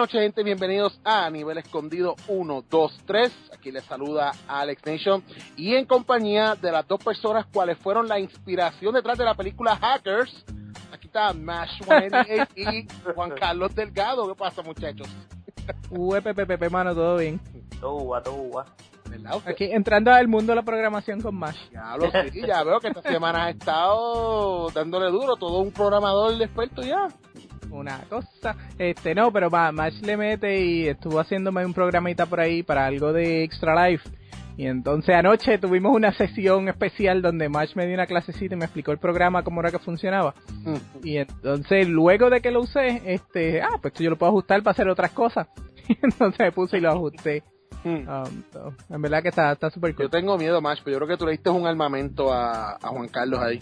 noches, gente, bienvenidos a Nivel Escondido 1, 2, 3. Aquí les saluda Alex Nation y en compañía de las dos personas cuales fueron la inspiración detrás de la película Hackers. Aquí está Mash 188 y Juan Carlos Delgado. ¿Qué pasa, muchachos? Pepe, mano, todo bien. Todo guá. Aquí entrando al mundo de la programación con Mash. Ya veo que esta semana has estado dándole duro, todo un programador experto ya. Una cosa, no, pero Mash le mete y estuvo haciéndome un programita por ahí para algo de Extra Life. Y entonces anoche tuvimos una sesión especial donde Mash me dio una clasecita y me explicó el programa, cómo era que funcionaba. Y entonces luego de que lo usé, pues yo lo puedo ajustar para hacer otras cosas. Y entonces me puse y lo ajusté. En verdad que está súper cool. Yo tengo miedo, Mash, pero yo creo que tú le diste un armamento a Juan Carlos ahí.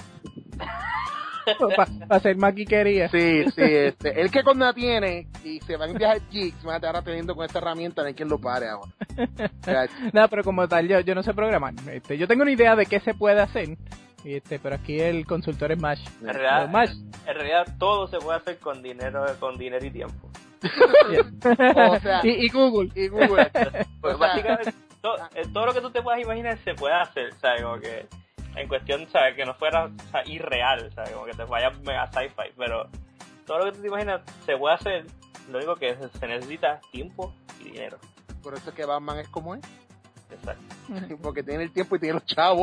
Para hacer maquiquería. Sí, él que cuando la tiene y se va en viajar gigs, van a estar teniendo con esta herramienta, no hay quien lo pare ahora. No, pero como tal, yo no sé programar. Yo tengo una idea de qué se puede hacer, pero aquí el consultor es Mash. En realidad todo se puede hacer con dinero y tiempo. O sea, y Google. Pues básicamente todo lo que tú te puedas imaginar se puede hacer, ¿sabes? Como que en cuestión, ¿sabes? Que no fuera irreal, ¿sabes? Como que te vayas mega sci-fi, pero todo lo que tú te imaginas se puede hacer. Lo único que se necesita tiempo y dinero. Por eso es que Batman es como es. Exacto. Porque tiene el tiempo y tiene los chavos.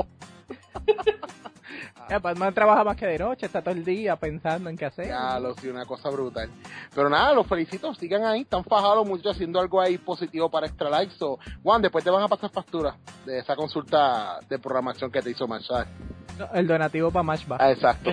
Batman trabaja más que de noche, está todo el día pensando en qué hacer. Sí, una cosa brutal. Pero nada, los felicito, sigan ahí, están fajados muchos haciendo algo ahí positivo para Extra Life. Juan, después te van a pasar facturas de esa consulta de programación que te hizo Mash. No, el donativo para Mash va. Exacto.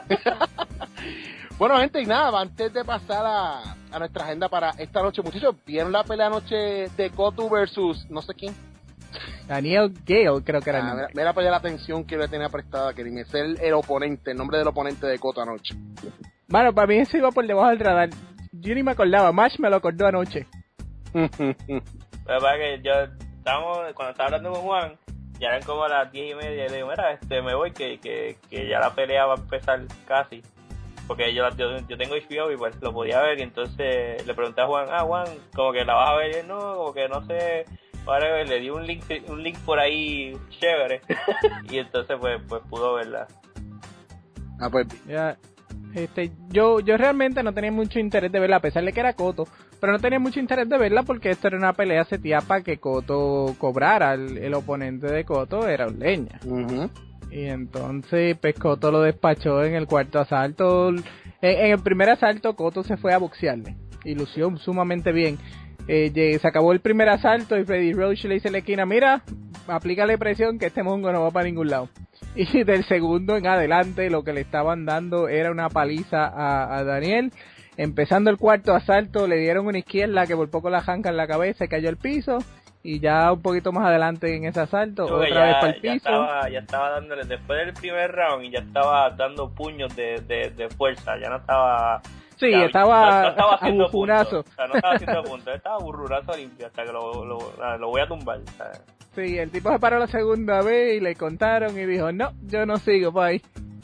Bueno, gente, y nada, antes de pasar a nuestra agenda para esta noche, muchachos, ¿vieron la pelea anoche de Cotto versus no sé quién? Daniel Gale, creo que era. Mira para allá la atención que le tenía prestada, que ni es el oponente, el nombre del oponente de Cotto anoche. Bueno, para mí eso iba por debajo del radar. Yo ni me acordaba, Mash me lo acordó anoche. La verdad que cuando estaba hablando con Juan, ya eran como las 10:30 y le digo, mira, me voy, que ya la pelea va a empezar casi. Porque yo tengo HBO y pues lo podía ver, y entonces le pregunté a Juan, Juan, como que la vas a ver, y él, no, como que no sé. Ahora le di un link por ahí chévere y entonces pues pudo verla. Pues ya, yo realmente no tenía mucho interés de verla, a pesar de que era Cotto, pero no tenía mucho interés de verla porque esto era una pelea seteada para que Cotto cobrara. El oponente de Cotto era Leña. Y entonces pues Cotto lo despachó en el cuarto asalto. En el primer asalto Cotto se fue a boxearle y lució sumamente bien. Se acabó el primer asalto y Freddie Roach le dice a la esquina, mira, aplícale presión que este mongo no va para ningún lado. Y del segundo en adelante lo que le estaban dando era una paliza a Daniel. Empezando el cuarto asalto le dieron una izquierda que por poco la janca en la cabeza y cayó al piso. Y ya un poquito más adelante en ese asalto, otra vez para el piso. Ya estaba dándole, después del primer round, y ya estaba dando puños de fuerza, ya no estaba... Sí, no estaba haciendo burrazo. O sea, no estaba haciendo puntos, estaba burrurazo limpio hasta que lo voy a tumbar, ¿sabes? Sí, el tipo se paró la segunda vez y le contaron y dijo, no, yo no sigo, bye.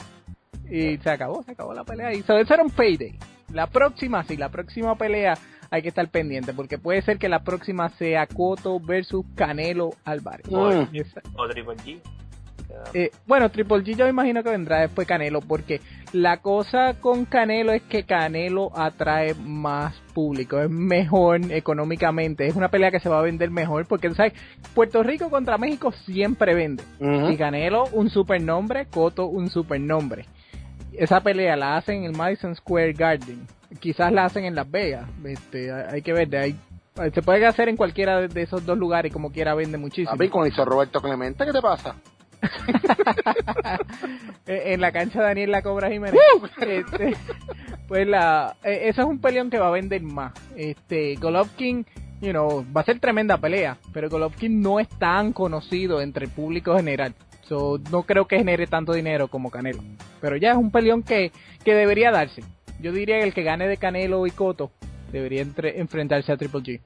Y se acabó la pelea. Y eso era un payday. La próxima pelea hay que estar pendiente, porque puede ser que la próxima sea Cotto versus Canelo Álvarez. O Triple G. Bueno, Triple G yo imagino que vendrá después Canelo, porque la cosa con Canelo es que Canelo atrae más público, es mejor económicamente, es una pelea que se va a vender mejor, porque ¿sabes? Puerto Rico contra México siempre vende, y Canelo un supernombre, Cotto un supernombre. Esa pelea la hacen en el Madison Square Garden, quizás la hacen en Las Vegas, hay que ver, se puede hacer en cualquiera de esos dos lugares y como quiera vende muchísimo. A ver, cuando hizo Roberto Clemente, ¿qué te pasa? En la cancha Daniel La Cobra Jiménez. Pues eso es un peleón que va a vender más. Golovkin, va a ser tremenda pelea, pero Golovkin no es tan conocido entre el público general. No creo que genere tanto dinero como Canelo. Pero ya es un peleón que debería darse. Yo diría que el que gane de Canelo y Cotto debería enfrentarse a Triple G.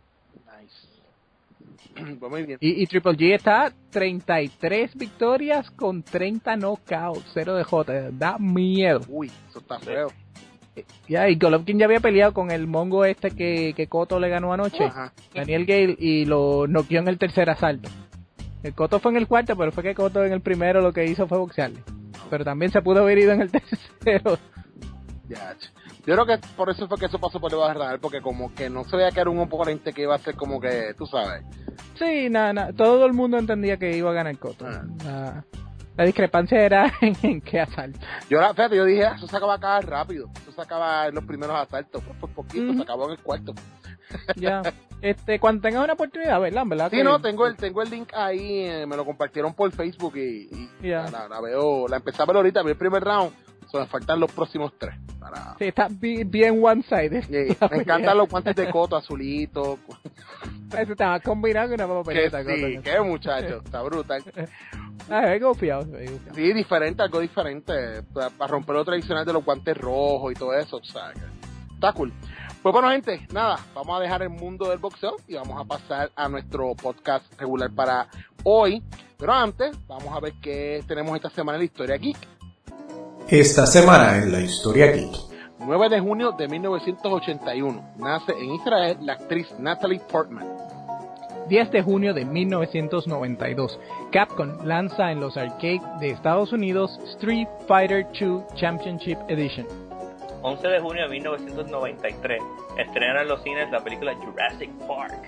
Pues muy bien. Y Triple G está 33 victorias con 30 knockouts, 0 derrotas. Da miedo. Uy, eso está feo. Ya, y Golovkin ya había peleado con el mongo este que Cotto le ganó anoche, Ajá. Daniel Gale, y lo noqueó en el tercer asalto. El Cotto fue en el cuarto, pero fue que Cotto en el primero lo que hizo fue boxearle. Pero también se pudo haber ido en el tercero. Ya, yo creo que por eso fue que eso pasó por debajo del radar, porque como que no se veía que era un oponente que iba a ser como que, tú sabes. Sí, nada, todo el mundo entendía que iba a ganar Cotto. Ah. La discrepancia era en qué asalto. Fíjate, yo dije, eso se acaba de acabar rápido. Eso se acaba en los primeros asaltos. Pues por poquito, se acabó en el cuarto. Ya. Cuando tengas una oportunidad, ¿verdad? Sí, no, tengo el link ahí, me lo compartieron por Facebook y la veo, la empecé a ver ahorita, vi el primer round, me faltan los próximos 3. Sí, está bien one-sided. Sí, me encantan los guantes de Cotto azulitos. Eso estaba combinado con una papeleta. Sí, qué muchacho, está brutal. Es confiado. Sí, diferente, algo diferente, para romper lo tradicional de los guantes rojos y todo eso, o sea, está cool. Pues bueno, gente, nada, vamos a dejar el mundo del boxeo y vamos a pasar a nuestro podcast regular para hoy. Pero antes, vamos a ver qué tenemos esta semana en la Historia Geek. Esta semana en la Historia Geek. 9 de junio de 1981, nace en Israel la actriz Natalie Portman. 10 de junio de 1992, Capcom lanza en los arcades de Estados Unidos Street Fighter II Championship Edition. 11 de junio de 1993, estrena en los cines la película Jurassic Park.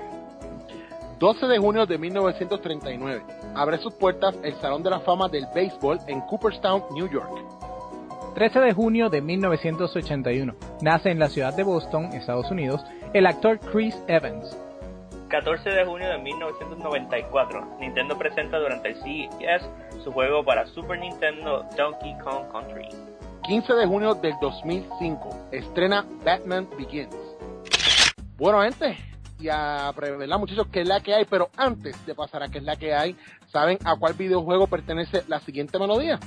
12 de junio de 1939, abre sus puertas el Salón de la Fama del Béisbol en Cooperstown, New York. 13 de junio de 1981, nace en la ciudad de Boston, Estados Unidos, el actor Chris Evans. 14 de junio de 1994, Nintendo presenta durante el CES su juego para Super Nintendo Donkey Kong Country. 15 de junio del 2005, estrena Batman Begins. Bueno, gente, y a preverla, muchachos, qué es la que hay, pero antes de pasar a qué es la que hay, ¿saben a cuál videojuego pertenece la siguiente melodía?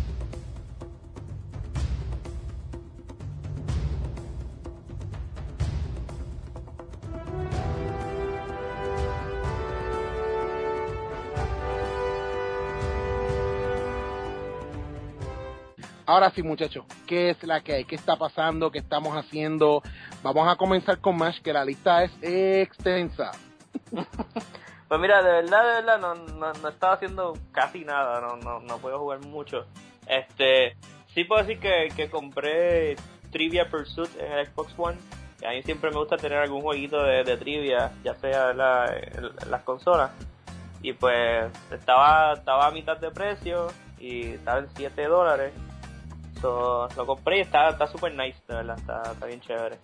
Ahora sí, muchachos, ¿qué es la que hay? ¿Qué está pasando? ¿Qué estamos haciendo? Vamos a comenzar con MASH, que la lista es extensa. Pues mira, de verdad, no estaba haciendo casi nada, no puedo jugar mucho. Sí puedo decir que compré Trivia Pursuit en el Xbox One. Y a mí siempre me gusta tener algún jueguito de trivia, ya sea en las consolas. Y pues estaba a mitad de precio y estaba en $7. Lo compré y está super nice, de verdad, está bien chévere.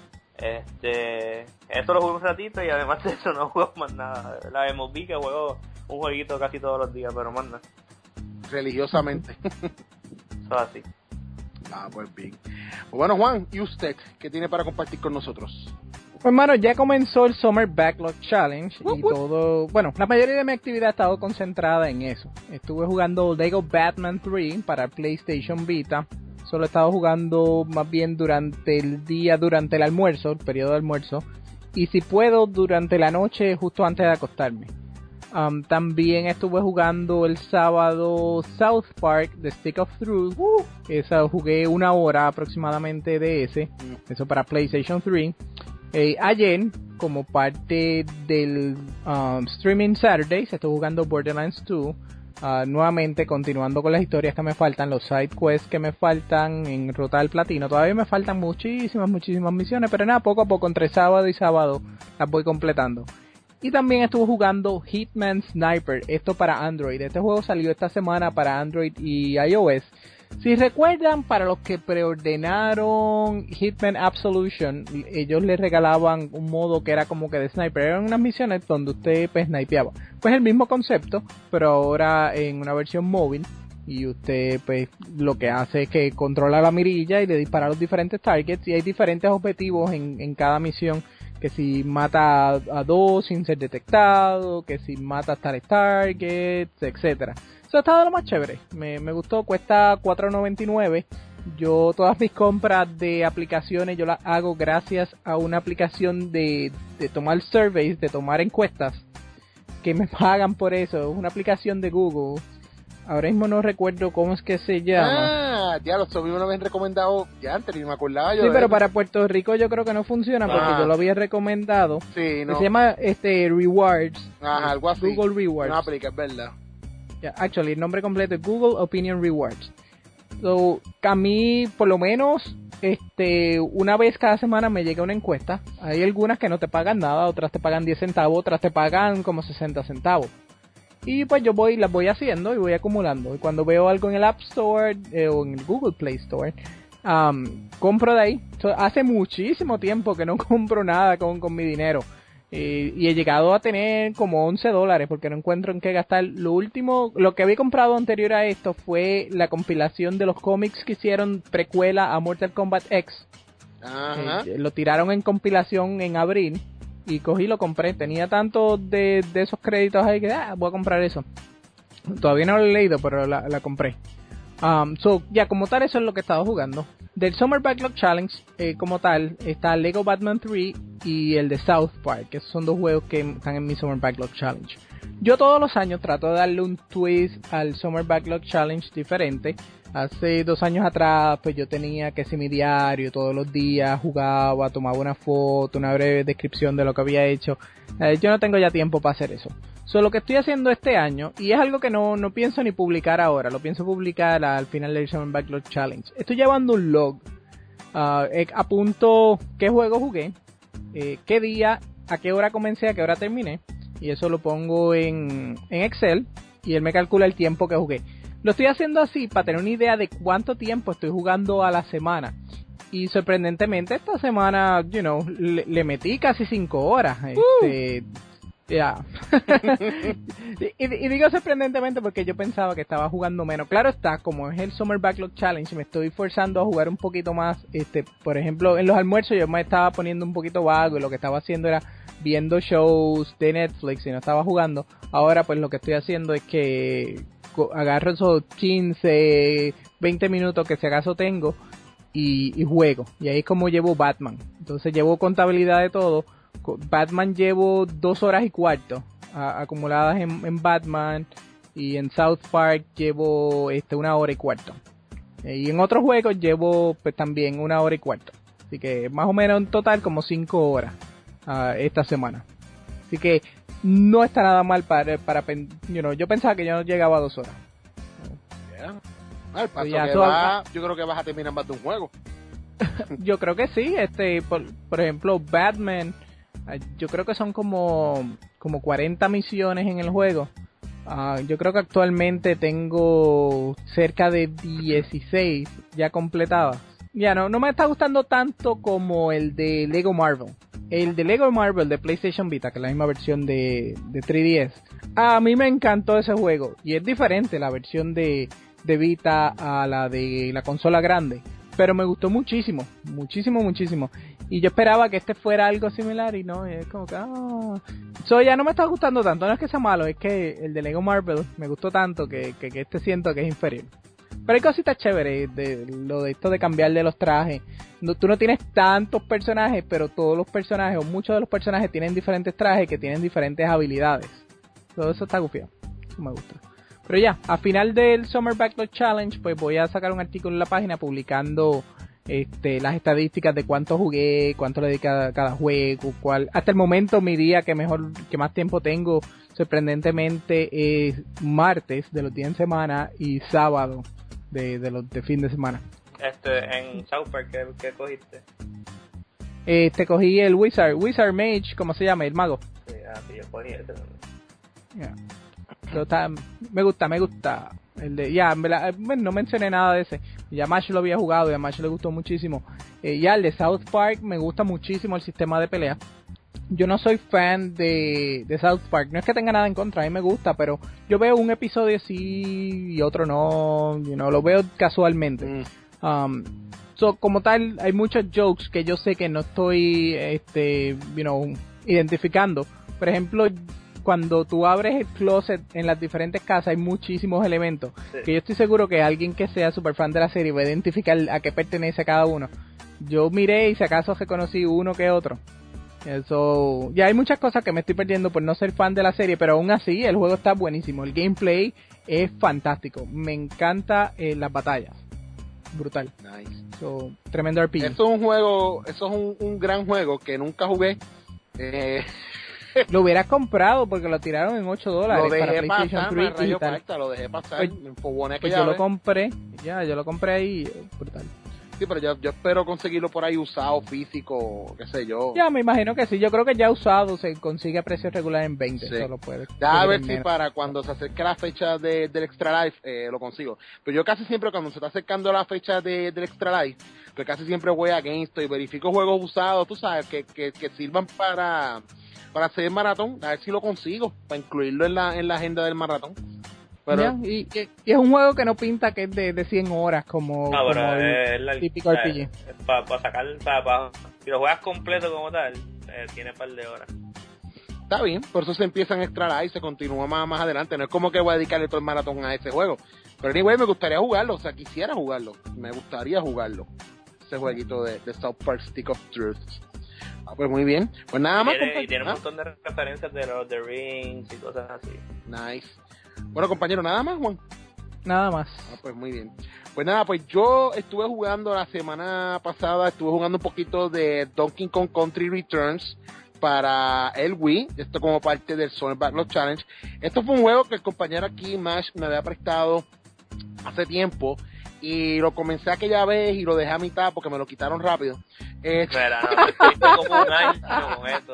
Eso lo jugué un ratito y además de eso no juego más nada. La MLB que juego un jueguito casi todos los días, pero más nada. Religiosamente. Eso así. Pues bien. Bueno, Juan, ¿y usted qué tiene para compartir con nosotros? Pues hermano, ya comenzó el Summer Backlog Challenge y todo, bueno, la mayoría de mi actividad ha estado concentrada en eso. Estuve jugando Lego Batman 3 para PlayStation Vita. Solo he estado jugando más bien durante el día, durante el almuerzo, el periodo de almuerzo. Y si puedo, durante la noche, justo antes de acostarme. También estuve jugando el sábado South Park, The Stick of Truth. Eso jugué 1 hora aproximadamente de ese. Eso para PlayStation 3. Ayer, como parte del Streaming Saturdays, estoy jugando Borderlands 2. Nuevamente continuando con las historias que me faltan, los side quests que me faltan en Ruta del Platino. Todavía me faltan muchísimas misiones, pero nada, poco a poco, entre sábado y sábado, las voy completando. Y también estuve jugando Hitman Sniper, esto para Android. Este juego salió esta semana para Android y iOS. Si recuerdan, para los que preordenaron Hitman Absolution, ellos les regalaban un modo que era como que de sniper. Eran unas misiones donde usted pues snipeaba. Pues el mismo concepto, pero ahora en una versión móvil. Y usted pues lo que hace es que controla la mirilla y le dispara a los diferentes targets. Y hay diferentes objetivos en cada misión. Que si mata a 2 sin ser detectado, que si mata a tales targets, etcétera. Eso ha estado lo más chévere, me gustó, cuesta $4.99. Yo todas mis compras de aplicaciones yo las hago gracias a una aplicación de tomar surveys, de tomar encuestas, que me pagan por eso. Es una aplicación de Google. Ahora mismo no recuerdo cómo es que se llama. ya los zombies me lo habían recomendado ya antes, y me acordaba yo. Sí, de pero él. para Puerto Rico yo creo que no funciona porque yo lo había recomendado. Sí, no. Se llama Rewards. Ajá, algo así. Google Rewards. No aplica, es verdad. Yeah, actually, el nombre completo es Google Opinion Rewards. So, a mí, por lo menos, una vez cada semana me llega una encuesta. Hay algunas que no te pagan nada, otras te pagan 10 centavos, otras te pagan como 60 centavos. Y pues yo las voy haciendo y voy acumulando. Y cuando veo algo en el App Store o en el Google Play Store, compro de ahí. So, hace muchísimo tiempo que no compro nada con mi dinero. Y he llegado a tener como $11 porque no encuentro en qué gastar. Lo que había comprado anterior a esto fue la compilación de los cómics que hicieron precuela a Mortal Kombat X. Ajá. Lo tiraron en compilación en abril y cogí y lo compré. Tenía tanto de esos créditos ahí que voy a comprar eso. Todavía no lo he leído, pero la compré. Ya como tal, eso es lo que he estado jugando. Del Summer Backlog Challenge, como tal, está Lego Batman 3 y el de South Park, que esos son dos juegos que están en mi Summer Backlog Challenge. Yo todos los años trato de darle un twist al Summer Backlog Challenge diferente. Hace 2 años atrás, pues yo tenía que hacer mi diario todos los días, jugaba, tomaba una foto, una breve descripción de lo que había hecho. Yo no tengo ya tiempo para hacer eso. Lo que estoy haciendo este año, y es algo que no pienso ni publicar ahora, lo pienso publicar al final del Summer Backlog Challenge. Estoy llevando un log, apunto qué juego jugué, qué día, a qué hora comencé, a qué hora terminé, y eso lo pongo en Excel, y él me calcula el tiempo que jugué. Lo estoy haciendo así para tener una idea de cuánto tiempo estoy jugando a la semana. Y sorprendentemente esta semana, le metí casi 5 horas. Ya. y digo sorprendentemente porque yo pensaba que estaba jugando menos. Claro está, como es el Summer Backlog Challenge, me estoy forzando a jugar un poquito más. Por ejemplo, en los almuerzos yo me estaba poniendo un poquito vago y lo que estaba haciendo era viendo shows de Netflix y no estaba jugando. Ahora pues lo que estoy haciendo es que agarro esos 15, 20 minutos que si acaso tengo y juego. Y ahí es como llevo Batman. Entonces llevo contabilidad de todo. Batman llevo 2 horas y cuarto acumuladas en Batman, y en South Park llevo 1 hora y cuarto, y en otros juegos llevo pues también 1 hora y cuarto, así que más o menos en total como 5 horas esta semana, así que no está nada mal para yo pensaba que yo no llegaba a 2 horas. Al paso que va, yo creo que vas a terminar más de un juego. Yo creo que sí, por ejemplo Batman, yo creo que son como 40 misiones en el juego. Yo creo que actualmente tengo cerca de 16 ya completadas. Ya no me está gustando tanto como el de Lego Marvel. El de Lego Marvel de PlayStation Vita, que es la misma versión de 3DS. A mí me encantó ese juego. Y es diferente la versión de Vita a la de la consola grande. Pero me gustó muchísimo. Y yo esperaba que este fuera algo similar y no, es como que ya no me está gustando tanto, no es que sea malo, es que el de Lego Marvel me gustó tanto que siento que es inferior. Pero hay cositas chéveres de lo de esto de cambiarle los trajes. Tú no tienes tantos personajes, pero todos los personajes o muchos de los personajes tienen diferentes trajes que tienen diferentes habilidades. Todo eso está gufiado, eso me gusta. Pero ya, a final del Summer Backlog Challenge, pues voy a sacar un artículo en la página publicando las estadísticas de cuánto jugué, cuánto le dediqué a cada juego, hasta el momento mi día que más tiempo tengo, sorprendentemente, es martes de los días en semana y sábado de los de fin de semana. En South Park, ¿qué cogiste? Cogí el Wizard Mage, ¿cómo se llama? El mago. Sí, yo cogí ese. Yeah. Me gusta. El de, no mencioné nada de ese. Ya Mash lo había jugado y a Mash le gustó muchísimo. Ya el de South Park me gusta muchísimo el sistema de pelea. Yo no soy fan de South Park. No es que tenga nada en contra, a mí me gusta, pero yo veo un episodio sí y otro no. Lo veo casualmente. Como tal, hay muchos jokes que yo sé que no estoy identificando. Por ejemplo, cuando tú abres el closet en las diferentes casas hay muchísimos elementos, sí, que yo estoy seguro que alguien que sea super fan de la serie va a identificar a qué pertenece cada uno. Yo miré y si acaso reconocí uno que otro. Eso, ya hay muchas cosas que me estoy perdiendo por no ser fan de la serie, pero aún así el juego está buenísimo, el gameplay es fantástico, me encanta las batallas. brutal. Nice. So, tremendo RPG. Eso es un juego, eso es un gran juego que nunca jugué. Lo hubieras comprado porque lo tiraron en $8 Lo para dejé PlayStation pasar, 3 digital. lo dejé pasar, Pues, me enfogoné Pues aquella yo lo vez. compré, yo lo compré ahí, brutal. Sí, pero yo espero conseguirlo por ahí usado, físico, qué sé yo. Ya, me imagino que sí. Yo creo que ya usado se consigue a precio regular en 20. Sí. Eso lo puede. Ya a ver conseguir en si menos. para cuando se acerque la fecha del Extra Life lo consigo. Pero yo casi siempre cuando se está acercando la fecha del Extra Life, pues casi siempre voy a GameStop y verifico juegos usados, tú sabes, que sirvan para hacer el maratón, a ver si lo consigo, para incluirlo en la agenda del maratón. Pero, Ya, y es un juego que no pinta que es de 100 horas como, No, pero como es el típico RPG. Para sacar, si lo juegas completo como tal, tiene un par de horas. está bien, por eso se empieza en Extra Life, se continúa más adelante. No es como que voy a dedicarle todo el maratón a ese juego. Pero anyway, me gustaría jugarlo, o sea, quisiera jugarlo. Me gustaría jugarlo. Ese jueguito de South Park Stick of Truth. Pues muy bien. Pues nada más. Y tiene un montón de referencias de los The Rings y cosas así. Nice. Bueno, compañero, nada más, Juan. Nada más. Pues muy bien. Pues nada, pues yo estuve jugando la semana pasada, estuve jugando un poquito de Donkey Kong Country Returns para el Wii, esto como parte del Summer Backlog Challenge. Esto fue un juego que el compañero aquí, Mash, me había prestado hace tiempo y lo comencé aquella vez y lo dejé a mitad porque me lo quitaron rápido. Espera, no, estoy como un año con esto.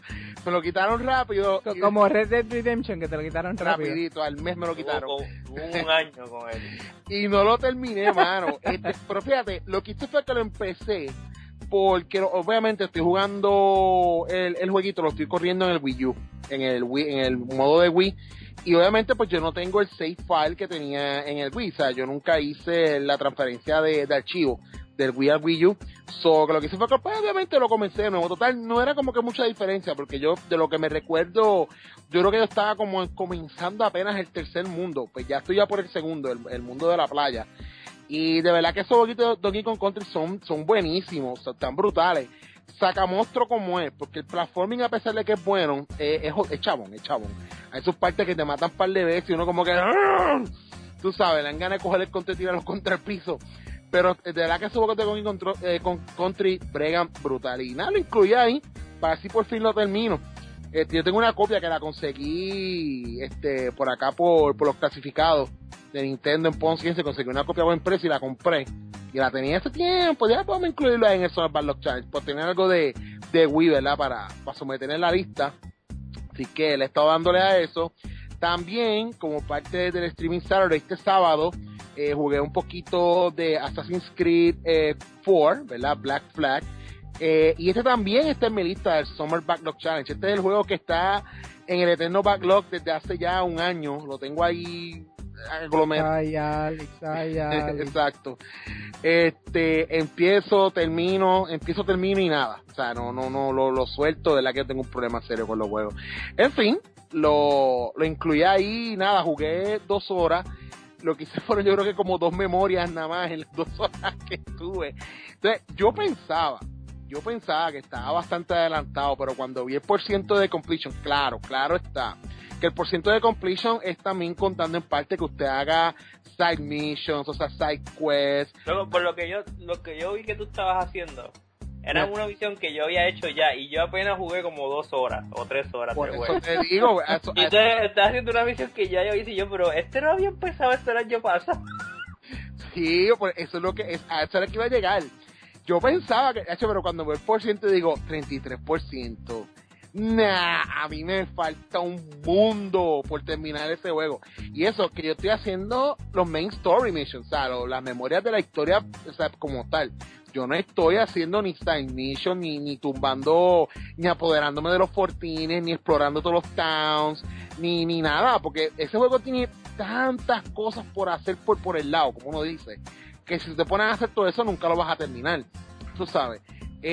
Me lo quitaron rápido. Como Red Dead Redemption, que te lo quitaron rápido. Rapidito, al mes me lo quitaron. Hubo un año con él. Y no lo terminé, mano. Pero fíjate, lo que hice fue que lo empecé porque obviamente estoy jugando el jueguito, lo estoy corriendo en el Wii U, en el modo de Wii. Y obviamente pues yo no tengo el save file que tenía en el Wii, o sea, yo nunca hice la transferencia de archivo del Wii al Wii U. So, que lo que hice fue que pues, obviamente lo comencé de nuevo. Total, no era como que mucha diferencia, porque yo, de lo que me recuerdo, yo creo que yo estaba como comenzando apenas el tercer mundo. Pues ya estoy ya por el segundo, el mundo de la playa. Y de verdad que esos jueguitos de Donkey Kong Country son buenísimos, o sea, están brutales. Sacamonstro como es, porque el platforming, a pesar de que es bueno, es chabón. Hay sus partes que te matan un par de veces y uno como que... Tú sabes, le dan ganas de coger el control y tirarlo contra el piso. Pero de verdad que esos juegos de Donkey Kong Country bregan brutal. Y nada, lo incluí ahí, para así por fin lo termino. Yo tengo una copia que la conseguí por acá por los clasificados de Nintendo en Ponce, se conseguí una copia a buen precio y la compré. Y la tenía hace tiempo, ya podemos incluirla en el Summer Backlog Challenge, por tener algo de Wii, ¿verdad? Para someter en la lista. Así que le he estado dándole a eso. También, como parte del Streaming Saturday, este sábado, jugué un poquito de Assassin's Creed 4, ¿verdad? Black Flag. Y este también está en mi lista del Summer Backlog Challenge. Este es el juego que está en el eterno backlog desde hace ya un año. Lo tengo ahí aglomerado. Ay, Alex. Exacto. Empiezo, termino y nada. O sea, no lo suelto, de la que tengo un problema serio con los juegos. En fin, lo incluí ahí, nada, jugué 2 horas. Lo que hice fueron yo creo que como 2 memorias nada más en las 2 horas que estuve. Entonces, yo pensaba que estaba bastante adelantado, pero cuando vi el % de completion, claro está, que el % de completion es también contando en parte que usted haga side missions, o sea, side quests. Luego, por lo que yo vi que tú estabas haciendo, era una misión que yo había hecho ya, y yo apenas jugué como 2 horas o 3 horas Por de eso juego. te digo, Y entonces estás haciendo una misión que ya yo hice yo, pero no había empezado el año pasado. sí, pues eso es lo que es, a eso era que iba a llegar. Yo pensaba que, pero cuando veo el % digo, 33%. Nah, a mí me falta un mundo por terminar ese juego. Y eso, que yo estoy haciendo los main story missions, o sea, las memorias de la historia, o sea, como tal. Yo no estoy haciendo ni side mission, ni tumbando, ni apoderándome de los fortines, ni explorando todos los towns, ni nada, porque ese juego tiene tantas cosas por hacer por el lado, como uno dice, que si te pones a hacer todo eso nunca lo vas a terminar, tú sabes.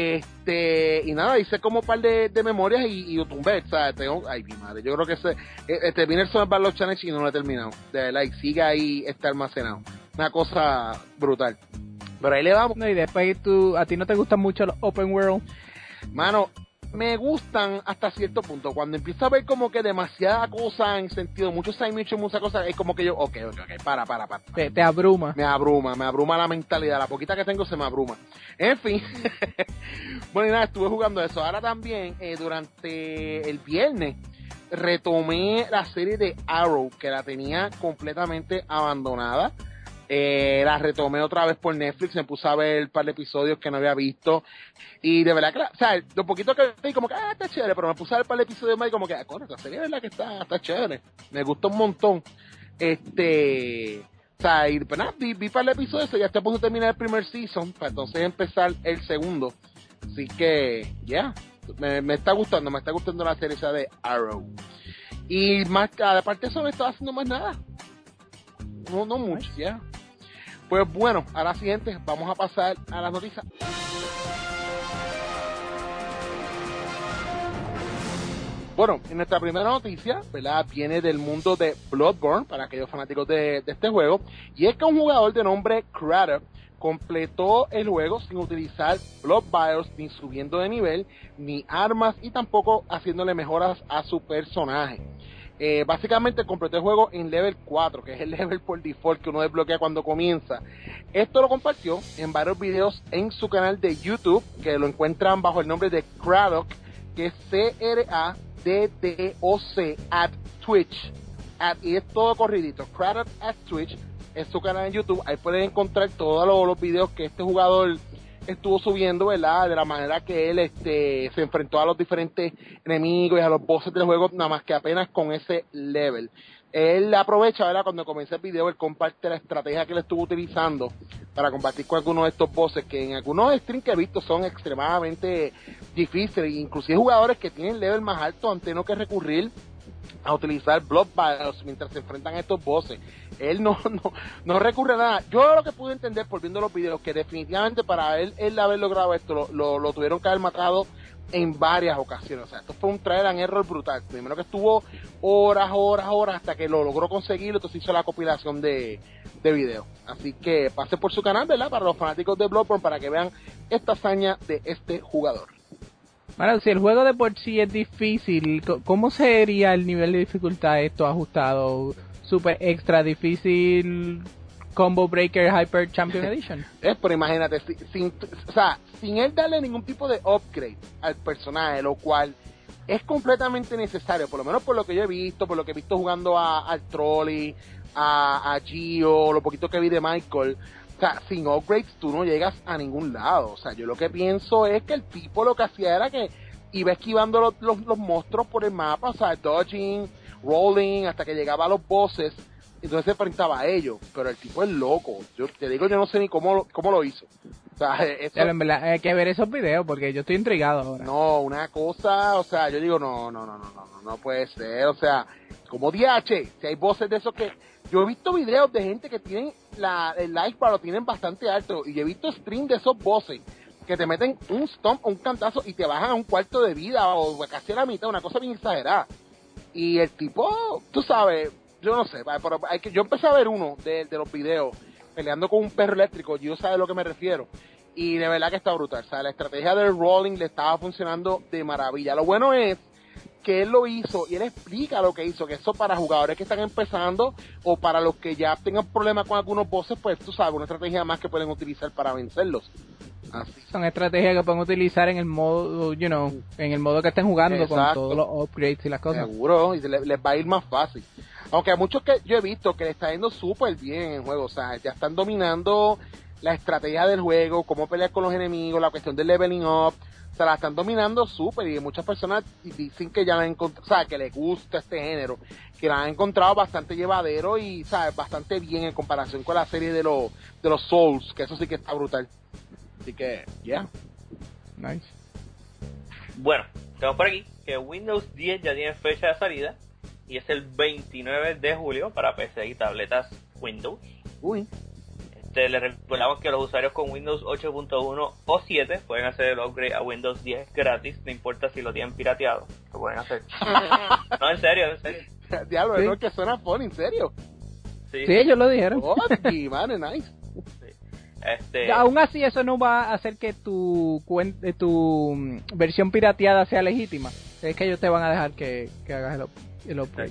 Y nada, hice como un par de memorias y lo tumbé, o sea, ay mi madre, yo creo que terminé el Summer Backlog Challenge y no lo he terminado, de verdad, y sigue ahí, está almacenado, una cosa brutal, pero ahí le vamos. No, y después a ti no te gustan mucho los open world. Mano, me gustan hasta cierto punto. Cuando empiezo a ver como que demasiada cosa en sentido, mucho side mission, muchas cosas, es como que yo, ok, para. Te abruma. Me abruma la mentalidad, la poquita que tengo se me abruma. En fin, bueno, y nada, estuve jugando eso. Ahora también, durante el viernes, retomé la serie de Arrow, que la tenía completamente abandonada. La retomé otra vez por Netflix, me puse a ver un par de episodios que no había visto, y de verdad que, o sea, lo poquito que vi, como que, está chévere, pero me puse a ver un par de episodios más y como que, la serie de verdad que está chévere, me gustó un montón, o sea, y pues nada, vi un par de episodios, ya estoy a punto de terminar el primer season, para entonces empezar el segundo, así que, ya, me está gustando la serie esa de Arrow, y más, aparte de eso no estaba haciendo más nada, no mucho, ya. Pues bueno, ahora siguiente, vamos a pasar a las noticias. Bueno, en nuestra primera noticia, ¿verdad? Viene del mundo de Bloodborne, para aquellos fanáticos de este juego, y es que un jugador de nombre Crater completó el juego sin utilizar Blood Vials, ni subiendo de nivel, ni armas, y tampoco haciéndole mejoras a su personaje. Básicamente completó el juego en level 4, que es el level por default que uno desbloquea cuando comienza. Esto lo compartió en varios videos en su canal de YouTube, que lo encuentran bajo el nombre de Craddock, que es CRADDOC at Twitch, y es todo corridito. Craddock at Twitch es su canal en YouTube. Ahí pueden encontrar todos los videos que este jugador estuvo subiendo, ¿verdad? De la manera que él se enfrentó a los diferentes enemigos y a los bosses del juego, nada más que apenas con ese level. Él aprovecha, ¿verdad? Cuando comienza el video, él comparte la estrategia que él estuvo utilizando para combatir con algunos de estos bosses, que en algunos streams que he visto son extremadamente difíciles, inclusive jugadores que tienen level más alto han tenido que recurrir a utilizar Blood Vials mientras se enfrentan a estos bosses. Él no recurre a nada. Yo lo que pude entender por viendo los videos, que definitivamente para él haber logrado esto, lo tuvieron que haber matado en varias ocasiones. O sea, esto fue un trial and error brutal. Primero que estuvo horas hasta que lo logró conseguirlo, entonces hizo la compilación de videos. Así que pase por su canal, ¿verdad? Para los fanáticos de Bloodborne, para que vean esta hazaña de este jugador. Bueno, si el juego de por sí es difícil, ¿cómo sería el nivel de dificultad esto ajustado? Super extra difícil, Combo Breaker Hyper Champion Edition. Pero imagínate, sin él darle ningún tipo de upgrade al personaje, lo cual es completamente necesario, por lo menos por lo que yo he visto, por lo que he visto jugando al Trolley, a Gio, lo poquito que vi de Michael. O sea, sin upgrades tú no llegas a ningún lado. O sea, yo lo que pienso es que el tipo lo que hacía era que iba esquivando los monstruos por el mapa, o sea, dodging, rolling, hasta que llegaba a los bosses, entonces se enfrentaba a ellos. Pero el tipo es loco. Yo te digo, yo no sé ni cómo lo hizo. O sea, eso... En verdad, hay que ver esos videos porque yo estoy intrigado ahora. No, una cosa, o sea, yo digo, no puede ser. O sea, como DH, si hay bosses de esos que... Yo he visto videos de gente que tienen el life bar lo tienen bastante alto, y he visto stream de esos bosses que te meten un stomp o un cantazo y te bajan a un cuarto de vida o casi a la mitad, una cosa bien exagerada. Y el tipo, tú sabes, yo no sé, pero yo empecé a ver uno de los videos peleando con un perro eléctrico, yo sé a lo que me refiero, y de verdad que está brutal. O sea, la estrategia del rolling le estaba funcionando de maravilla. Lo bueno es que él lo hizo y él explica lo que hizo, que eso para jugadores que están empezando o para los que ya tengan problemas con algunos bosses, pues tú sabes, una estrategia más que pueden utilizar para vencerlos. Así. Son estrategias que pueden utilizar en el modo, en el modo que estén jugando. Exacto. Con todos los upgrades y las cosas. Seguro, y les va a ir más fácil. Aunque a muchos que yo he visto que le está yendo súper bien en el juego, o sea, ya están dominando la estrategia del juego, cómo pelear con los enemigos, la cuestión del leveling up. Se la están dominando súper, y muchas personas dicen que ya la han encontrado, o sea, que les gusta este género, que la han encontrado bastante llevadero y, ¿sabes?, bastante bien en comparación con la serie de los Souls, que eso sí que está brutal. Así que, yeah. Nice. Bueno, tenemos por aquí que Windows 10 ya tiene fecha de salida y es el 29 de julio para PC y tabletas Windows. Uy. Les recordamos que los usuarios con Windows 8.1 o 7 pueden hacer el upgrade a Windows 10 gratis, no importa si lo tienen pirateado, lo pueden hacer. No, en serio. Diablo, sí. No es que suena funny, en serio. Sí, ellos lo dijeron. Man, nice. Sí. Aún así eso no va a hacer que tu versión pirateada sea legítima. Es que ellos te van a dejar que hagas el upgrade.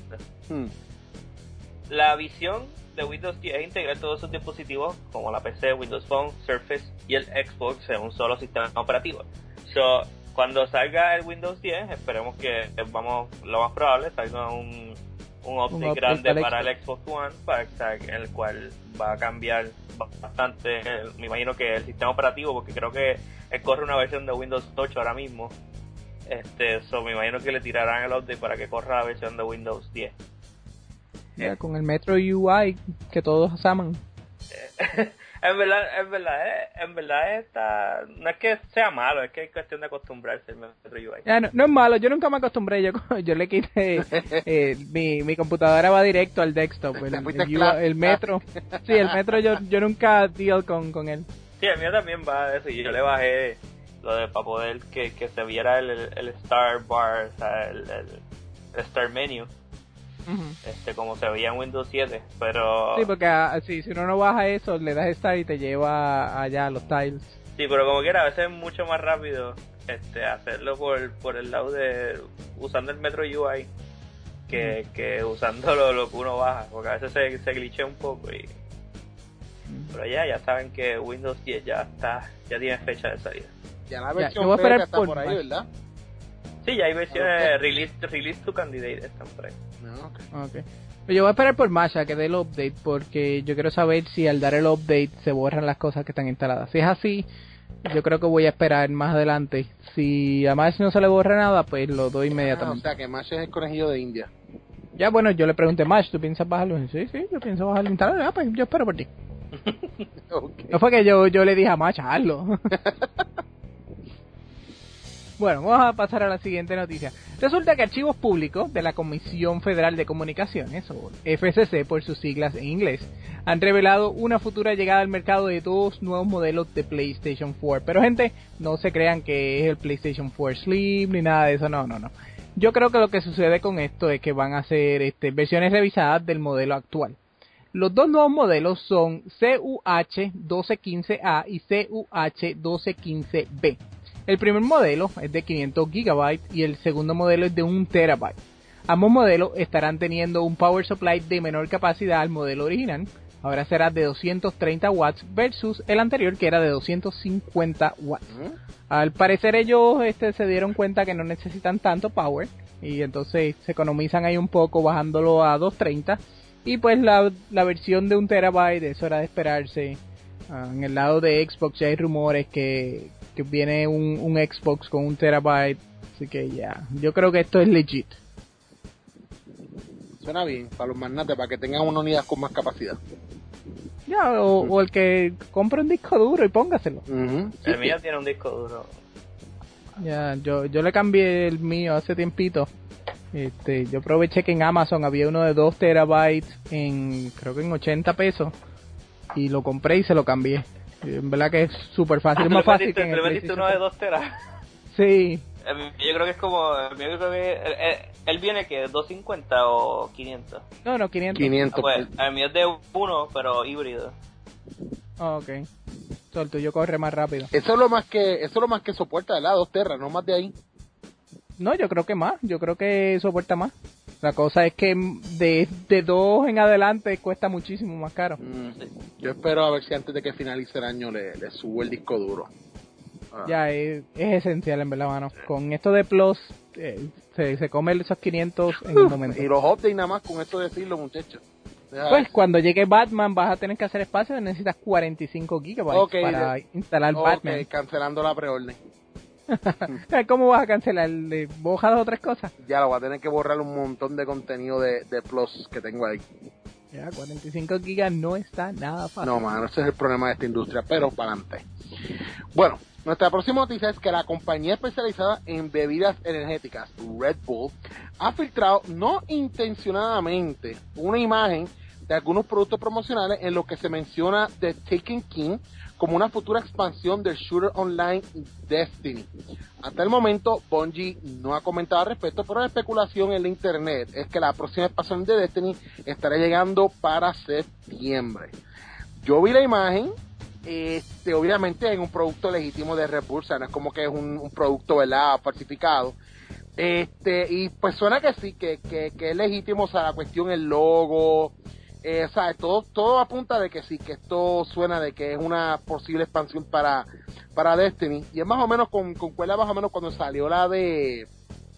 La visión de Windows 10 es integrar todos sus dispositivos como la PC, Windows Phone, Surface y el Xbox en un solo sistema operativo. Cuando salga el Windows 10, esperemos que lo más probable salga un update grande para el Xbox One, en el cual va a cambiar bastante, me imagino que el sistema operativo, porque creo que corre una versión de Windows 8 ahora mismo. Me imagino que le tirarán el update para que corra la versión de Windows 10. Con el Metro UI que todos aman. En verdad no es que sea malo, es que es cuestión de acostumbrarse al Metro UI. No es malo, yo nunca me acostumbré, yo le quité, mi computadora va directo al desktop, el Metro, sí, el Metro yo nunca deal con él. Sí, el mío también va a eso, y yo le bajé para poder que se viera el Star Bar, o sea, el Star Menu. Uh-huh. Como se veía en Windows 7, pero... Sí, porque si uno no baja eso, le das Start y te lleva allá a los tiles. Sí, pero como quiera, a veces es mucho más rápido hacerlo por el lado de... usando el Metro UI que usando lo que uno baja, porque a veces se glitchea un poco y... Pero ya saben que Windows 10 ya tiene fecha de salida. Ya la versión beta está por ahí, ¿verdad? Sí, ya hay versiones release to candidate, están por ahí. Okay. Yo voy a esperar por Masha que dé el update, porque yo quiero saber si al dar el update se borran las cosas que están instaladas. Si es así, yo creo que voy a esperar más adelante. Si a Masha no se le borra nada, pues lo doy inmediatamente. O sea, que Masha es el conejillo de India. Ya, bueno, yo le pregunté a Masha, ¿tú piensas bajarlo? Sí, yo pienso bajarlo, instalarlo. Pues yo espero por ti. Okay. No fue que yo le dije a Masha, hazlo. Bueno, vamos a pasar a la siguiente noticia. Resulta que archivos públicos de la Comisión Federal de Comunicaciones, o FCC por sus siglas en inglés, han revelado una futura llegada al mercado de 2 nuevos modelos de PlayStation 4. Pero gente, no se crean que es el PlayStation 4 Slim ni nada de eso, no. Yo creo que lo que sucede con esto es que van a ser versiones revisadas del modelo actual. Los 2 nuevos modelos son CUH1215A y CUH1215B. El primer modelo es de 500 GB y el segundo modelo es de 1 TB. Ambos modelos estarán teniendo un power supply de menor capacidad al modelo original. Ahora será de 230 watts versus el anterior que era de 250 watts. Al parecer ellos se dieron cuenta que no necesitan tanto power y entonces se economizan ahí un poco bajándolo a 230. Y pues la versión de 1 TB, eso era de esperarse. En el lado de Xbox ya hay rumores que viene un Xbox con 1 TB, así que ya, yo creo que esto es legit. Suena bien, para los magnates, para que tengan una unidad con más capacidad. Ya, o el que compre un disco duro y póngaselo. Uh-huh. El mío tiene un disco duro. Ya, yo le cambié el mío hace tiempito. Yo aproveché que en Amazon había uno de 2 TB creo que en 80 pesos. Y lo compré y se lo cambié. En verdad que es súper fácil, es más fácil que en el metiste uno de 2 teras. Sí. Yo creo que es como, yo creo que él viene que 250 o 500. No, 500. 500. Pues, el mío es de 1, pero híbrido. Okay. El tuyo corre más rápido. Eso es lo más que soporta, ¿verdad? 2 teras, no más de ahí. No, yo creo que más. Yo creo que soporta más. La cosa es que de 2 en adelante cuesta muchísimo más caro. Sí. Yo espero a ver si antes de que finalice el año le subo el disco duro. Ya, es esencial en verdad, mano. Con esto de Plus, se come esos 500 en un momento. Y los updates nada más, con esto decirlo, muchachos. Pues cuando llegue Batman vas a tener que hacer espacio, necesitas 45 GB para instalar Batman. Cancelando la preorden. ¿Cómo vas a cancelar? ¿Borras 2 o 3 cosas? Ya, lo voy a tener que borrar un montón de contenido de Plus que tengo ahí. Ya, 45 gigas no está nada fácil. No, mano, ese es el problema de esta industria, pero para adelante. Bueno, nuestra próxima noticia es que la compañía especializada en bebidas energéticas, Red Bull, ha filtrado, no intencionadamente, una imagen de algunos productos promocionales en los que se menciona The Taken King como una futura expansión del shooter online Destiny. Hasta el momento, Bungie no ha comentado al respecto, pero la especulación en la internet es que la próxima expansión de Destiny estará llegando para septiembre. Yo vi la imagen, obviamente es un producto legítimo de Red Bull, o sea, no es como que es un producto, ¿verdad?, falsificado. Y pues suena que sí, que es legítimo, o sea, la cuestión, el logo, o sea, todo apunta de que sí, que esto suena de que es una posible expansión para Destiny, y es más o menos concuerda más o menos cuando salió la de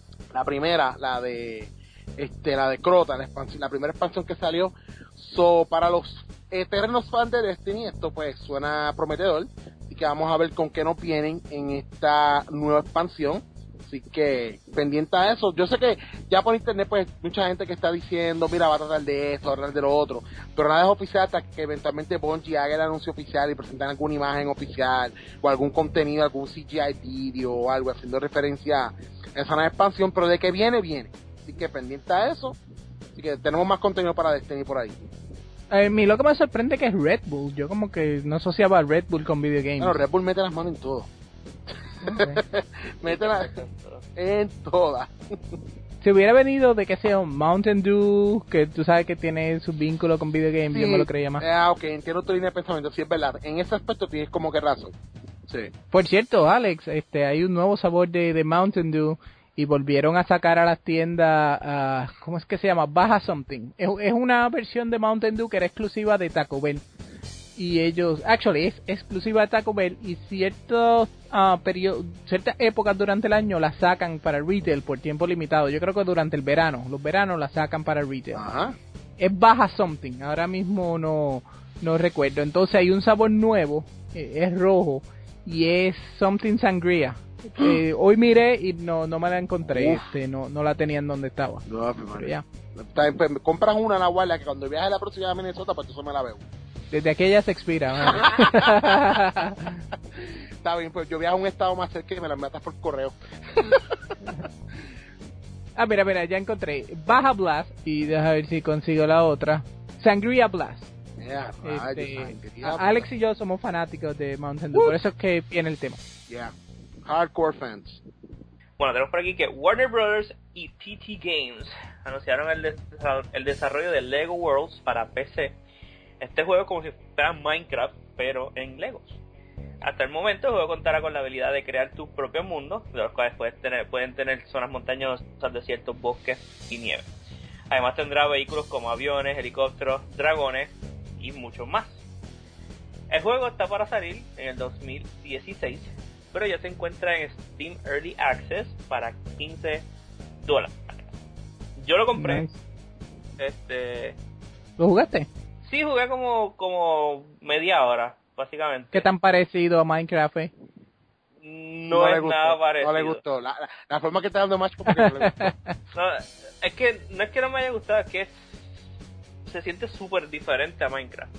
Crota, la primera expansión que salió. Para los eternos fans de Destiny, esto pues suena prometedor, y que vamos a ver con qué nos vienen en esta nueva expansión. Así que pendiente a eso. Yo sé que ya por internet pues mucha gente que está diciendo, mira, va a tratar de esto, va a tratar de lo otro, pero nada es oficial hasta que eventualmente Bungie haga el anuncio oficial y presenten alguna imagen oficial o algún contenido, algún CGI video o algo haciendo referencia a esa nueva expansión. Pero de que viene. Así que pendiente a eso. Así que tenemos más contenido para Destiny por ahí. A mí lo que me sorprende que es Red Bull. Yo como que no asociaba a Red Bull con video games. Bueno, Red Bull mete las manos en todo. Okay. Métela en todas. Si hubiera venido de que sea un Mountain Dew, que tú sabes que tiene su vínculo con video games, Sí. yo me lo creía más. Ok, entiendo tu línea de pensamiento, sí es verdad. En ese aspecto tienes como que razón. Sí. Por cierto, Alex, hay un nuevo sabor de Mountain Dew y volvieron a sacar a las tiendas, ¿cómo es que se llama? Baja Something. Es una versión de Mountain Dew que era exclusiva de Taco Bell. Y ellos, es exclusiva de Taco Bell, y ciertas épocas durante el año la sacan para retail por tiempo limitado. Yo creo que durante el verano, los veranos la sacan para retail. Ajá. Es Baja Something, ahora mismo no recuerdo. Entonces hay un sabor nuevo, es rojo, y es Something Sangria. Hoy miré y no me la encontré, no la tenían donde estaba. No, pero ya. Pues, compras una en la guardia que cuando viaje la próxima a Minnesota, pues eso me la veo. Desde aquella se expira. Está bien, pues yo viajo a un estado más cerca y me la metas por correo. Mira, ya encontré Baja Blast, y deja ver si consigo la otra. Sangria Blast. Yeah, Alex y yo somos fanáticos de Mountain Dew, por eso es que viene el tema. Yeah, hardcore fans. Bueno, tenemos por aquí que Warner Brothers y TT Games anunciaron el desarrollo de Lego Worlds para PC. Este juego es como si fuera Minecraft, pero en Legos. Hasta el momento el juego contará con la habilidad de crear tus propios mundos, de los cuales pueden tener zonas montañosas, desiertos, bosques y nieve. Además tendrá vehículos como aviones, helicópteros, dragones y mucho más. El juego está para salir en el 2016, pero ya se encuentra en Steam Early Access para $15. Yo lo compré. Nice. ¿Lo jugaste? Sí, jugué como media hora, básicamente. ¿Qué tan parecido a Minecraft? No es nada parecido. No le gustó. La forma que está dando Match como que no le gustó. No es que no me haya gustado, es que se siente súper diferente a Minecraft.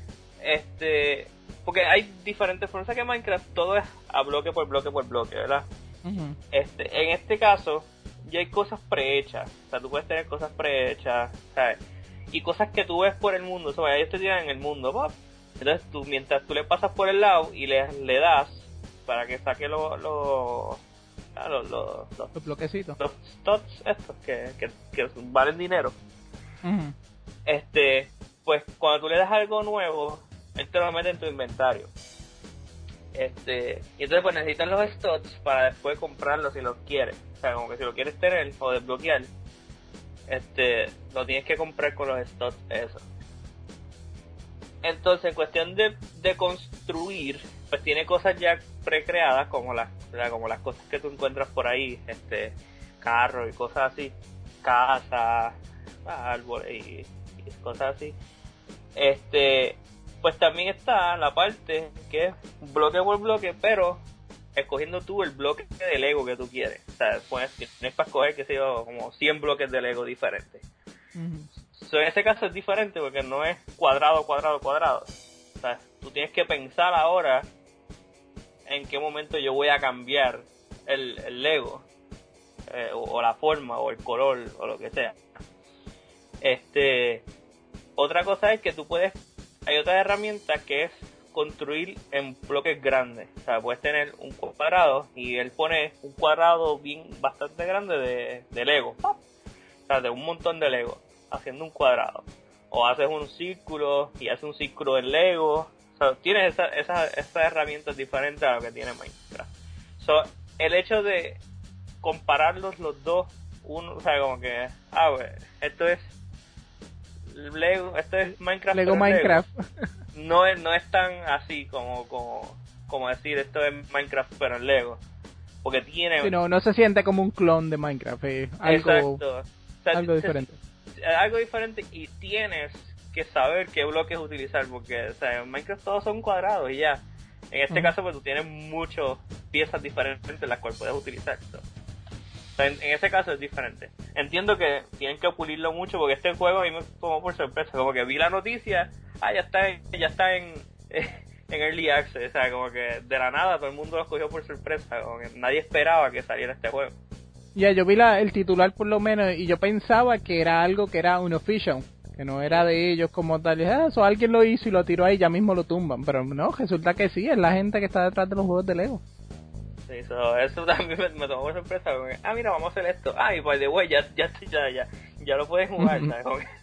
Porque hay diferentes formas. Que Minecraft todo es a bloque por bloque por bloque, ¿verdad? Uh-huh. En este caso ya hay cosas prehechas. O sea, tú puedes tener cosas prehechas, ¿sabes? Y cosas que tú ves por el mundo. O sea, ellos te tiran en el mundo, ¿va? Entonces mientras tú le pasas por el lado y le das para que saque los bloquecitos, los studs estos que valen dinero. Uh-huh. Pues cuando tú le das algo nuevo, él te lo mete en tu inventario. Y entonces pues necesitas los studs para después comprarlos si los quieres. O sea, como que si lo quieres tener o desbloquear, lo tienes que comprar con los studs eso. Entonces en cuestión de construir, pues tiene cosas ya precreadas como las cosas que tú encuentras por ahí, carros y cosas así, casas, árboles y cosas así. Pues también está la parte que es bloque por bloque, pero escogiendo tú el bloque de Lego que tú quieres. O sea, tienes para escoger, qué sé yo, como 100 bloques de Lego diferentes. Uh-huh. So, en ese caso es diferente porque no es cuadrado. O sea, tú tienes que pensar ahora en qué momento yo voy a cambiar el Lego, o la forma, o el color, o lo que sea. Otra cosa es que hay otra herramienta que es construir en bloques grandes. O sea, puedes tener un cuadrado y él pone un cuadrado bastante grande de Lego. O sea, de un montón de Lego haciendo un cuadrado. O haces un círculo y haces un círculo en Lego. O So, tienes esas herramientas diferentes a lo que tiene Minecraft. So, el hecho de compararlos los dos, uno, o sea, como que, esto es Lego, esto es Minecraft. Lego Minecraft. No es tan así como decir esto es Minecraft pero en Lego. Porque tiene... Sí, no se siente como un clon de Minecraft, algo, exacto. O sea, algo diferente. Algo diferente, y tienes que saber qué bloques utilizar, porque o sea, en Minecraft todos son cuadrados y ya. En este caso pues tú tienes muchas piezas diferentes las cuales puedes utilizar. So. O sea, en ese caso es diferente. Entiendo que tienen que pulirlo mucho, porque este juego a mí me tomó por sorpresa, como que vi la noticia, ya está en Early Access, o sea, como que de la nada todo el mundo lo cogió por sorpresa, como que nadie esperaba que saliera este juego. Ya, yo vi el titular por lo menos, y yo pensaba que era algo que era unofficial, que no era de ellos como tal, eso alguien lo hizo y lo tiró ahí, ya mismo lo tumban, pero no, resulta que sí, es la gente que está detrás de los juegos de Lego. Sí, eso también me tomó por sorpresa, como que, mira, vamos a hacer esto, y by the way, ya lo pueden jugar, ¿sabes? Como que,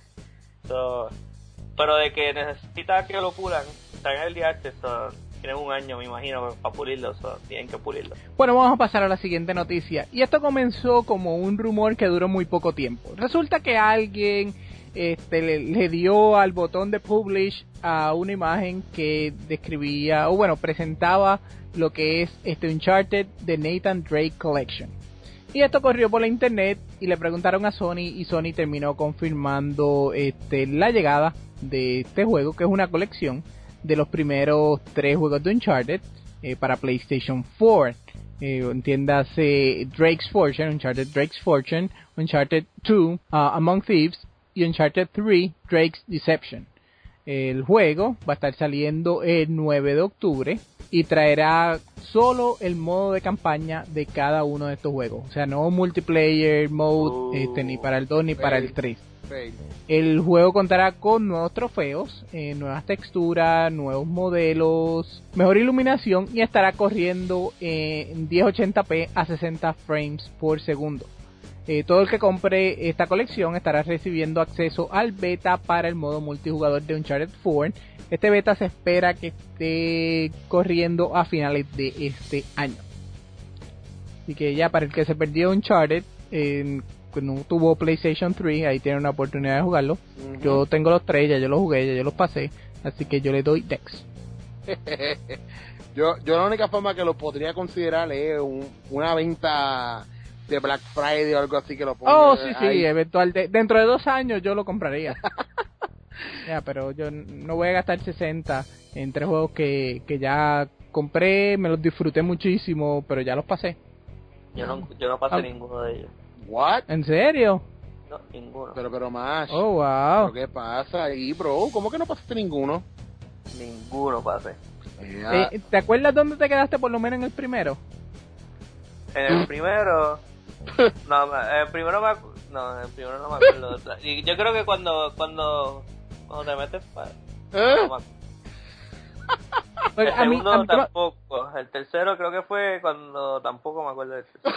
pero de que necesita que lo pulan, está en el día antes, tienen un año, me imagino, para pulirlo, tienen que pulirlo. Bueno, vamos a pasar a la siguiente noticia. Y esto comenzó como un rumor que duró muy poco tiempo. Resulta que alguien le dio al botón de publish a una imagen que describía, o bueno, presentaba lo que es Uncharted The Nathan Drake Collection. Y esto corrió por la internet y le preguntaron a Sony, y Sony terminó confirmando la llegada de este juego, que es una colección de los primeros 3 juegos de Uncharted para PlayStation 4. Entiéndase Drake's Fortune, Uncharted Drake's Fortune, Uncharted 2, Among Thieves, y Uncharted 3, Drake's Deception. El juego va a estar saliendo el 9 de octubre y traerá solo el modo de campaña de cada uno de estos juegos. O sea, no multiplayer mode ni para el 2 ni para el 3. El juego contará con nuevos trofeos, nuevas texturas, nuevos modelos, mejor iluminación, y estará corriendo en 1080p a 60 frames por segundo. Todo el que compre esta colección estará recibiendo acceso al beta para el modo multijugador de Uncharted 4. Este beta se espera que esté corriendo a finales de este año. Así que ya, para el que se perdió Uncharted, no tuvo PlayStation 3, ahí tiene una oportunidad de jugarlo. Uh-huh. Yo tengo los 3, ya yo los jugué, ya yo los pasé, así que yo le doy Dex. yo la única forma que lo podría considerar es una venta de Black Friday o algo así que lo ponga. Sí, eventual, dentro de 2 años yo lo compraría. Ya, pero yo no voy a gastar 60 en 3 juegos que ya compré, me los disfruté muchísimo, pero ya los pasé. Yo no pasé ninguno de ellos. What? ¿En serio? No, ninguno. Pero más. Oh, wow. ¿Pero qué pasa ahí, bro? ¿Cómo que no pasaste ninguno? Ninguno pasé. ¿Te acuerdas dónde te quedaste por lo menos en el primero? En el primero... No, el primero no me acuerdo. Y yo creo que cuando te metes... El segundo tampoco. El tercero creo que fue cuando tampoco me acuerdo del tercero.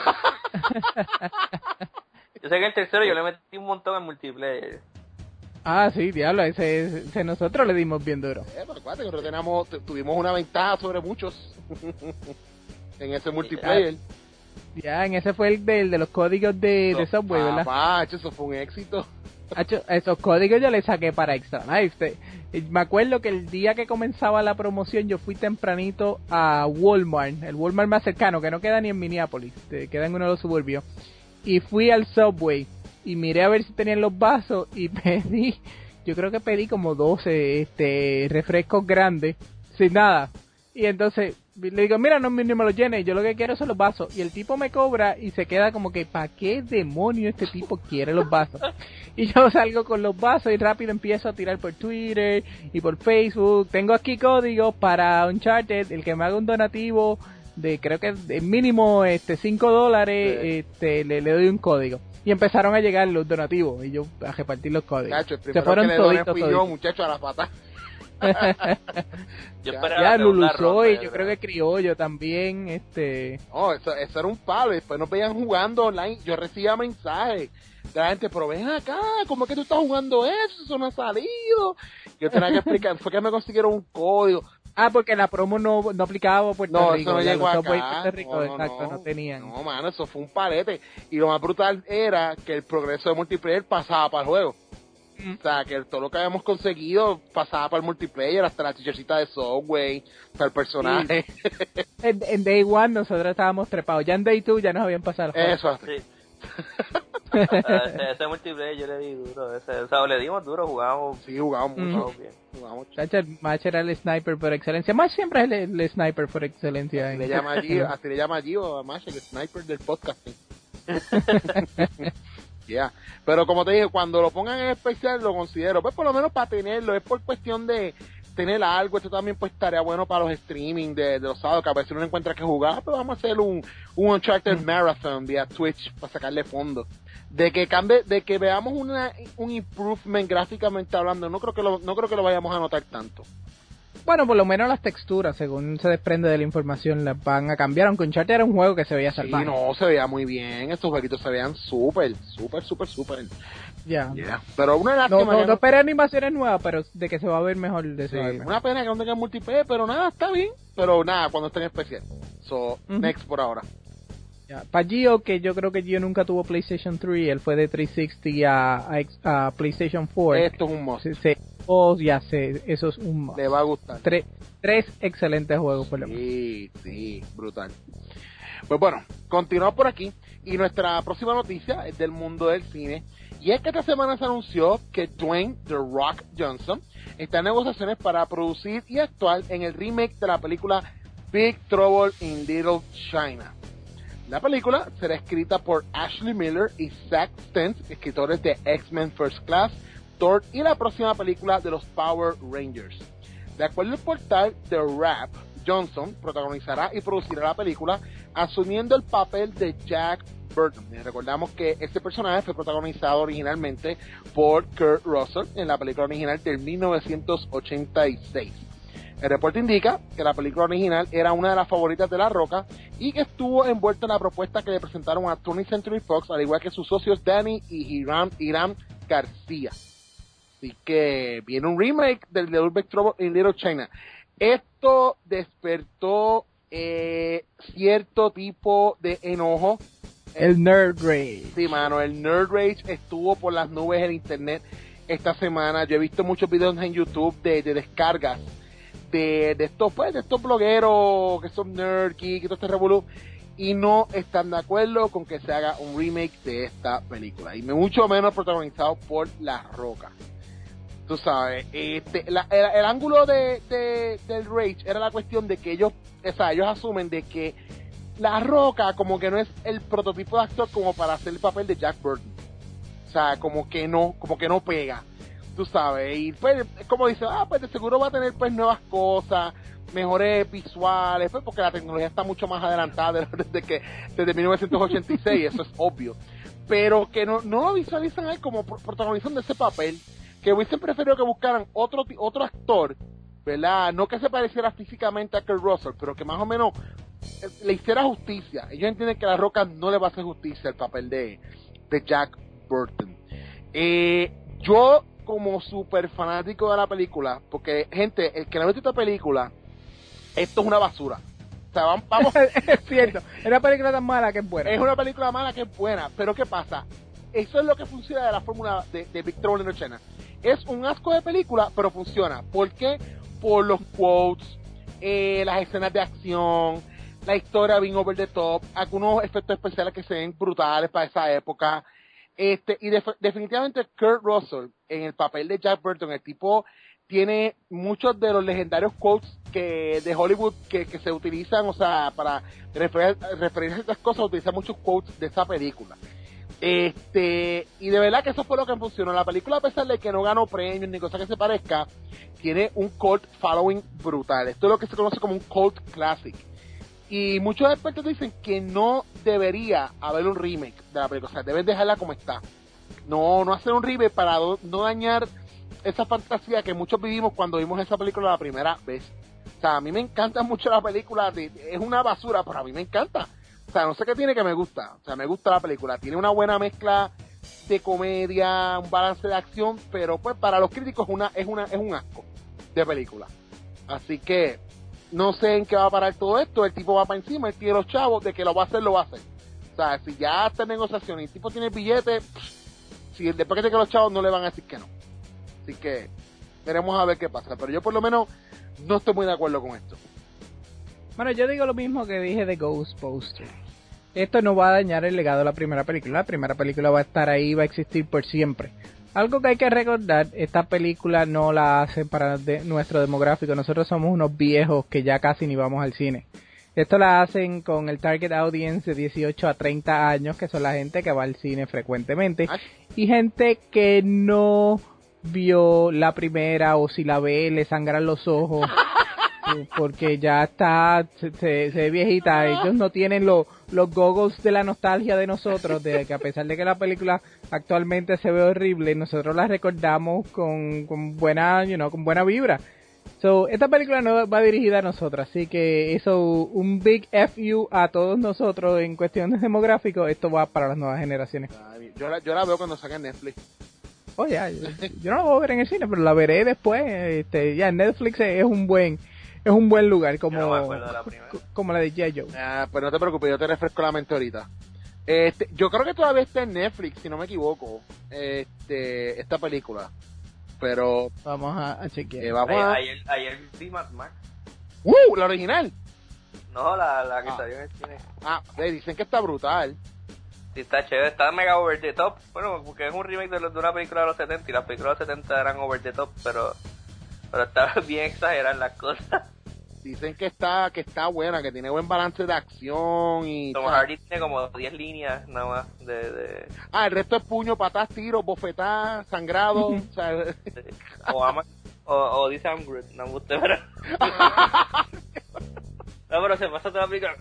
Yo sé que el tercero yo le metí un montón en multiplayer. Sí, diablo, ese nosotros le dimos bien duro. Pero acuérdate que nosotros tuvimos una ventaja sobre muchos en ese multiplayer. Ya, en ese fue el de los códigos de Subway, ¿verdad? Eso fue un éxito. Esos códigos yo les saqué para Extra Life. Me acuerdo que el día que comenzaba la promoción yo fui tempranito a Walmart, el Walmart más cercano, que no queda ni en Minneapolis, queda en uno de los suburbios, y fui al Subway y miré a ver si tenían los vasos y yo creo que pedí como 12 refrescos grandes sin nada, y entonces le digo, mira, no me lo llene, yo lo que quiero son los vasos, y el tipo me cobra y se queda como que, ¿para qué demonio este tipo quiere los vasos? Y yo salgo con los vasos y rápido empiezo a tirar por Twitter y por Facebook. Tengo aquí códigos para Uncharted, el que me haga un donativo de, creo que es mínimo $5, le doy un código. Y empezaron a llegar los donativos y yo a repartir los códigos. Cacho, se fueron toditos. Yo, muchacho, a la pata. Yo esperaba Ya, la segunda Lulusoy, ronda, yo creo que Criollo también, No, eso era un palo. Después nos veían jugando online. Yo recibía mensajes de la gente, pero ven acá, ¿cómo es que tú estás jugando eso no ha salido? Yo tenía que explicar, fue que me consiguieron un código. porque la promo no aplicaba a Puerto No, Rico. eso no ya, llegó los acá. Subway en Puerto Rico, No, exacto, no tenían. No, mano, eso fue un palete. Y lo más brutal era que el progreso de multiplayer pasaba para el juego. O sea, que todo lo que habíamos conseguido pasaba para el multiplayer, hasta la t-shirtita de Subway, hasta el personaje. En Day 1 nosotros estábamos trepados. Ya en Day 2 ya nos habían pasado. Eso. Sí. ese multiplayer yo le di duro. O sea, le dimos duro, jugábamos. Sí, jugábamos mucho. Jugábamos bien. Jugábamos mucho. Chacho, el Match era el sniper por excelencia. Match siempre es el sniper por excelencia. Así le llama Gio, además, el sniper del podcasting. Ya, pero como te dije, cuando lo pongan en especial lo considero, pues por lo menos para tenerlo, es por cuestión de tener algo. Esto también pues estaría bueno para los streaming de los sábados, que a veces uno encuentra que jugar, pues vamos a hacer un Uncharted Marathon vía Twitch para sacarle fondo. De que veamos un improvement gráficamente hablando, no creo que lo vayamos a notar tanto. Bueno, por lo menos las texturas, según se desprende de la información, las van a cambiar, aunque Uncharted era un juego que se veía salvaje. Sí, no, se veía muy bien, estos jueguitos se veían súper. Ya. Yeah. Pero una lástima. No esperé animaciones nuevas, pero de que se va a ver mejor. Sí, una pena que no tenga multiplayer, pero nada, está bien. Pero nada, cuando esté en especial. Next por ahora. Ya. Para Gio, que yo creo que Gio nunca tuvo PlayStation 3, él fue de 360 a PlayStation 4. Esto es un must. Eso es un must. Le va a gustar. Tres excelentes juegos por lo menos. Sí, brutal. Pues bueno, continuamos por aquí. Y nuestra próxima noticia es del mundo del cine. Y es que esta semana se anunció que Dwayne The Rock Johnson está en negociaciones para producir y actuar en el remake de la película Big Trouble in Little China. La película será escrita por Ashley Miller y Zack Stentz, escritores de X-Men First Class, Thor y la próxima película de los Power Rangers. De acuerdo al portal The Wrap, Johnson protagonizará y producirá la película asumiendo el papel de Jack Burton. Recordamos que este personaje fue protagonizado originalmente por Kurt Russell en la película original del 1986. El reporte indica que la película original era una de las favoritas de La Roca y que estuvo envuelta en la propuesta que le presentaron a 20th Century Fox, al igual que sus socios Danny y Hiram García. Así que viene un remake del The Big Trouble in Little China. Esto despertó cierto tipo de enojo. El Nerd Rage. Sí, mano, el Nerd Rage estuvo por las nubes en internet esta semana. Yo he visto muchos videos en YouTube de descargas de estos blogueros que son nerd, geek y todo este revolú, y no están de acuerdo con que se haga un remake de esta película, y mucho menos protagonizado por La Roca. Tú sabes, el ángulo del Rage era la cuestión de que ellos asumen de que La Roca como que no es el prototipo de actor como para hacer el papel de Jack Burton. O sea, como que no pega. Tú sabes, y pues, como dice, pues de seguro va a tener pues nuevas cosas, mejores visuales, pues porque la tecnología está mucho más adelantada desde 1986, eso es obvio. Pero que no lo visualizan a él como protagonizando ese papel, que hubiesen preferido que buscaran otro actor, ¿verdad? No que se pareciera físicamente a Kurt Russell, pero que más o menos le hiciera justicia. Ellos entienden que La Roca no le va a hacer justicia al papel de Jack Burton. Yo, como súper fanático de la película, porque, gente, el que no ha visto esta película, esto es una basura. O sea, vamos. Es cierto, es una película tan mala que es buena. Es una película mala que es buena, pero ¿qué pasa? Eso es lo que funciona de la fórmula de Big Trouble in Little China. Es un asco de película, pero funciona. ¿Por qué? Por los quotes, las escenas de acción, la historia bien over the top, algunos efectos especiales que se ven brutales para esa época. Y definitivamente Kurt Russell en el papel de Jack Burton, el tipo tiene muchos de los legendarios quotes de Hollywood que se utilizan, o sea, para referirse a estas cosas, utilizan muchos quotes de esa película. Y de verdad que eso fue lo que funcionó. La película, a pesar de que no ganó premios ni cosa que se parezca, tiene un cult following brutal. Esto es lo que se conoce como un cult classic. Y muchos expertos dicen que no debería haber un remake de la película, o sea, deben dejarla como está. No hacer un remake para no dañar esa fantasía que muchos vivimos cuando vimos esa película la primera vez. O sea, a mí me encanta mucho la película, es una basura, pero a mí me encanta. O sea, no sé qué tiene que me gusta. O sea, me gusta la película. Tiene una buena mezcla de comedia, un balance de acción, pero pues para los críticos es un asco de película. Así que no sé en qué va a parar todo esto. El tipo va para encima, él tiene los chavos, de que lo va a hacer, lo va a hacer. O sea, si ya está en negociación y el tipo tiene billete, si después que tenga los chavos no le van a decir que no. Así que veremos a ver qué pasa. Pero yo por lo menos no estoy muy de acuerdo con esto. Bueno, yo digo lo mismo que dije de Ghostbusters. Esto no va a dañar el legado de la primera película. La primera película va a estar ahí, va a existir por siempre. Algo que hay que recordar, esta película no la hacen para nuestro demográfico. Nosotros somos unos viejos que ya casi ni vamos al cine. Esto la hacen con el target audience de 18 a 30 años, que son la gente que va al cine frecuentemente. Y gente que no vio la primera, o si la ve le sangran los ojos. Porque ya está, se ve viejita. Ellos no tienen los goggles de la nostalgia de nosotros, de que a pesar de que la película actualmente se ve horrible, nosotros la recordamos con buena, con buena vibra. So, esta película no va dirigida a nosotros, así que eso, un big FU a todos nosotros en cuestiones demográficos. Esto va para las nuevas generaciones. Yo la veo cuando salga en Netflix. Oye, yo no la voy a ver en el cine, pero la veré después. Ya Netflix es un buen lugar, como, como la de G.I. Joe. Pues no te preocupes, yo te refresco la mente ahorita. Yo creo que todavía está en Netflix, si no me equivoco, esta película. Pero vamos a chequear. Ayer vi Mad Max. La original. No, la que salió en el cine. Dicen que está brutal. Sí, está chévere, está mega over the top. Bueno, porque es un remake de una película de los 70 y las películas de los 70 eran over the top, pero está bien exageradas las cosas. Dicen que está buena, que tiene buen balance de acción y... Tom Hardy tiene como 10 líneas nada más de... el resto es puño, patas, tiros, bofetadas, sangrado, o sea... o dice I'm Groot, no me gusta, pero... No, pero se pasa toda la película...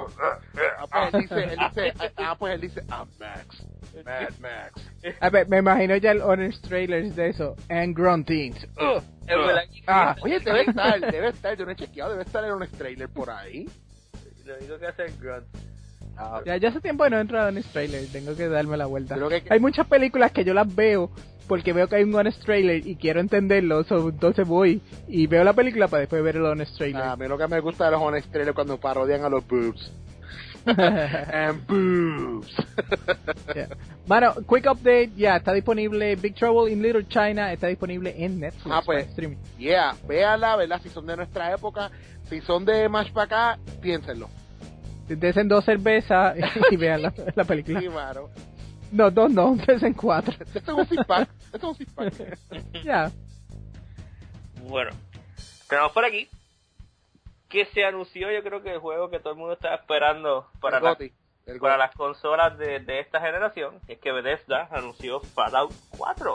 Él dice, I'm Max. Mad Max. A ver, me imagino ya el honest trailers de eso. And grunting. Oye, debe estar, yo no he chequeado, debe estar en un trailer por ahí. Lo único que hace es grunt. Ya hace tiempo que no entro a honest trailer, tengo que darme la vuelta. Que... Hay muchas películas que yo las veo porque veo que hay un honest trailer y quiero entenderlo, entonces voy y veo la película para después ver el honest trailer. A mí lo que me gusta de los honest trailers cuando parodian a los boobs. And boobs. Bueno, quick update, ya está disponible. Big Trouble in Little China está disponible en Netflix. Pues, streaming. Véanla, ¿verdad? Si son de nuestra época, si son de más para acá, piénsenlo. Desen 2 cervezas y vean la película. Sí, claro. No, 2 no, desen 4. Este es un six-pack. Ya. Bueno, tenemos por aquí que se anunció, yo creo que el juego que todo el mundo estaba esperando para las consolas de esta generación, es que Bethesda anunció Fallout 4.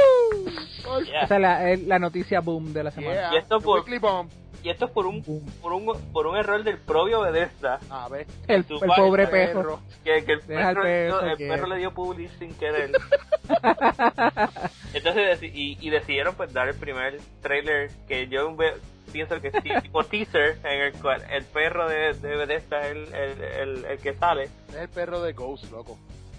Esa es la noticia boom de la semana. Y esto por un error del propio Bethesda. A ver, el pobre perro. Que el perro le dio public sin querer. Entonces decidieron pues dar el primer trailer que yo pienso que es tipo teaser, en el cual el perro de Bethesda es el que sale. Es el perro de Ghost, loco.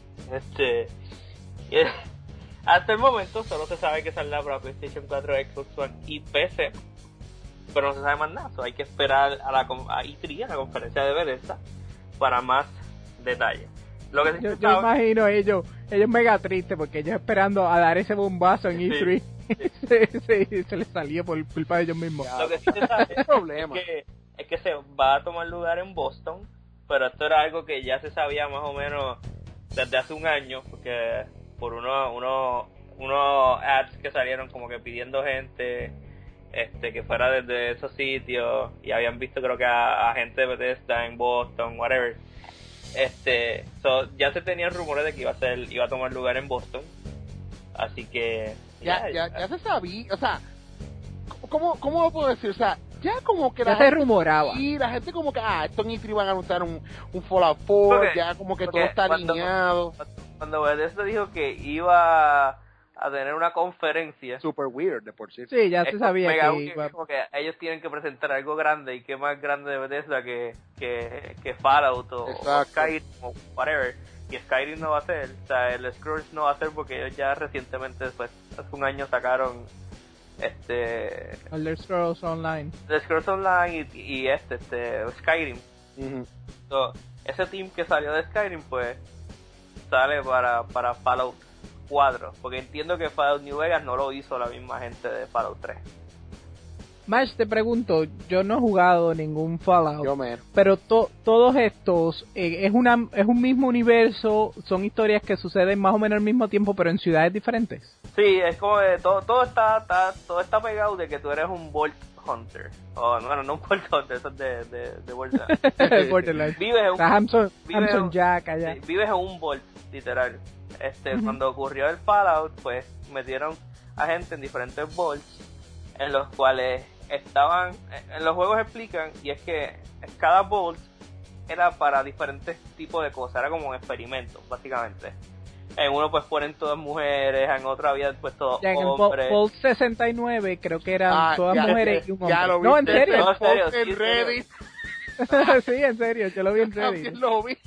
Hasta el momento solo se sabe que saldrá para PlayStation 4, Xbox One y PC, pero no se sabe más nada. Hay que esperar a E3, a la conferencia de Bethesda, para más detalles. Lo que yo imagino ellos mega tristes porque ellos esperando a dar ese bombazo en E3. se les salió por culpa de ellos mismos. Lo que sí se sabe es que se va a tomar lugar en Boston, pero esto era algo que ya se sabía más o menos desde hace un año, porque por unos ads que salieron como que pidiendo gente que fuera desde esos sitios, y habían visto creo que a gente de Bethesda en Boston, whatever. Ya se tenían rumores de que iba a tomar lugar en Boston, así que ya se sabía, o sea, ¿cómo lo puedo decir? O sea, ya como que ya se rumoraba. Y la gente como que, esto en E3 van a anunciar un Fallout 4, ya como que todo está alineado. Cuando Bethesda dijo que iba a tener una conferencia. Super weird, de por sí. Sí, ya se sabía mega, que iba... como que ellos tienen que presentar algo grande, y qué más grande de Bethesda que Fallout o Skyrim o whatever. Y Skyrim no va a ser, o sea, el Scrolls no va a ser, porque ellos ya recientemente, después, hace un año sacaron Elder Scrolls Online. el Scrolls Online y Skyrim. Uh-huh. So, ese team que salió de Skyrim, pues sale para Fallout 4, porque entiendo que Fallout New Vegas no lo hizo la misma gente de Fallout 3. Mash, te pregunto, yo no he jugado ningún Fallout, Yo me... pero todos estos es un mismo universo, son historias que suceden más o menos al mismo tiempo, pero en ciudades diferentes. Sí, es como de, todo está pegado de que tú eres un Vault Hunter. Bueno, no un Vault Hunter, eso es de Borderlands. Borderlands. Vives en un Hamson Jack allá. sí, vives en un Vault, literal. Cuando ocurrió el Fallout, pues metieron a gente en diferentes Vaults, en los cuales estaban, en los juegos explican, y es que cada Vault era para diferentes tipos de cosas, era como un experimento, básicamente. En uno pues ponen todas mujeres, en otro había pues todos hombres. En Vault 69 creo que eran todas mujeres y un hombre. Ya lo No, en viste, serio. No, en serio, en sí, Reddit. Sí, en serio, yo lo vi en También Reddit. lo vi.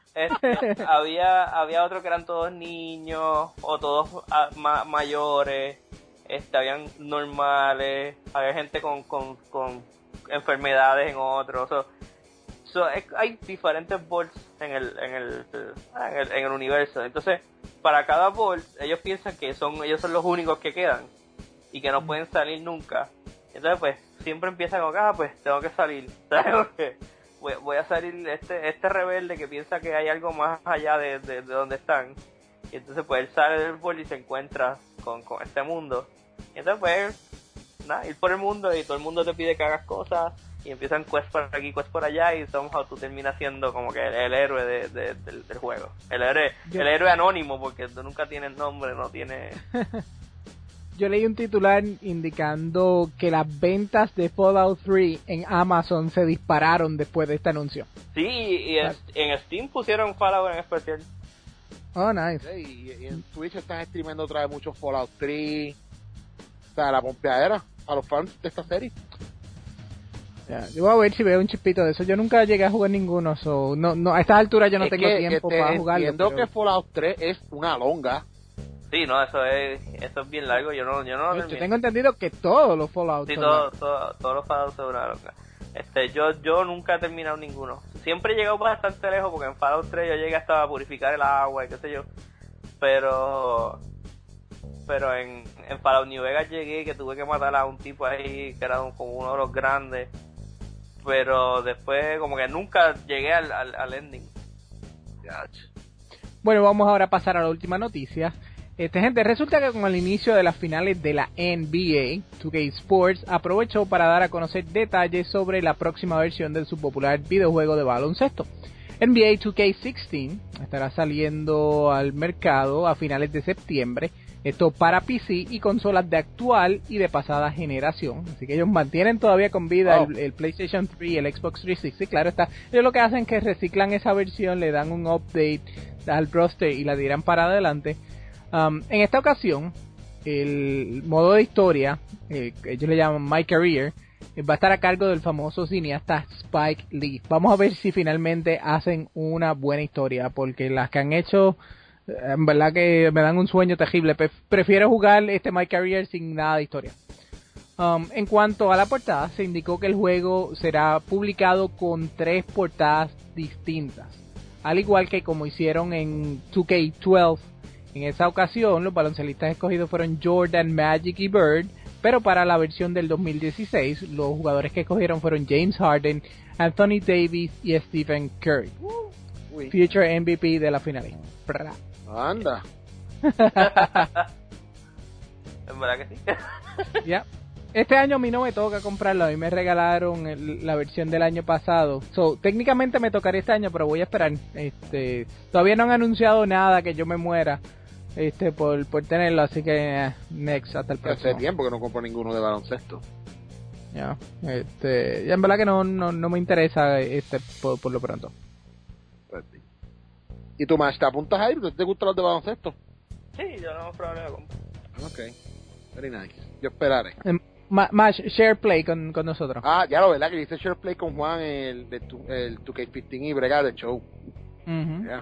Había otro que eran todos niños o todos mayores, habían normales, había gente con enfermedades en otros. Hay diferentes vaults en el universo. Entonces, para cada vault, ellos piensan que ellos son los únicos que quedan y que no pueden salir nunca. Entonces, pues, siempre empiezan con, pues, tengo que salir. ¿Sabes? Voy a salir este rebelde que piensa que hay algo más allá de donde están. Y entonces, pues, él sale del vault y se encuentra con este mundo. Y entonces, pues, nada, ir por el mundo, y todo el mundo te pide que hagas cosas. Y empiezan quests por aquí, quests por allá, y somehow tú terminas siendo como que el héroe del juego. El héroe anónimo, porque tú nunca tienes nombre, no tienes... Yo leí un titular indicando que las ventas de Fallout 3 en Amazon se dispararon después de este anuncio. Sí, y en Steam pusieron Fallout en especial. Oh, nice. Sí, y en Twitch están streamando otra vez muchos Fallout 3. O sea, la pompeadera a los fans de esta serie. Yeah, yo voy a ver si veo un chispito de eso. Yo nunca llegué a jugar ninguno, no, a estas alturas yo no tengo tiempo para jugarlo. Entiendo pero... que Fallout 3 es una longa. Sí, no, eso es bien largo. Yo no Yo tengo entendido que todos los Fallout sí, son todos los Fallout son una longa. Yo nunca he terminado ninguno. Siempre he llegado bastante lejos, porque en Fallout 3 yo llegué hasta a purificar el agua y qué sé yo. Pero en Fallout New Vegas llegué, que tuve que matar a un tipo ahí que era como uno de los grandes. Pero después como que nunca llegué al ending. Bueno, vamos ahora a pasar a la última noticia. Gente, resulta que con el inicio de las finales de la NBA, 2K Sports aprovechó para dar a conocer detalles sobre la próxima versión de su popular videojuego de baloncesto. NBA 2K16 estará saliendo al mercado a finales de septiembre, esto para PC y consolas de actual y de pasada generación, así que ellos mantienen todavía con vida el PlayStation 3 y el Xbox 360, claro está. Ellos lo que hacen es que reciclan esa versión, le dan un update al roster y la tiran para adelante. En esta ocasión, el modo de historia, ellos le llaman My Career, va a estar a cargo del famoso cineasta Spike Lee. Vamos a ver si finalmente hacen una buena historia, porque las que han hecho, en verdad que me dan un sueño terrible. Prefiero jugar My Career sin nada de historia. En cuanto a la portada, se indicó que el juego será publicado con 3 portadas distintas, al igual que como hicieron en 2K12. En esa ocasión, los baloncelistas escogidos fueron Jordan, Magic y Bird, pero para la versión del 2016, los jugadores que escogieron fueron James Harden, Anthony Davis y Stephen Curry. Future MVP de la final. Anda. En verdad que sí. Ya. Este año a mí no me toca comprarlo, a mí me regalaron la versión del año pasado. Técnicamente me tocaría este año, pero voy a esperar. Todavía no han anunciado nada que yo me muera por tenerlo, así que next, hasta el próximo. Hace tiempo que no compro ninguno de baloncesto. Ya, ya en verdad que no me interesa por lo pronto. ¿Y tú más te apuntas ahí? ¿Te gustan los de baloncesto? Sí, yo no problema con... Ok, very nice. Yo esperaré. Más share play con nosotros. Ah, ya lo verdad que dice share play con Juan el 2K15 y bregar de show. Yeah.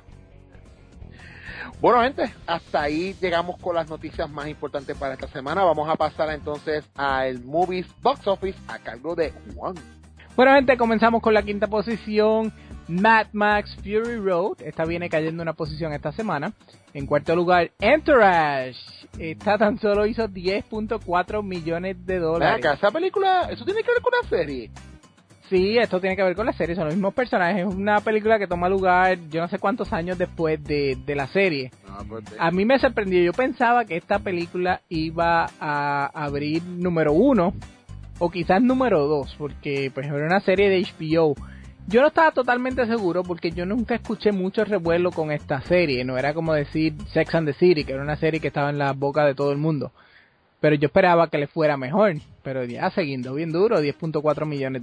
Bueno, gente, hasta ahí llegamos con las noticias más importantes para esta semana. Vamos a pasar entonces al Movies Box Office a cargo de Juan. Bueno, gente, comenzamos con la quinta posición, Mad Max Fury Road. Esta viene cayendo una posición esta semana. En cuarto lugar, Entourage. Esta tan solo hizo $10.4 millones. Acá, esa película, ¿eso tiene que ver con la serie? Sí, esto tiene que ver con la serie, son los mismos personajes. Es una película que toma lugar yo no sé cuántos años después de la serie. A mí me sorprendió, yo pensaba que esta película iba a abrir número 1 o quizás número 2, porque pues era una serie de HBO. Yo no estaba totalmente seguro porque yo nunca escuché mucho revuelo con esta serie. No era como decir Sex and the City, que era una serie que estaba en la boca de todo el mundo. Pero yo esperaba que le fuera mejor. Pero ya siguiendo bien duro, $10.4 millones.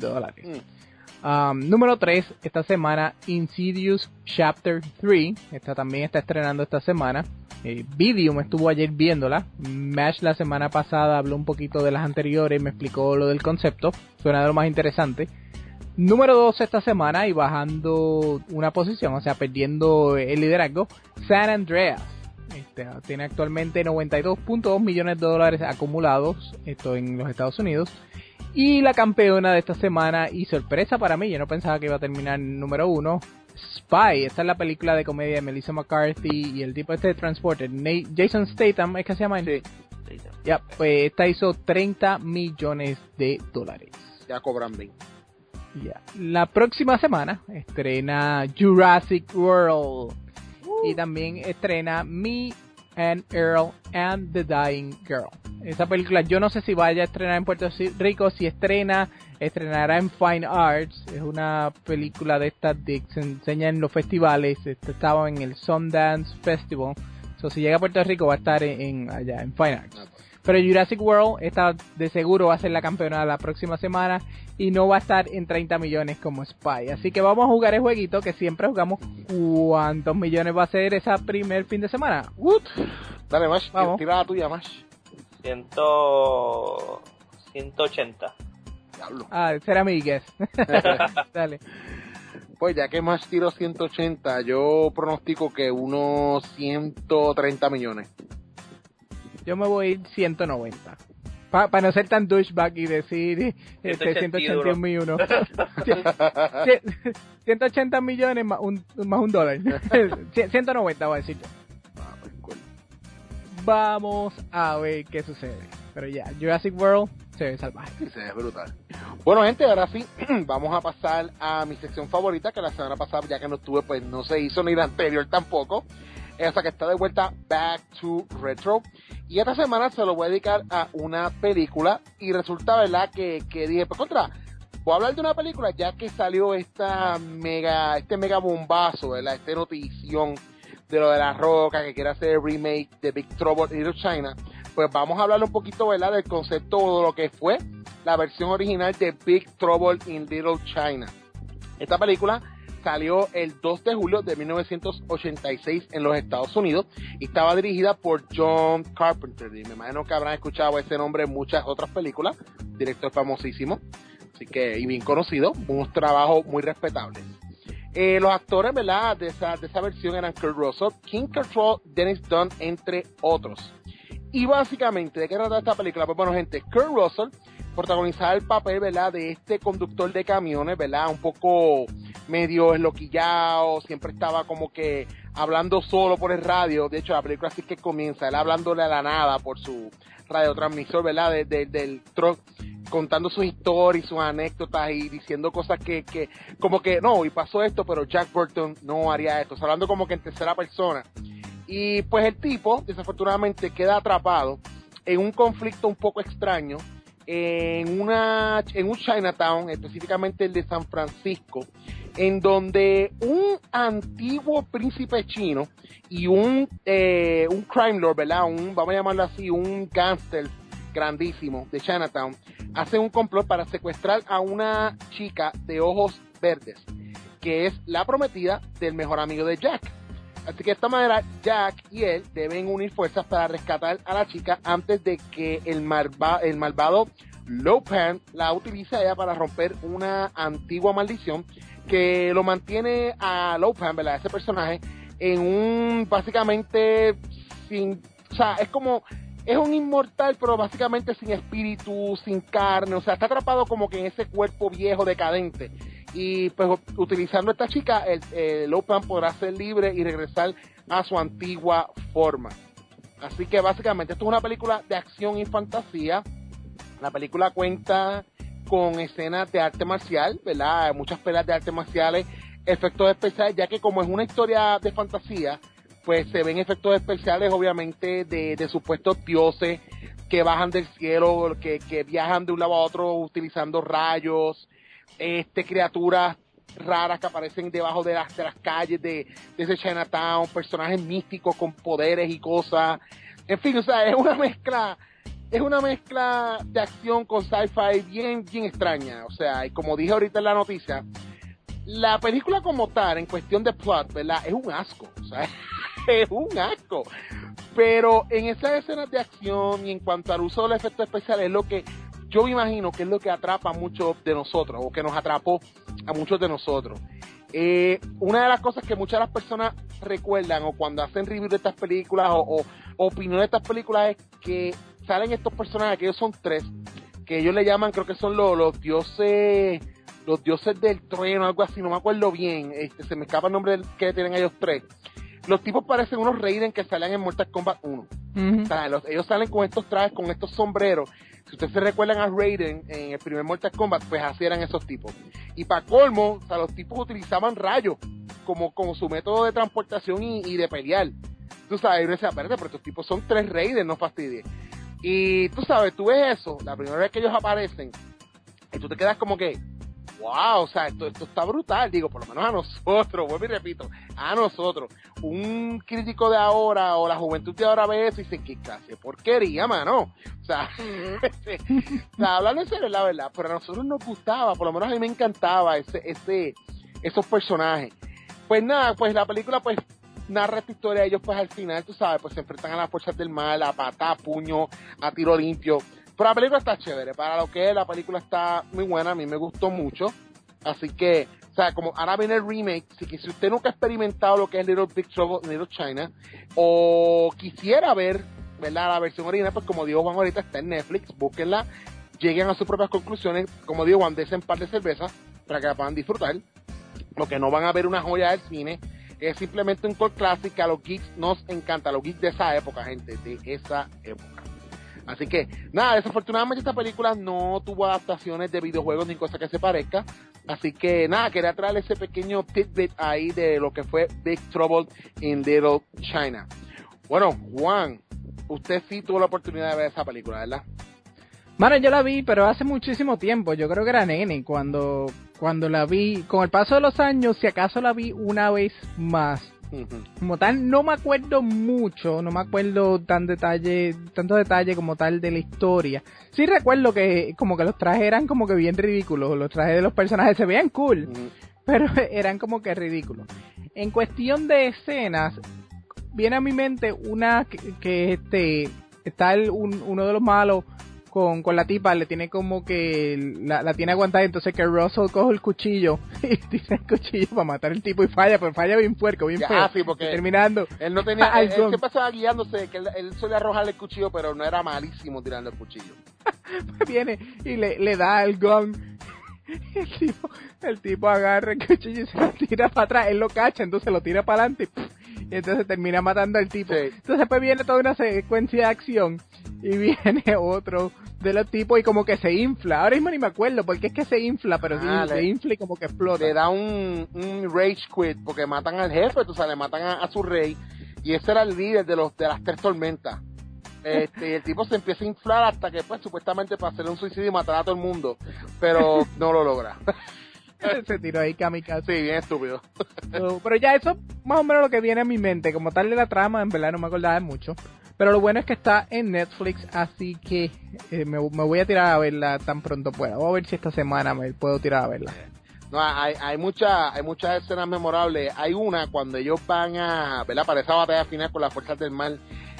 Número 3, esta semana, Insidious Chapter 3. Esta también está estrenando esta semana. Vidium estuvo ayer viéndola. Mash la semana pasada habló un poquito de las anteriores, me explicó lo del concepto. Suena de lo más interesante. Número 2 esta semana y bajando una posición, o sea, perdiendo el liderazgo, San Andreas. Tiene actualmente $92.2 millones acumulados, esto en los Estados Unidos. Y la campeona de esta semana, y sorpresa para mí, yo no pensaba que iba a terminar número 1, Spy. Esta es la película de comedia de Melissa McCarthy y el tipo de Transporter, Jason Statham, ¿es que se llama? Sí. Ya, pues esta hizo $30 millones. Ya cobran 20. Yeah. La próxima semana estrena Jurassic World y también estrena Me and Earl and the Dying Girl. Esa película yo no sé si vaya a estrenar en Puerto Rico. Si estrenará en Fine Arts. Es una película de estas que se enseña en los festivales. Estaba en el Sundance Festival. Si llega a Puerto Rico va a estar allá en Fine Arts. Pero Jurassic World está de seguro va a ser la campeona la próxima semana y no va a estar en 30 millones como Spy. Así que vamos a jugar el jueguito que siempre jugamos. ¿Cuántos millones va a ser esa primer fin de semana? Dale, Mash, vamos. Tira la tuya, Mash. 180. Diablo. Ese era mi guess. Dale. Pues ya que Mash tiró 180, yo pronostico que unos 130 millones. Yo me voy a ir 190. Para no ser tan douchebag y decir 181 millones. 180 millones más un dólar. 190 voy a decir yo. Vamos a ver qué sucede. Pero ya, Jurassic World se ve salvaje. Sí, se ve brutal. Bueno, gente, ahora sí, vamos a pasar a mi sección favorita, que la semana pasada, ya que no estuve, pues no se hizo, ni la anterior tampoco. Hasta que está de vuelta Back to Retro. Y esta semana se lo voy a dedicar a una película. Y resulta, ¿verdad? Que dije, pues voy a hablar de una película ya que salió este mega bombazo, ¿verdad? Esta notición de lo de La Roca, que quiere hacer el remake de Big Trouble in Little China. Pues vamos a hablar un poquito, ¿verdad? Del concepto de lo que fue la versión original de Big Trouble in Little China. Esta película salió el 2 de julio de 1986 en los Estados Unidos y estaba dirigida por John Carpenter. Y me imagino que habrán escuchado ese nombre en muchas otras películas, director famosísimo, así que y bien conocido, unos trabajos muy respetables. Los actores, ¿verdad?, de esa versión eran Kurt Russell, King Control, Dennis Dunn, entre otros. Y básicamente, ¿de qué trata esta película? Pues bueno, gente, Kurt Russell protagonizaba el papel, ¿verdad?, de este conductor de camiones, ¿verdad?, un poco medio enloquillado, siempre estaba como que hablando solo por el radio. De hecho, la película así que comienza, él hablándole a la nada por su radiotransmisor, ¿verdad?, del truck, contando sus historias, sus anécdotas y diciendo cosas que como que, no, y pasó esto, pero Jack Burton no haría esto, o sea, hablando como que en tercera persona. Y pues el tipo, desafortunadamente, queda atrapado en un conflicto un poco extraño, en un Chinatown, específicamente el de San Francisco, en donde un antiguo príncipe chino y un crime lord, ¿verdad?, vamos a llamarlo así, un gángster grandísimo de Chinatown, hacen un complot para secuestrar a una chica de ojos verdes, que es la prometida del mejor amigo de Jack. Así que de esta manera Jack y él deben unir fuerzas para rescatar a la chica antes de que el malvado Lo Pan la utilice a ella para romper una antigua maldición que lo mantiene a Lo Pan, ¿verdad? Ese personaje en un, básicamente, o sea, es un inmortal, pero básicamente sin espíritu, sin carne, o sea, está atrapado como que en ese cuerpo viejo decadente. Y pues utilizando a esta chica, el Lo Pan podrá ser libre y regresar a su antigua forma. Así que básicamente esto es una película de acción y fantasía. La película cuenta con escenas de arte marcial, ¿verdad? Muchas peleas de artes marciales, efectos especiales, ya que como es una historia de fantasía, pues se ven efectos especiales obviamente de supuestos dioses que bajan del cielo, que viajan de un lado a otro utilizando rayos, criaturas raras que aparecen debajo de las calles de ese Chinatown, personajes místicos con poderes y cosas, en fin, o sea, es una mezcla de acción con sci-fi bien extraña, o sea, y como dije ahorita en la noticia, la película como tal, en cuestión de plot, ¿verdad? Es un asco, o sea, es un asco, pero en esas escenas de acción y en cuanto al uso de los efectos especiales, es lo que yo me imagino que es lo que atrapa a muchos de nosotros, o que nos atrapó a muchos de nosotros. Una de las cosas que muchas de las personas recuerdan, o cuando hacen review de estas películas, o opinión de estas películas, es que salen estos personajes, que ellos son tres, que ellos le llaman, creo que son los dioses del trueno, algo así, no me acuerdo bien, se me escapa el nombre que tienen ellos tres. Los tipos parecen unos Raiden que salían en Mortal Kombat 1. Uh-huh. O sea, ellos salen con estos trajes, con estos sombreros. Si ustedes se recuerdan a Raiden en el primer Mortal Kombat, pues así eran esos tipos. Y para colmo, o sea, los tipos utilizaban rayos como su método de transportación y de pelear. Tú sabes, y uno decía, espérate, pero estos tipos son tres Raiden, no fastidies. Y tú sabes, tú ves eso, la primera vez que ellos aparecen, y tú te quedas como que, wow, o sea, esto está brutal, digo, por lo menos a nosotros, vuelvo y repito, a nosotros, un crítico de ahora, o la juventud de ahora ve eso y dice, qué clase de porquería, mano, o sea, hablando en serio, la verdad, pero a nosotros nos gustaba, por lo menos a mí me encantaba esos personajes. Pues nada, pues la película, pues, narra esta historia, ellos pues al final, tú sabes, pues se enfrentan a las fuerzas del mal, a patá, a puño, a tiro limpio. Pero la película está chévere, para lo que es, la película está muy buena, a mí me gustó mucho. Así que, o sea, como ahora viene el remake, si usted nunca ha experimentado lo que es Little Big Trouble in Little China, o quisiera ver, ¿verdad?, la versión original, pues como dijo Juan ahorita, está en Netflix, búsquenla, lleguen a sus propias conclusiones, como digo, Juan, desen par de cervezas para que la puedan disfrutar. Lo que no van a ver una joya del cine, es simplemente un cult clásico que a los geeks nos encanta, a los geeks de esa época, gente, de esa época. Así que, nada, desafortunadamente esta película no tuvo adaptaciones de videojuegos ni cosa que se parezca. Así que, nada, quería traerle ese pequeño tidbit ahí de lo que fue Big Trouble in Little China. Bueno, Juan, usted sí tuvo la oportunidad de ver esa película, ¿verdad? Mano, yo la vi, pero hace muchísimo tiempo. Yo creo que era nene cuando la vi. Con el paso de los años, si acaso la vi una vez más. Como tal, no me acuerdo mucho, no me acuerdo tanto detalle como tal de la historia. Sí recuerdo que como que los trajes eran como que bien ridículos, los trajes de los personajes se veían cool, pero eran como que ridículos. En cuestión de escenas, viene a mi mente una que está uno de los malos con la tipa, le tiene como que la tiene aguantada, entonces que Russell coge el cuchillo y tira el cuchillo para matar al tipo y falla, pero falla bien puerco, bien feo. Sí, porque terminando él no tenía, él siempre estaba guiándose, que él solía arrojarle el cuchillo, pero no era malísimo tirando el cuchillo. Viene y le da el gun. El tipo agarra el cuchillo y se lo tira para atrás, él lo cacha, entonces lo tira para adelante y entonces termina matando al tipo. Sí. Entonces pues viene toda una secuencia de acción y viene otro de los tipos y como que se infla. Ahora mismo ni me acuerdo porque es que se infla, pero se infla y como que explota. Le da un rage quit porque matan al jefe, tú sabes, le matan a su rey y ese era el líder de las tres tormentas. El tipo se empieza a inflar hasta que pues supuestamente para hacer un suicidio y matar a todo el mundo, pero no lo logra. Se tiró ahí kamikaze. Sí, bien estúpido. Pero ya eso más o menos lo que viene a mi mente, como tal de la trama, en verdad no me acordaba de mucho. Pero lo bueno es que está en Netflix, así que me voy a tirar a verla tan pronto pueda. Voy a ver si esta semana me puedo tirar a verla. No, hay muchas escenas memorables. Hay una cuando ellos van a, ¿verdad? Para esa batalla final con las fuerzas del mal,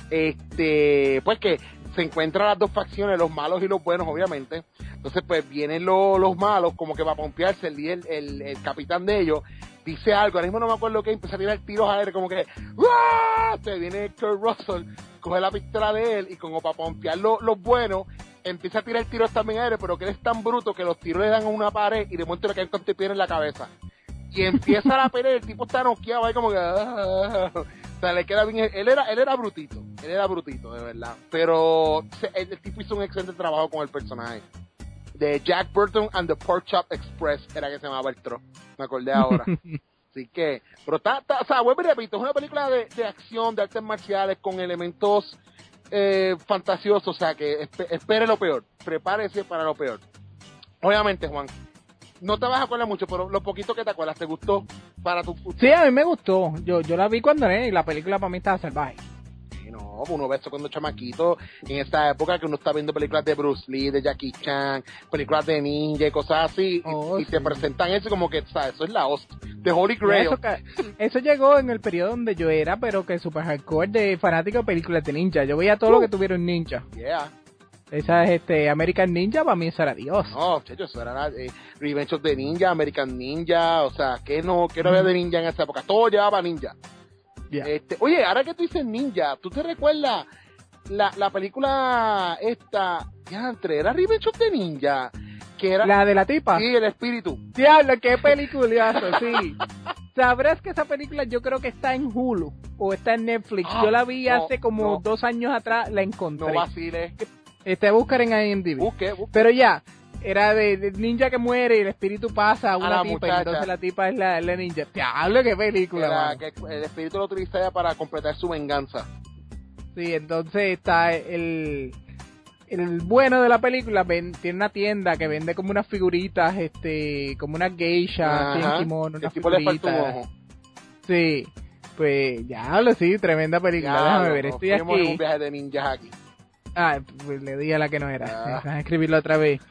pues que se encuentran las dos facciones, los malos y los buenos, obviamente. Entonces, pues vienen los malos, como que va a pompearse el líder, el capitán de ellos, dice algo, ahora mismo no me acuerdo qué, empieza a tirar tiros al aire, como que ¡ah! Se viene Kurt Russell, coge la pistola de él y como para pompear los buenos, empieza a tirar tiros también al aire, pero que él es tan bruto que los tiros le dan a una pared y de momento le caen con en la cabeza. Y empieza la pelea, el tipo está noqueado ahí como que o sea, le queda bien, él era brutito, de verdad, pero el tipo hizo un excelente trabajo con el personaje. De Jack Burton and the Pork Chop Express era que se llamaba el tro, me acordé ahora. Así que, pero o sea, vuelvo y repito, es una película de acción, de artes marciales, con elementos fantasiosos, o sea que espere lo peor, prepárese para lo peor. Obviamente, Juan, no te vas a acordar mucho, pero lo poquito que te acuerdas, ¿te gustó para tu futuro? Sí, a mí me gustó, yo la vi cuando era y la película para mí estaba salvaje. No, uno ve esto cuando chamaquito, en esta época que uno está viendo películas de Bruce Lee, de Jackie Chan, películas de ninja y cosas así, y te presentan eso como que, ¿sabes? Eso es la hostia, de Holy Grail. Eso llegó en el periodo donde yo era, pero que super hardcore de fanático de películas de ninja. Yo veía todo lo que tuvieron ninja. Yeah. Esa American Ninja, para mí eso era Dios. No, checho, eso era Revenge of the Ninja, American Ninja, o sea, que no había de ninja en esa época, todo llevaba ninja. Yeah. Oye, ahora que tú dices ninja, ¿tú te recuerdas la película esta, era Revenge of the Ninja? Que era la de la tipa. Sí, el espíritu. Diablo, qué peliculazo, sí. Sabrás que esa película yo creo que está en Hulu o está en Netflix. Yo la vi hace como 2 años atrás, la encontré. No vaciles. Buscar en IMDb. Busque. Pero ya, era de ninja que muere y el espíritu pasa a una tipa muchacha. y entonces la tipa es la ninja. Diablo, qué película. Que el espíritu lo utiliza ya para completar su venganza. Sí, entonces está el bueno de la película, tiene una tienda que vende como unas figuritas, como unas geisha, en kimono, unas figuritas. Sí, pues diablo, sí, tremenda película. Déjame ver, estoy aquí. Un viaje de ninjas aquí. Pues le di a la que no era. Déjame escribirlo otra vez.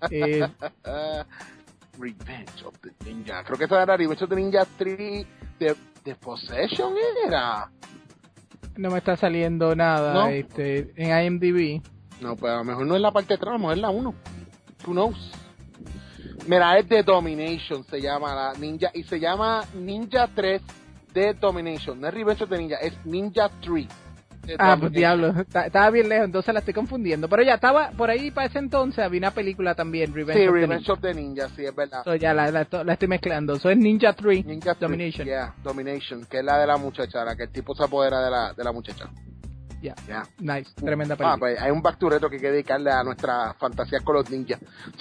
Revenge of the Ninja. Creo que esa era Revenge of the Ninja 3 de Possession era. No me está saliendo nada, ¿no? En IMDb. No, pues a lo mejor no es la parte de atrás, a lo mejor es la 1. Who knows? Mira, es The Domination, se llama la ninja, y se llama Ninja 3 The Domination. No es Revenge of the Ninja, es Ninja 3. Pues diablo, estaba bien lejos, entonces la estoy confundiendo. Pero ya estaba, por ahí para ese entonces había una película también, Revenge of the Ninja, sí, es verdad. Ya la estoy mezclando, eso es Ninja 3, Domination. Domination, que es la de la muchacha, la que el tipo se apodera de la muchacha. Yeah. Nice, tremenda película. Pues hay un back to retro que hay que dedicarle a nuestras fantasías con los ninjas.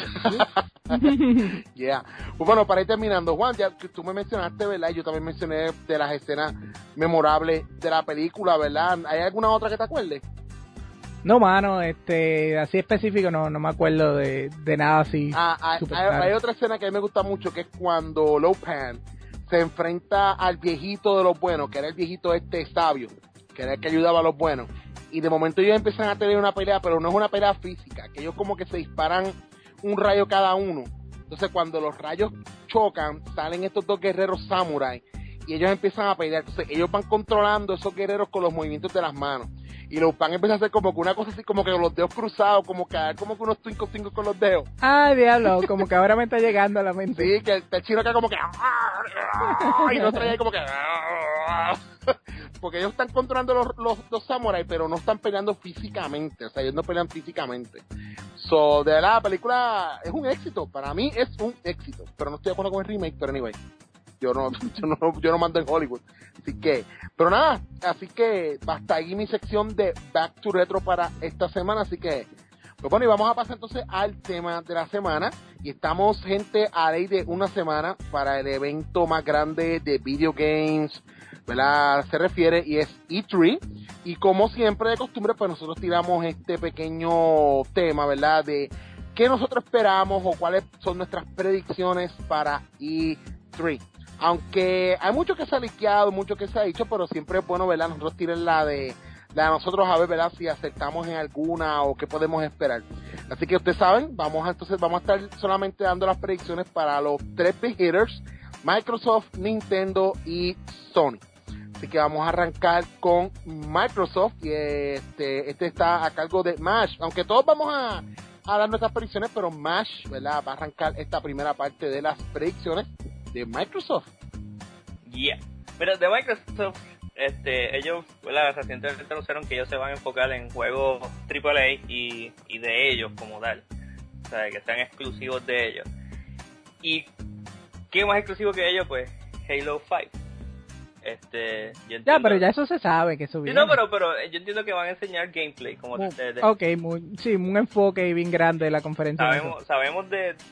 Pues bueno, para ir terminando, Juan, ya que tú me mencionaste, ¿verdad? Y yo también mencioné de las escenas memorables de la película, ¿verdad? ¿Hay alguna otra que te acuerdes? No, mano, así específico no me acuerdo de nada así. Hay otra escena que a mí me gusta mucho, que es cuando Lopan se enfrenta al viejito de los buenos, que era el viejito sabio, que era el que ayudaba a los buenos, y de momento ellos empiezan a tener una pelea, pero no es una pelea física, que ellos como que se disparan un rayo cada uno. Entonces cuando los rayos chocan, salen estos dos guerreros samurai, y ellos empiezan a pelear. Entonces ellos van controlando esos guerreros con los movimientos de las manos, y los van a empezar a hacer como que una cosa así, como que con los dedos cruzados, como que unos twinkle con los dedos. Diablo, como que ahora me está llegando a la mente. Sí, que el chino acá como que y no trae ahí como que porque ellos están controlando los samuráis, pero no están peleando físicamente, o sea, ellos no pelean físicamente. De verdad, la película es un éxito, para mí es un éxito, pero no estoy de acuerdo con el remake, pero anyway, yo no mando en Hollywood, pero nada, así que hasta ahí mi sección de Back to Retro para esta semana, así que pues bueno, y vamos a pasar entonces al tema de la semana, y estamos, gente, a ley de una semana para el evento más grande de video games, ¿verdad? Se refiere, y es E3, y como siempre de costumbre, pues nosotros tiramos este pequeño tema, ¿verdad? De qué nosotros esperamos o cuáles son nuestras predicciones para E3. Aunque hay mucho que se ha liqueado, mucho que se ha dicho, pero siempre es bueno, ¿verdad? Nosotros tirar la de la de nosotros a ver, ¿verdad? Si acertamos en alguna o qué podemos esperar. Así que ustedes saben, vamos a estar solamente dando las predicciones para los 3 big hitters, Microsoft, Nintendo y Sony. Así que vamos a arrancar con Microsoft, y este está a cargo de Mash, aunque todos vamos a dar nuestras predicciones, pero Mash, ¿verdad? Va a arrancar esta primera parte de las predicciones de Microsoft. Yeah. Pero de Microsoft, ellos, ¿verdad? Recientemente anunciaron que ellos se van a enfocar en juegos AAA y de ellos como tal. O sea, que sean exclusivos de ellos. ¿Y qué más exclusivo que ellos? Pues Halo 5. Ya, pero ya eso se sabe que eso viene. Sí, no, pero yo entiendo que van a enseñar gameplay como Ok, un enfoque bien grande de la conferencia. Sabemos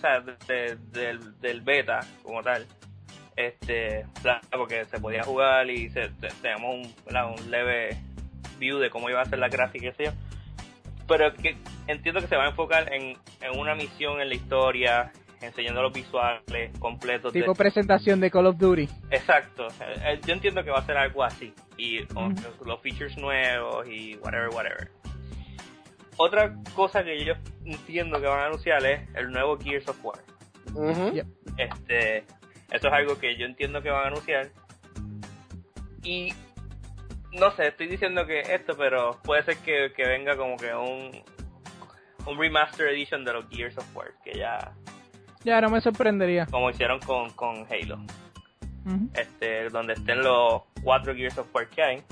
del beta como tal. Porque se podía jugar y teníamos un leve view de cómo iba a ser la gráfica y eso. Pero que entiendo que se va a enfocar en una misión en la historia, enseñando los visuales completos. Tipo presentación de Call of Duty. Exacto. Yo entiendo que va a ser algo así. Y con los features nuevos y whatever. Otra cosa que yo entiendo que van a anunciar es el nuevo Gears of War. Yep. Eso es algo que yo entiendo que van a anunciar. Y no sé, estoy diciendo que esto, pero puede ser que venga como que un remaster edition de los Gears of War, que ya no me sorprendería. Como hicieron con Halo. Donde estén los 4 Gears of War que hay.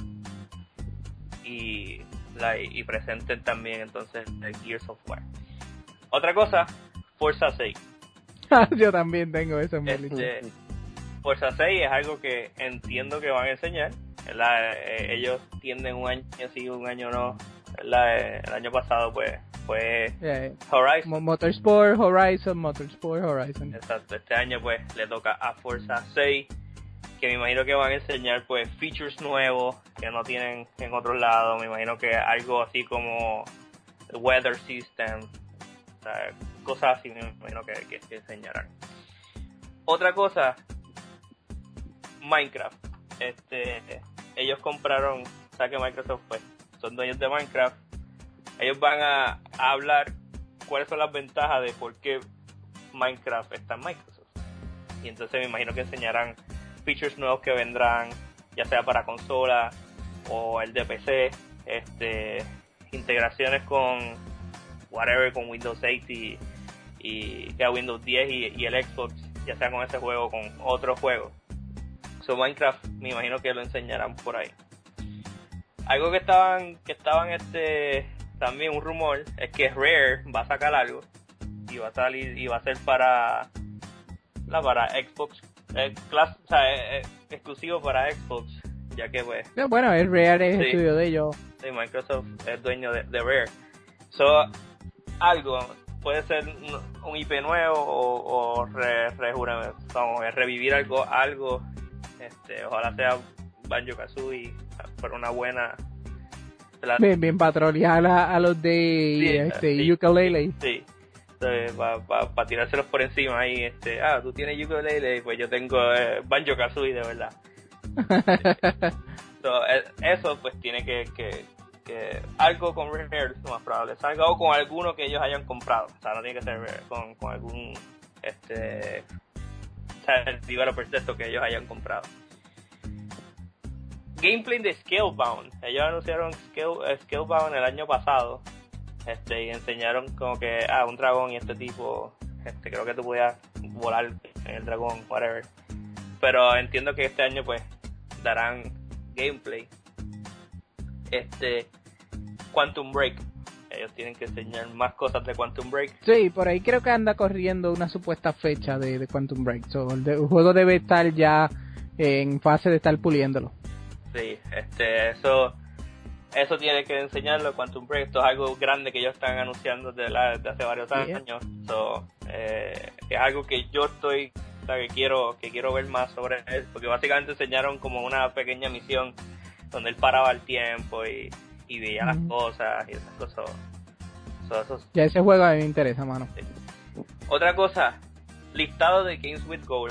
Y presenten también entonces el Gears of War. Otra cosa, Forza 6. Yo también tengo eso en mi lista. Forza 6 es algo que entiendo que van a enseñar, ¿verdad? Ellos tienden un año sí, un año no, ¿verdad? El año pasado pues fue Horizon. Motorsport Horizon. Exacto, este año pues le toca a Forza 6, que me imagino que van a enseñar pues features nuevos que no tienen en otros lados. Me imagino que algo así como el weather system, o sea, cosas así me imagino que enseñarán. Otra cosa, Minecraft. Ellos compraron, o sea que Microsoft pues son dueños de Minecraft. Ellos van a hablar cuáles son las ventajas de por qué Minecraft está en Microsoft. Y entonces me imagino que enseñarán features nuevos que vendrán, ya sea para consola o el de PC, integraciones con whatever, con Windows 8 y Windows 10 y el Xbox, ya sea con ese juego o con otro juego. So Minecraft me imagino que lo enseñarán por ahí. Algo que estaban también un rumor es que Rare va a sacar algo y va a salir y va a ser para Xbox, exclusivo para Xbox, ya que pues bueno, es Rare, es estudio de ellos. Sí, Microsoft es dueño de Rare. So algo puede ser un IP nuevo o revivir algo, ojalá sea Banjo-Kazooie por una buena bien patrollar a los de Yooka-Laylee. Sí. Para tirárselos por encima ahí, tú tienes Yooka-Laylee, pues yo tengo Banjo-Kazooie de verdad. Eso pues tiene que algo con Rare es más probable, algo con alguno que ellos hayan comprado, o sea, no tiene que ser Rare, con algún developers de esto que ellos hayan comprado. Gameplay de Scalebound. Ellos anunciaron Scalebound el año pasado, y enseñaron como que un dragón y este tipo, creo que tú podías volar en el dragón, whatever. Pero entiendo que este año pues darán gameplay. Quantum Break. Ellos tienen que enseñar más cosas de Quantum Break. Sí, por ahí creo que anda corriendo una supuesta fecha de Quantum Break. So, el juego debe estar ya en fase de estar puliéndolo. Sí, eso tiene que enseñarlo. Quantum Break, esto es algo grande que ellos están anunciando desde hace varios años. So, es algo que yo que quiero ver más sobre él, porque básicamente enseñaron como una pequeña misión donde él paraba el tiempo y veía las cosas y esas cosas. Ya ese juego a mí me interesa, mano. Sí. Otra cosa, listado de Games with Gold.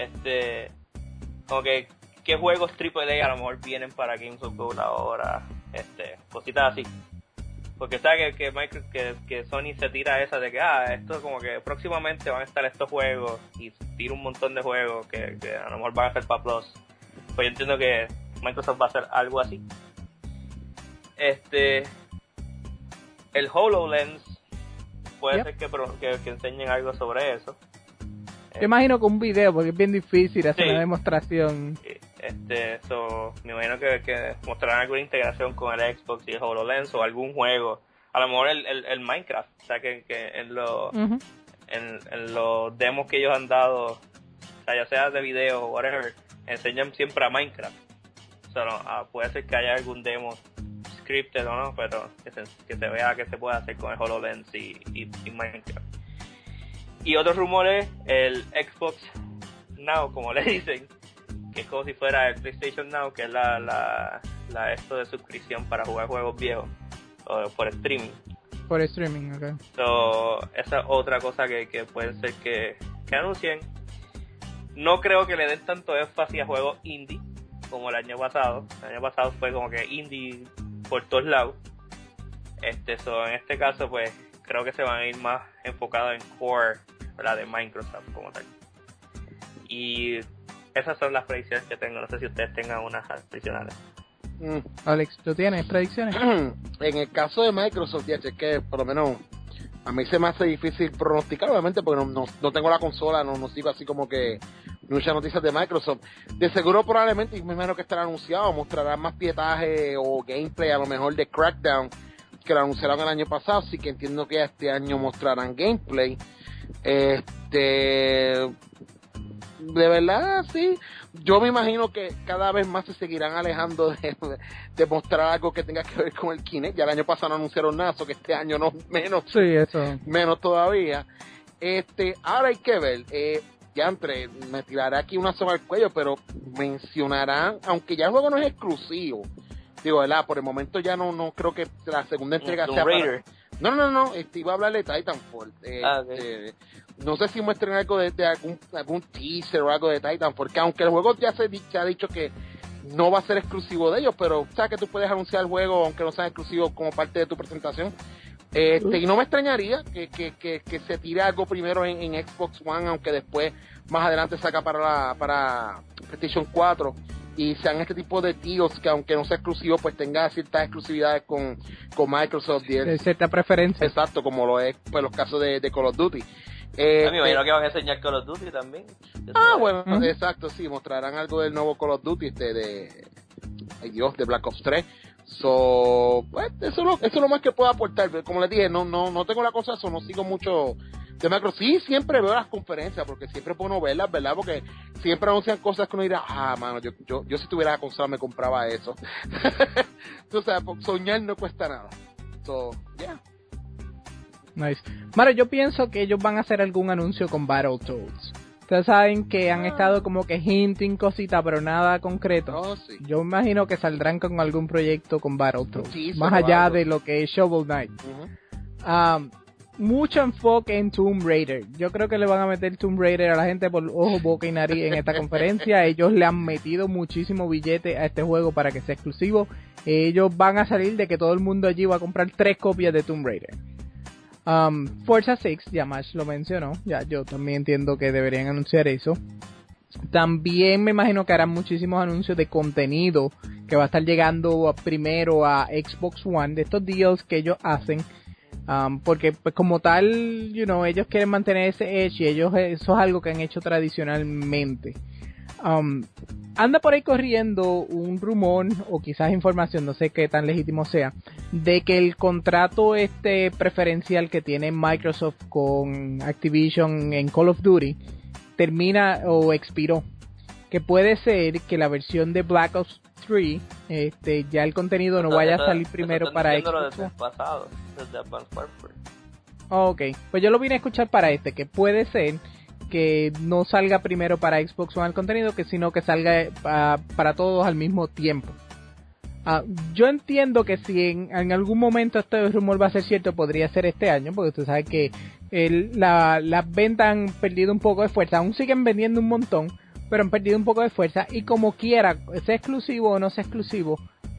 Como que ¿qué juegos AAA a lo mejor vienen para Games with Gold ahora? cositas así. Porque sabe que Sony se tira esa de que esto como que próximamente van a estar estos juegos y tira un montón de juegos que a lo mejor van a ser para Plus. Pues yo entiendo que Microsoft va a hacer algo así. El HoloLens puede ser que enseñen algo sobre eso. Yo imagino que un video, porque es bien difícil hacer una demostración. Me imagino que mostrarán alguna integración con el Xbox y el HoloLens o algún juego. A lo mejor el Minecraft, o sea que en los demos que ellos han dado, o sea, ya sea de video o whatever, enseñan siempre a Minecraft. O sea, puede ser que haya algún demo scripted o no, pero que se vea que se puede hacer con el HoloLens y Minecraft. Y otro rumor es el Xbox Now, como le dicen, que es como si fuera el PlayStation Now, que es esto de suscripción para jugar juegos viejos o por streaming. Por streaming, ok. Esa es otra cosa que puede ser que anuncien. No creo que le den tanto énfasis a juegos indie como el año pasado. El año pasado fue como que indie por todos lados. En este caso, pues creo que se van a ir más enfocados en core, la de Microsoft como tal. Y esas son las predicciones que tengo. No sé si ustedes tengan unas adicionales. Alex, ¿tú tienes predicciones? En el caso de Microsoft, ya es que por lo menos a mí se me hace difícil pronosticar, obviamente, porque no tengo la consola, no sigo así como que muchas noticias de Microsoft. De seguro probablemente, y me imagino que estará anunciado, mostrarán más pietaje o gameplay a lo mejor de Crackdown, que lo anunciaron el año pasado, así que entiendo que este año mostrarán gameplay. De verdad, sí. Yo me imagino que cada vez más se seguirán alejando de mostrar algo que tenga que ver con el Kinect. Ya el año pasado no anunciaron nada, so que este año no menos. Sí, eso. Menos todavía. Ahora hay que ver. Me tiraré aquí una soga al cuello, pero mencionarán, aunque ya el juego no es exclusivo. Digo, ¿verdad? Por el momento ya no creo que la segunda entrega sea para... No. Iba a hablar de Titanfall. Okay. No sé si muestren algo de algún teaser o algo de Titanfall, porque aunque el juego ya se ha dicho que no va a ser exclusivo de ellos, pero sabes que tú puedes anunciar el juego aunque no sea exclusivo como parte de tu presentación. Y no me extrañaría que se tire algo primero en Xbox One, aunque después más adelante saca para PlayStation 4 y sean este tipo de deals que aunque no sea exclusivo pues tenga ciertas exclusividades con Microsoft y cierta preferencia. Exacto, como lo es pues los casos de Call of Duty. Me imagino que van a enseñar Call of Duty también. Bueno, exacto, sí, mostrarán algo del nuevo Call of Duty de Black Ops 3. Pues, eso es lo más que puedo aportar. Como les dije, no tengo la cosa, no sigo mucho de Microsoft. Sí, siempre veo las conferencias, porque siempre puedo verlas, ¿verdad? Porque siempre anuncian cosas que uno dirá, mano, yo si tuviera la consola me compraba eso. Entonces, soñar no cuesta nada. Yeah. Nice. Mario, yo pienso que ellos van a hacer algún anuncio con Battletoads. Ustedes saben que han estado como que hinting cositas, pero nada concreto. Sí. Yo imagino que saldrán con algún proyecto con Battletoads. Sí, más allá de lo que es Shovel Knight. Mucho enfoque en Tomb Raider. Yo creo que le van a meter Tomb Raider a la gente por ojo, boca y nariz en esta conferencia. Ellos le han metido muchísimo billete a este juego para que sea exclusivo. Ellos van a salir de que todo el mundo allí va a comprar 3 copias de Tomb Raider. Forza 6, ya Mash lo mencionó. Ya, yo también entiendo que deberían anunciar eso. También me imagino que harán muchísimos anuncios de contenido que va a estar llegando primero a Xbox One, de estos deals que ellos hacen. Porque pues como tal, ellos quieren mantener ese edge y eso es algo que han hecho tradicionalmente. Anda por ahí corriendo un rumor o quizás información, no sé qué tan legítimo sea, de que el contrato preferencial que tiene Microsoft con Activision en Call of Duty termina o expiró. Que puede ser que la versión de Black Ops 3, ya el contenido no vaya a salir primero para Xbox. Desde el pasado, desde Advanced Warfare. Ok, pues yo lo vine a escuchar para que puede ser que no salga primero para Xbox One el contenido, sino que salga para todos al mismo tiempo. Yo entiendo que si en algún momento este rumor va a ser cierto, podría ser este año, porque usted sabe que las ventas han perdido un poco de fuerza. Aún siguen vendiendo un montón, pero han perdido un poco de fuerza, y como quiera, sea exclusivo o no sea exclusivo,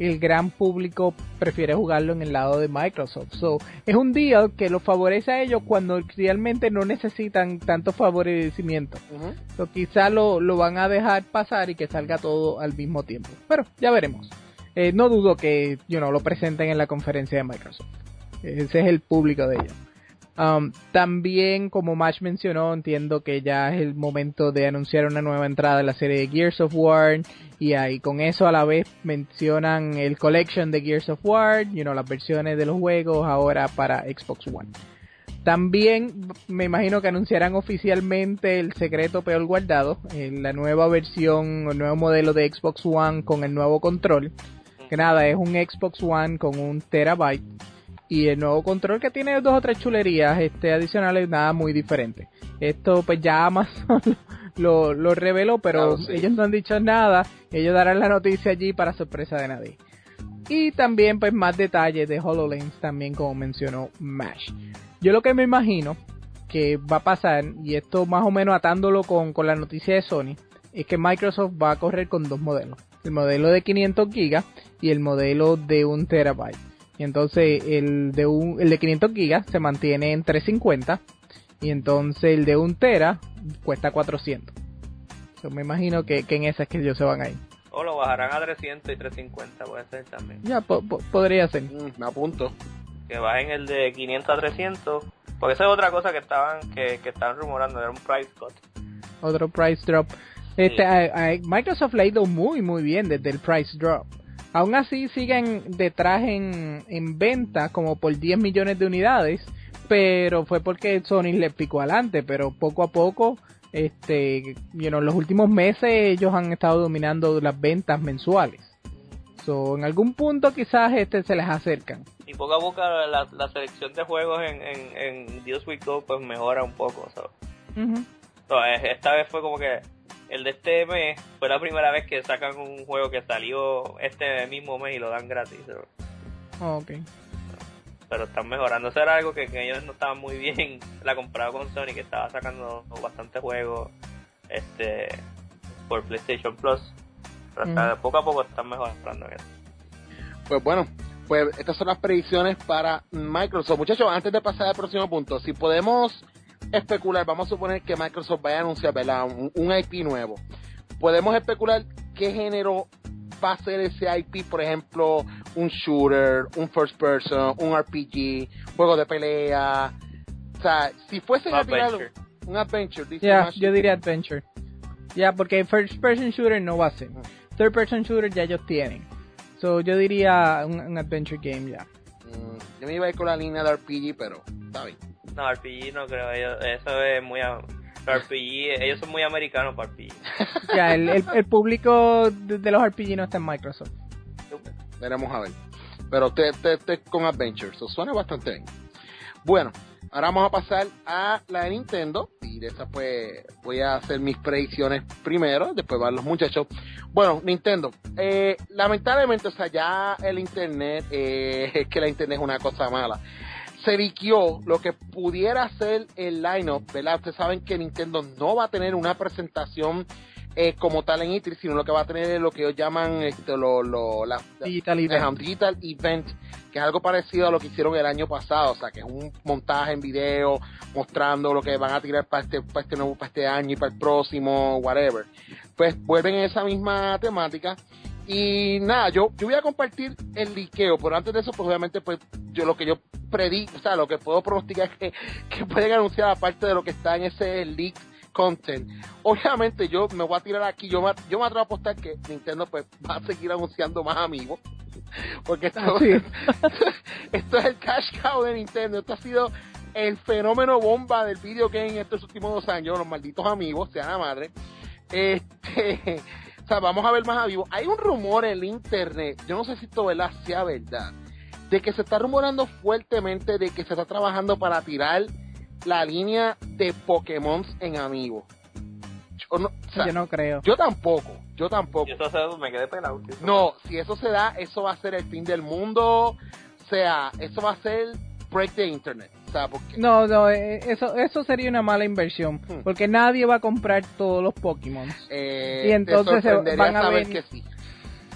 el gran público prefiere jugarlo en el lado de Microsoft. So, es un deal que los favorece a ellos cuando realmente no necesitan tanto favorecimiento. So, quizá lo van a dejar pasar y que salga todo al mismo tiempo. Pero ya veremos. No dudo que lo presenten en la conferencia de Microsoft. Ese es el público de ellos. También, como Mash mencionó, entiendo que ya es el momento de anunciar una nueva entrada de la serie de Gears of War, y ahí con eso a la vez mencionan el collection de Gears of War, las versiones de los juegos ahora para Xbox One. También me imagino que anunciarán oficialmente el secreto peor guardado, la nueva versión, el nuevo modelo de Xbox One con el nuevo control, que nada, es un Xbox One con 1 terabyte. Y el nuevo control que tiene 2 o 3 chulerías adicionales, nada muy diferente. Esto pues ya Amazon lo reveló, pero sí, ellos no han dicho nada. Ellos darán la noticia allí para sorpresa de nadie. Y también pues más detalles de HoloLens también, como mencionó Mash. Yo lo que me imagino que va a pasar, y esto más o menos atándolo con la noticia de Sony, es que Microsoft va a correr con 2 modelos. El modelo de 500 GB y el modelo de 1 terabyte. Y entonces el de 500 gigas se mantiene en 350 y entonces el de 1 tera cuesta 400. Yo me imagino que en esa es que ellos se van a ir. O lo bajarán a 300 y 350, puede ser también. Ya, podría ser. Me apunto. Que bajen el de 500 a 300, porque esa es otra cosa que estaban rumorando, era un price cut. Otro price drop. Sí. Microsoft le ha ido muy muy bien desde el price drop. Aún así siguen detrás en venta como por 10 millones de unidades, pero fue porque Sony le picó adelante, pero poco a poco, los últimos meses ellos han estado dominando las ventas mensuales. So, en algún punto quizás se les acercan. Y poco a poco la selección de juegos en Deals with Go pues mejora un poco, ¿sabes? So, esta vez fue como que el de este mes fue la primera vez que sacan un juego que salió este mismo mes y lo dan gratis. Okay. Pero están mejorando. Eso era algo que ellos no estaban muy bien la comparado con Sony, que estaba sacando bastantes juegos por PlayStation Plus. Pero hasta poco a poco están mejorando eso. Pues bueno, pues estas son las predicciones para Microsoft. Muchachos, antes de pasar al próximo punto, si podemos especular, vamos a suponer que Microsoft vaya a anunciar, ¿verdad?, un IP nuevo. Podemos especular qué género va a ser ese IP, por ejemplo, un shooter, un first person, un RPG, juego de pelea. O sea, si fuese a tirarlo, un adventure, dice yo diría adventure. Porque first person shooter no va a ser. Third person shooter ya ellos tienen. So yo diría un adventure game ya. Yo me iba a ir con la línea de RPG, pero está bien. No, RPG no creo, eso es muy... RPG, ellos son muy americanos para RPG. Ya, el público de los RPG no está en Microsoft. Veremos a ver. Pero te con Adventures, eso suena bastante bien. Bueno, ahora vamos a pasar a la de Nintendo. Y de esa pues voy a hacer mis predicciones primero, después van los muchachos. Bueno, Nintendo. Lamentablemente, o sea, ya el internet, es que la internet es una cosa mala. Se liqueó lo que pudiera ser el line-up, ¿verdad? Ustedes saben que Nintendo no va a tener una presentación como tal en E3, sino lo que va a tener es lo que ellos llaman Digital Event, que es algo parecido a lo que hicieron el año pasado, o sea, que es un montaje en video mostrando lo que van a tirar para este año y para el próximo, whatever. Pues vuelven en esa misma temática. Y nada, yo voy a compartir el liqueo, pero antes de eso, pues obviamente, pues lo que yo predico, o sea, lo que puedo pronosticar es que pueden anunciar, aparte de lo que está en ese leak content. Obviamente yo me voy a tirar aquí, yo me atrevo a apostar que Nintendo pues va a seguir anunciando más amigos, porque esto es el cash cow de Nintendo. Esto ha sido el fenómeno bomba del video game en estos últimos 2 años, los malditos amigos, sea la madre. O sea, vamos a ver más amigos. Hay un rumor en el internet, yo no sé si esto sea verdad, de que se está rumorando fuertemente de que se está trabajando para tirar la línea de Pokémon en Amiibo. Yo no creo. Yo tampoco. Y eso me quedé pelado. No, si eso se da, eso va a ser el fin del mundo. O sea, eso va a ser break the internet. O sea, porque... No, eso sería una mala inversión, porque nadie va a comprar todos los Pokémon. Y entonces van a ver que sí.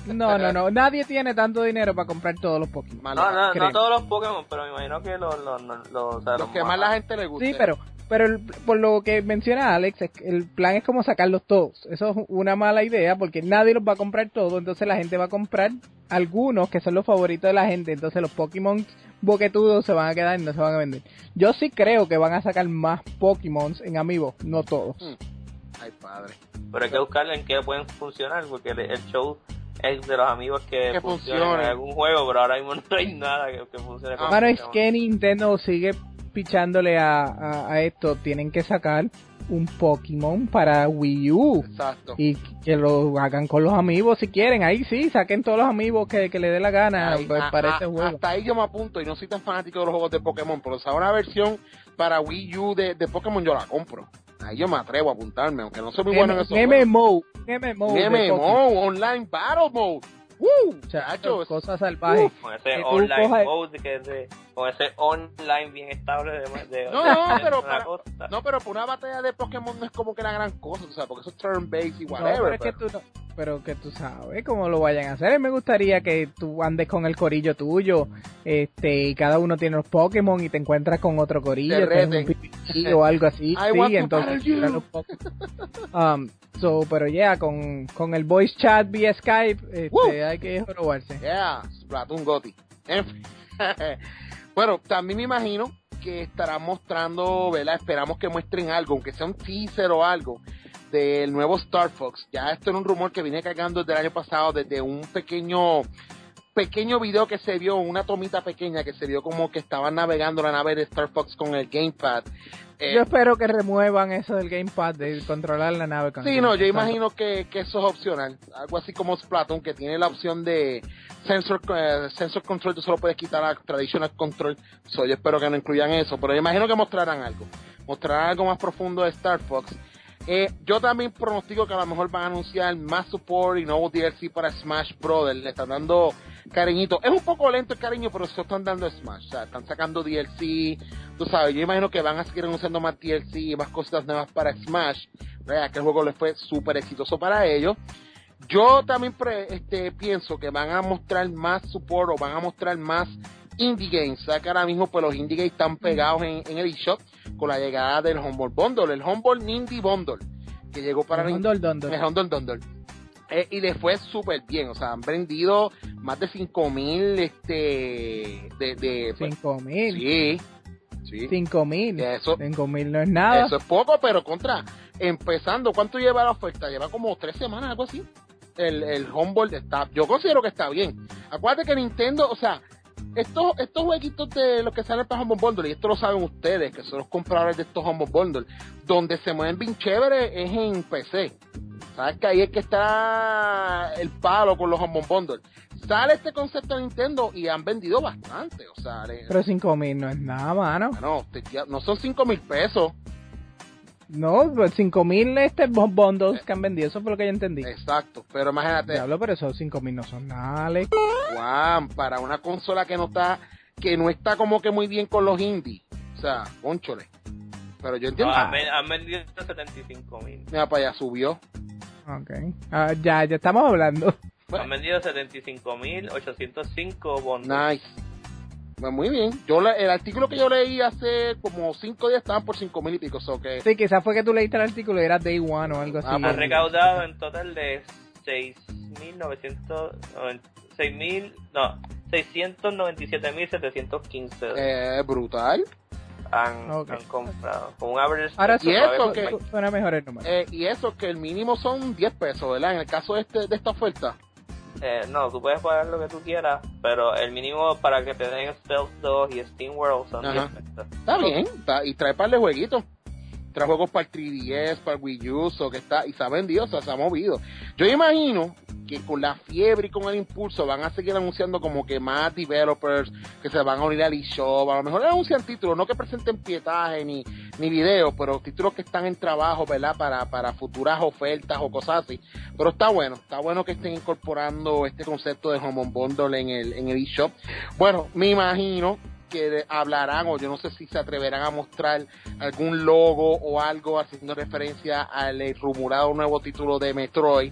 No, nadie tiene tanto dinero para comprar todos los Pokémon. No todos los Pokémon, pero me imagino que los que más la gente le gusta. Sí, pero por lo que menciona Alex, el plan es como sacarlos todos. Eso es una mala idea porque nadie los va a comprar todos, entonces la gente va a comprar algunos que son los favoritos de la gente, entonces los Pokémon boquetudos se van a quedar y no se van a vender. Yo sí creo que van a sacar más Pokémon en Amiibo, no todos. Ay, padre. Pero hay que buscarle en qué pueden funcionar, porque el show es de los amigos que funcionan en algún juego, pero ahora mismo no hay nada que funcione. Bueno, es que Nintendo sigue pichándole a esto. Tienen que sacar un Pokémon para Wii U. Exacto. Y que lo hagan con los amigos si quieren. Ahí sí, saquen todos los amigos que le dé la gana para este juego. Hasta ahí yo me apunto y no soy tan fanático de los juegos de Pokémon, pero si hay una versión para Wii U de Pokémon yo la compro. Ahí yo me atrevo a apuntarme, aunque no soy muy bueno en eso. MMO Online Battle Mode. Chacho, cosas salvajes. Con ese online mode con ese online bien estable pero para una batalla de Pokémon no es como que la gran cosa, o sea, porque eso es turn-based y whatever. Pero que tú sabes cómo lo vayan a hacer. Me gustaría que tú andes con el corillo tuyo, y cada uno tiene los Pokémon y te encuentras con otro corillo, o algo así. Sí, entonces los Pokémon. Pero con el voice chat vía Skype, hay que probarse. Splatoon Gotti. Bueno, también me imagino que estarán mostrando, ¿verdad? Esperamos que muestren algo, aunque sea un teaser o algo, del nuevo Star Fox. Ya esto era un rumor que viene cargando desde el año pasado, desde un pequeño video que se vio, una tomita pequeña que se vio como que estaban navegando la nave de Star Fox con el gamepad. Yo espero que remuevan eso del gamepad, de controlar la nave con yo imagino que eso es opcional. Algo así como Splatoon, que tiene la opción de sensor control, tú solo puedes quitar a traditional control. Yo espero que no incluyan eso, pero yo imagino que mostrarán algo más profundo de Star Fox. Yo también pronostico que a lo mejor van a anunciar más support y nuevo DLC para Smash Brothers. Le están dando cariñito. Es un poco lento el cariño, pero se están dando Smash. O sea, están sacando DLC. Tú sabes, yo imagino que van a seguir anunciando más DLC y más cositas nuevas para Smash. ¿Verdad? Que el juego les fue súper exitoso para ellos. Yo también pienso que van a mostrar más support o van a mostrar más indie games. O sea, que ahora mismo pues los indie games están pegados en el eShop con la llegada del Humble Bundle, el Humble Indie Bundle, que llegó para el Humble Bundle. Y les fue súper bien, o sea, han vendido más de 5,000 5,000. Sí. 5,000. 5,000 no es nada. Eso es poco, pero empezando, ¿cuánto lleva la oferta? Lleva como 3 semanas, algo así. El Humble está, yo considero que está bien. Acuérdate que Nintendo, o sea, estos jueguitos de los que salen para Humble Bundle, y esto lo saben ustedes, que son los compradores de estos Humble Bundle, donde se mueven bien chévere es en PC. Sabes que ahí es que está el palo con los Humble Bundle. Sale este concepto de Nintendo y han vendido bastante, o sea... Pero 5,000 no es nada, mano. No son 5,000 pesos. No, 5,000 bundles que han vendido, eso fue lo que yo entendí. Exacto, pero imagínate. Diablo, pero esos 5,000 no son nada, Alex. Juan, para una consola que no está como que muy bien con los indies. O sea, cónchole. Pero yo entiendo. Han vendido 75,000. Mira, para allá subió. Ok. Ya estamos hablando. Han vendido 75,805 bundles. Nice. Pues muy bien. El artículo que yo leí hace como 5 días estaban por 5,000 y pico. Sí, quizás fue que tú leíste el artículo y era Day One o algo así. Han recaudado en total de 697.715. Brutal. Han comprado. Con un average. Ahora y eso que suena mejor el número. Y eso que el mínimo son 10 pesos, ¿verdad? En el caso de esta oferta. No, tú puedes pagar lo que tú quieras, pero el mínimo para que te den Stealth 2 y Steam World son 10 pesos. Está bien, y trae par de jueguitos. Trae juegos para el 3DS, para el Wii U, y se ha vendido, o sea, se ha movido. Yo imagino que con la fiebre y con el impulso van a seguir anunciando como que más developers que se van a unir al eShop. A lo mejor anuncian títulos, no que presenten pietaje ni videos, pero títulos que están en trabajo, ¿verdad? Para futuras ofertas o cosas así. Pero está bueno que estén incorporando este concepto de Humble Bundle en el eShop. Bueno, me imagino que hablarán, o yo no sé si se atreverán a mostrar algún logo o algo haciendo referencia al rumorado nuevo título de Metroid.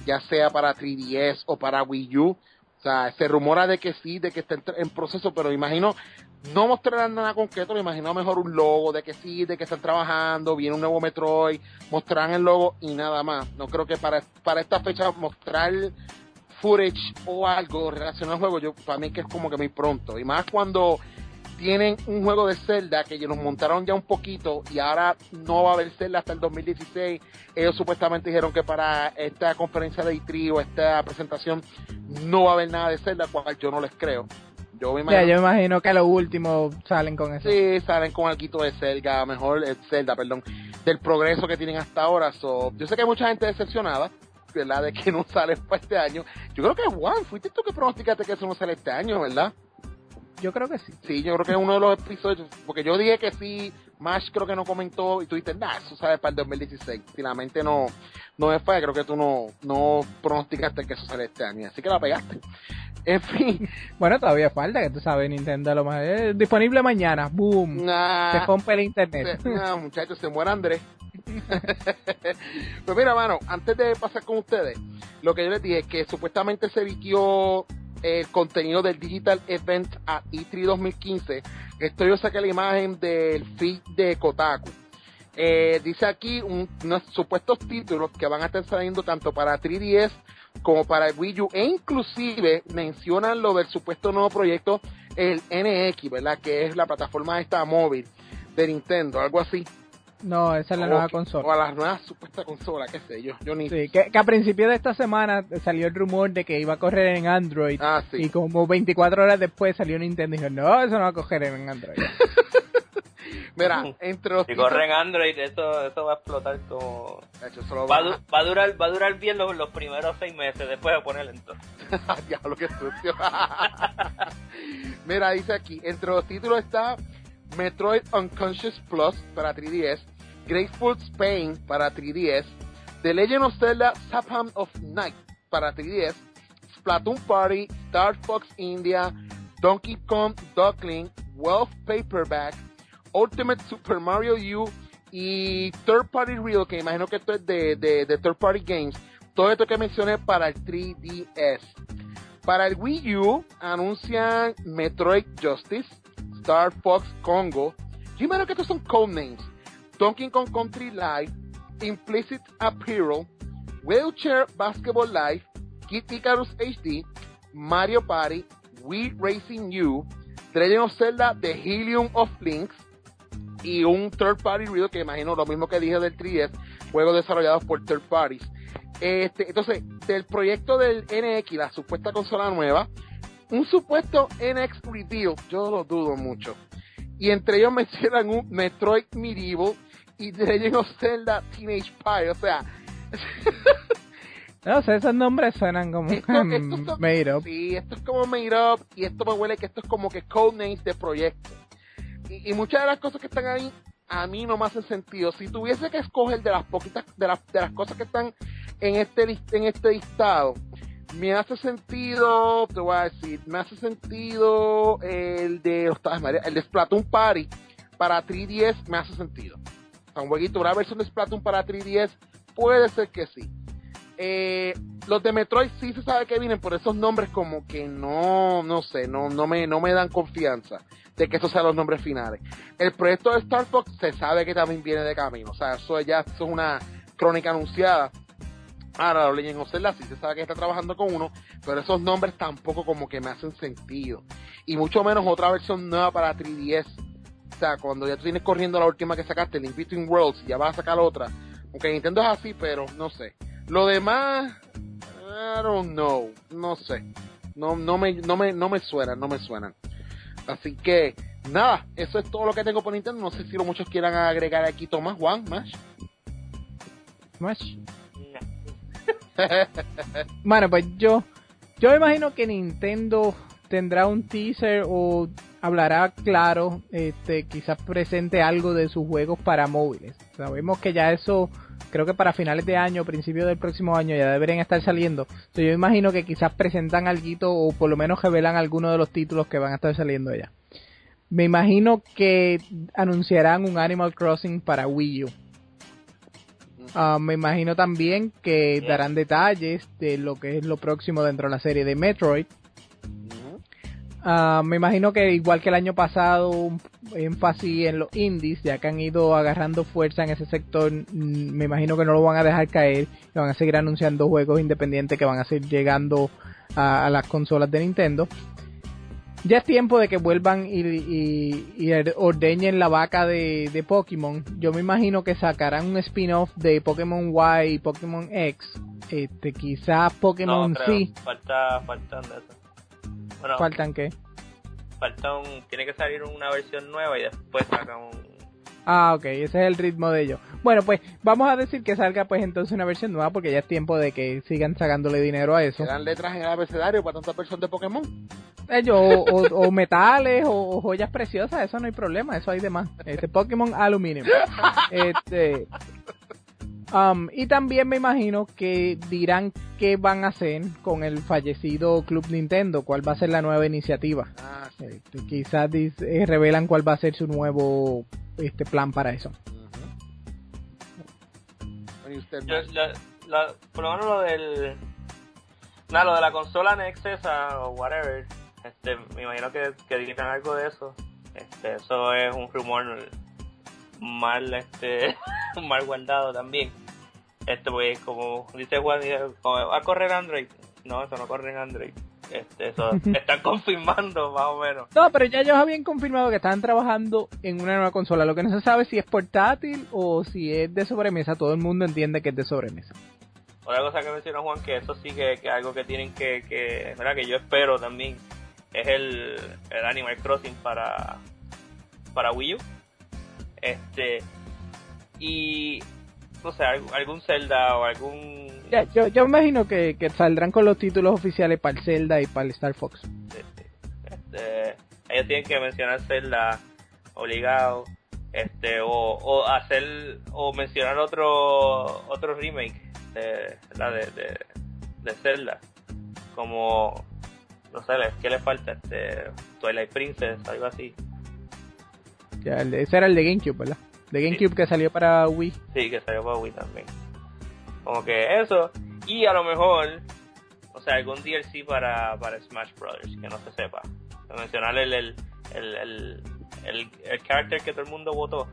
ya sea para 3DS o para Wii U. O sea, se rumora de que sí, de que está en proceso, pero imagino, no mostrarán nada concreto, me imagino mejor un logo de que sí, de que están trabajando, viene un nuevo Metroid, mostrarán el logo y nada más. No creo que para esta fecha mostrar footage o algo relacionado al juego, para mí que es como que muy pronto. Y más cuando tienen un juego de Zelda que ellos nos montaron ya un poquito y ahora no va a haber Zelda hasta el 2016. Ellos supuestamente dijeron que para esta conferencia de E3 o esta presentación no va a haber nada de Zelda, cual yo no les creo. Yo me imagino que a lo último salen con eso. Sí, salen con algo de Zelda, del progreso que tienen hasta ahora. Yo sé que hay mucha gente decepcionada, ¿verdad? De que no sale para este año. Yo creo que Juan, fuiste tú que pronosticaste que eso no sale este año, ¿verdad? Yo creo que sí. Sí, yo creo que es uno de los episodios, porque yo dije que sí, Mash creo que no comentó, y tú dijiste, eso sale para el 2016. Finalmente no es falla, creo que tú no pronosticaste que eso sale este año, así que la pegaste. En fin. Bueno, todavía falta, que tú sabes, Nintendo lo más disponible mañana, boom, se rompe el internet. Muchachos, se muere Andrés. Pues mira, mano, antes de pasar con ustedes, lo que yo les dije es que supuestamente se vistió el contenido del Digital Event a E3 2015. Esto yo saqué la imagen del feed de Kotaku. Dice aquí unos supuestos títulos que van a estar saliendo tanto para 3DS como para el Wii U, e inclusive mencionan lo del supuesto nuevo proyecto, el NX, ¿verdad? Que es la plataforma esta móvil de Nintendo, algo así. No, esa es la nueva consola. O a la nueva supuesta consola, qué sé yo. Sí, que a principios de esta semana salió el rumor de que iba a correr en Android. Sí. Y como 24 horas después salió Nintendo y dijo, no, eso no va a correr en Android. Mira, entre los si corre en Android, eso va a explotar como... Va a durar bien los primeros 6 meses, después de poner lento. Diablo, qué sucio. Mira, dice aquí, entre los títulos está Metroid Unconscious Plus para 3DS, Graceful Spain para 3DS, The Legend of Zelda Sapham of Night para 3DS, Splatoon Party, Star Fox India, Donkey Kong Duckling, Wealth Paperback, Ultimate Super Mario U y Third Party Real, que imagino que esto es de Third Party Games. Todo esto que mencioné para el 3DS. Para el Wii U anuncian Metroid Justice, Star Fox Congo. Yo imagino que estos son codenames. Donkey Kong Country Live, Implicit Apparel, Wheelchair Basketball Live, Kid Icarus HD, Mario Party, Wii Racing U, The Legend of Zelda, The Helium of Links, y un third party real, que imagino lo mismo que dije del 3DS, juegos desarrollados por third parties. Entonces, del proyecto del NX, la supuesta consola nueva, un supuesto NX Reveal, yo lo dudo mucho. Y entre ellos mencionan un Metroid Medieval y The Legend of Zelda Teenage Pie, o sea... No sé, esos nombres suenan como made up. Sí, esto es como made up, y esto me huele que esto es como que codenames de proyecto. Y muchas de las cosas que están ahí a mí no me hacen sentido. Si tuviese que escoger de las poquitas de las cosas que están en este listado, me hace sentido, te voy a decir, me hace sentido el de Splatoon Party para 3DS, me hace sentido. O sea, un jueguito, una versión de Splatoon para 3DS, puede ser que sí. Los de Metroid sí se sabe que vienen, por esos nombres como que no sé, no me dan confianza de que esos sean los nombres finales. El proyecto de Star Fox se sabe que también viene de camino, o sea, eso es una crónica anunciada. Ahora, los Legend of Zelda sí se sabe que está trabajando con uno, pero esos nombres tampoco como que me hacen sentido. Y mucho menos otra versión nueva para 3DS. O sea, cuando ya tú tienes corriendo la última que sacaste, el In Between Worlds, y ya vas a sacar otra. Aunque Nintendo es así, pero no sé. Lo demás, I don't know, no sé. No me suenan. Así que, nada, eso es todo lo que tengo por Nintendo. No sé si muchos quieran agregar aquí Tomás, Juan, Mash. Bueno, pues yo imagino que Nintendo tendrá un teaser o hablará claro, quizás presente algo de sus juegos para móviles. Sabemos que ya eso, creo que para finales de año, principios del próximo año ya deberían estar saliendo. Entonces yo imagino que quizás presentan alguito o por lo menos revelan algunos de los títulos que van a estar saliendo ya. Me imagino que anunciarán un Animal Crossing para Wii U. Me imagino también que darán detalles de lo que es lo próximo dentro de la serie de Metroid. Me imagino que igual que el año pasado, un énfasis en los indies, ya que han ido agarrando fuerza en ese sector. Me imagino que no lo van a dejar caer y van a seguir anunciando juegos independientes que van a seguir llegando a las consolas de Nintendo. Ya es tiempo de que vuelvan y ordeñen la vaca de Pokémon. Yo me imagino que sacarán un spin-off de Pokémon Y y Pokémon X. Quizás Pokémon no, sí. Faltan de eso. Bueno, ¿Faltan qué? Tiene que salir una versión nueva y después sacan un... Ah, ok, ese es el ritmo de ellos. Bueno, pues vamos a decir que salga pues entonces una versión nueva porque ya es tiempo de que sigan sacándole dinero a eso. ¿Serán letras en el abecedario para tanta versión de Pokémon? Ellos, o metales o joyas preciosas, eso no hay problema, eso hay de más. Pokémon Aluminum. Y también me imagino que dirán qué van a hacer con el fallecido Club Nintendo, cuál va a ser la nueva iniciativa. Quizás revelan cuál va a ser su nuevo plan para eso. Por lo menos lo de la consola Nexus o whatever, me imagino que digan algo de eso. Eso es un rumor mal guardado también. Pues como dice Juan, ¿va a correr Android? No, eso no corre en Android. Eso están confirmando más o menos. No, pero ya ellos habían confirmado que estaban trabajando en una nueva consola. Lo que no se sabe es si es portátil o si es de sobremesa. Todo el mundo entiende que es de sobremesa. Otra cosa que mencionó Juan, que eso sí que algo que tienen que ¿verdad? Que yo espero también, es el Animal Crossing para Wii U. Y no sé, algún Zelda o algún... Yo imagino que saldrán con los títulos oficiales para el Zelda y para el Star Fox. Ellos tienen que mencionar Zelda obligado, o mencionar otro remake de Zelda, como no sé, ¿qué le falta? Twilight Princess, algo así. Ya, ese era el de GameCube, ¿verdad? De GameCube, sí. Que salió para Wii. Sí, que salió para Wii también. Como que eso. Y a lo mejor, o sea, algún DLC para Smash Brothers, que no se sepa. Mencionar el character que todo el mundo votó.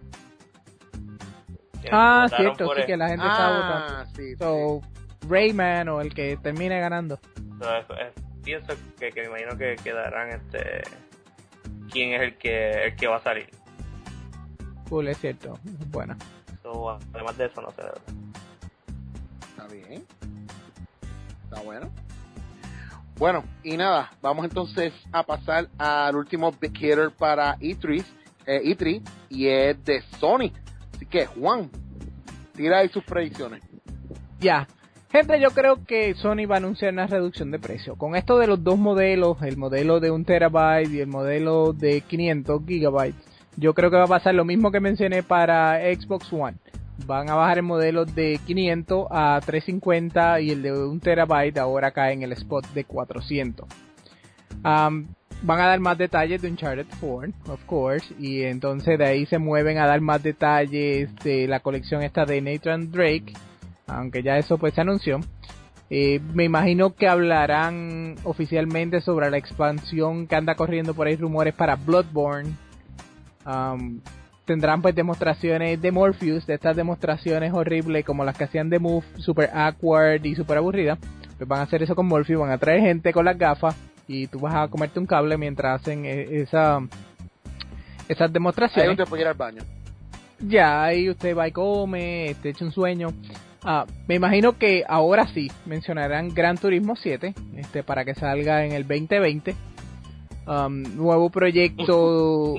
Cierto, sí, que la gente estaba votando. Sí, so, sí. Rayman o el que termine ganando. Pienso que me imagino que quedarán quién es el que va a salir. Cool, es cierto, bueno. So, además de eso, no sé, de verdad. Está bien. Está bueno. Bueno, y nada, vamos entonces a pasar al último Big Hitter para E3, y es de Sony. Así que, Juan, tira ahí sus predicciones. Ya. Gente, yo creo que Sony va a anunciar una reducción de precio. Con esto de los dos modelos, el modelo de 1 terabyte y el modelo de 500 gigabytes, yo creo que va a pasar lo mismo que mencioné para Xbox One. Van a bajar el modelo de 500 a 350 y el de 1 terabyte ahora cae en el spot de 400. Van a dar más detalles de Uncharted 4, of course, y entonces de ahí se mueven a dar más detalles de la colección esta de Nathan Drake, aunque ya eso pues se anunció. Me imagino que hablarán oficialmente sobre la expansión que anda corriendo por ahí rumores para Bloodborne. Tendrán pues demostraciones de Morpheus, de estas demostraciones horribles como las que hacían de Move, super awkward y super aburridas. Pues van a hacer eso con Morpheus, van a traer gente con las gafas y tú vas a comerte un cable mientras hacen esas demostraciones. Ahí usted puede ir al baño. Ya, ahí usted va y come, echa un sueño. Me imagino que ahora sí mencionarán Gran Turismo 7, para que salga en el 2020. Nuevo proyecto.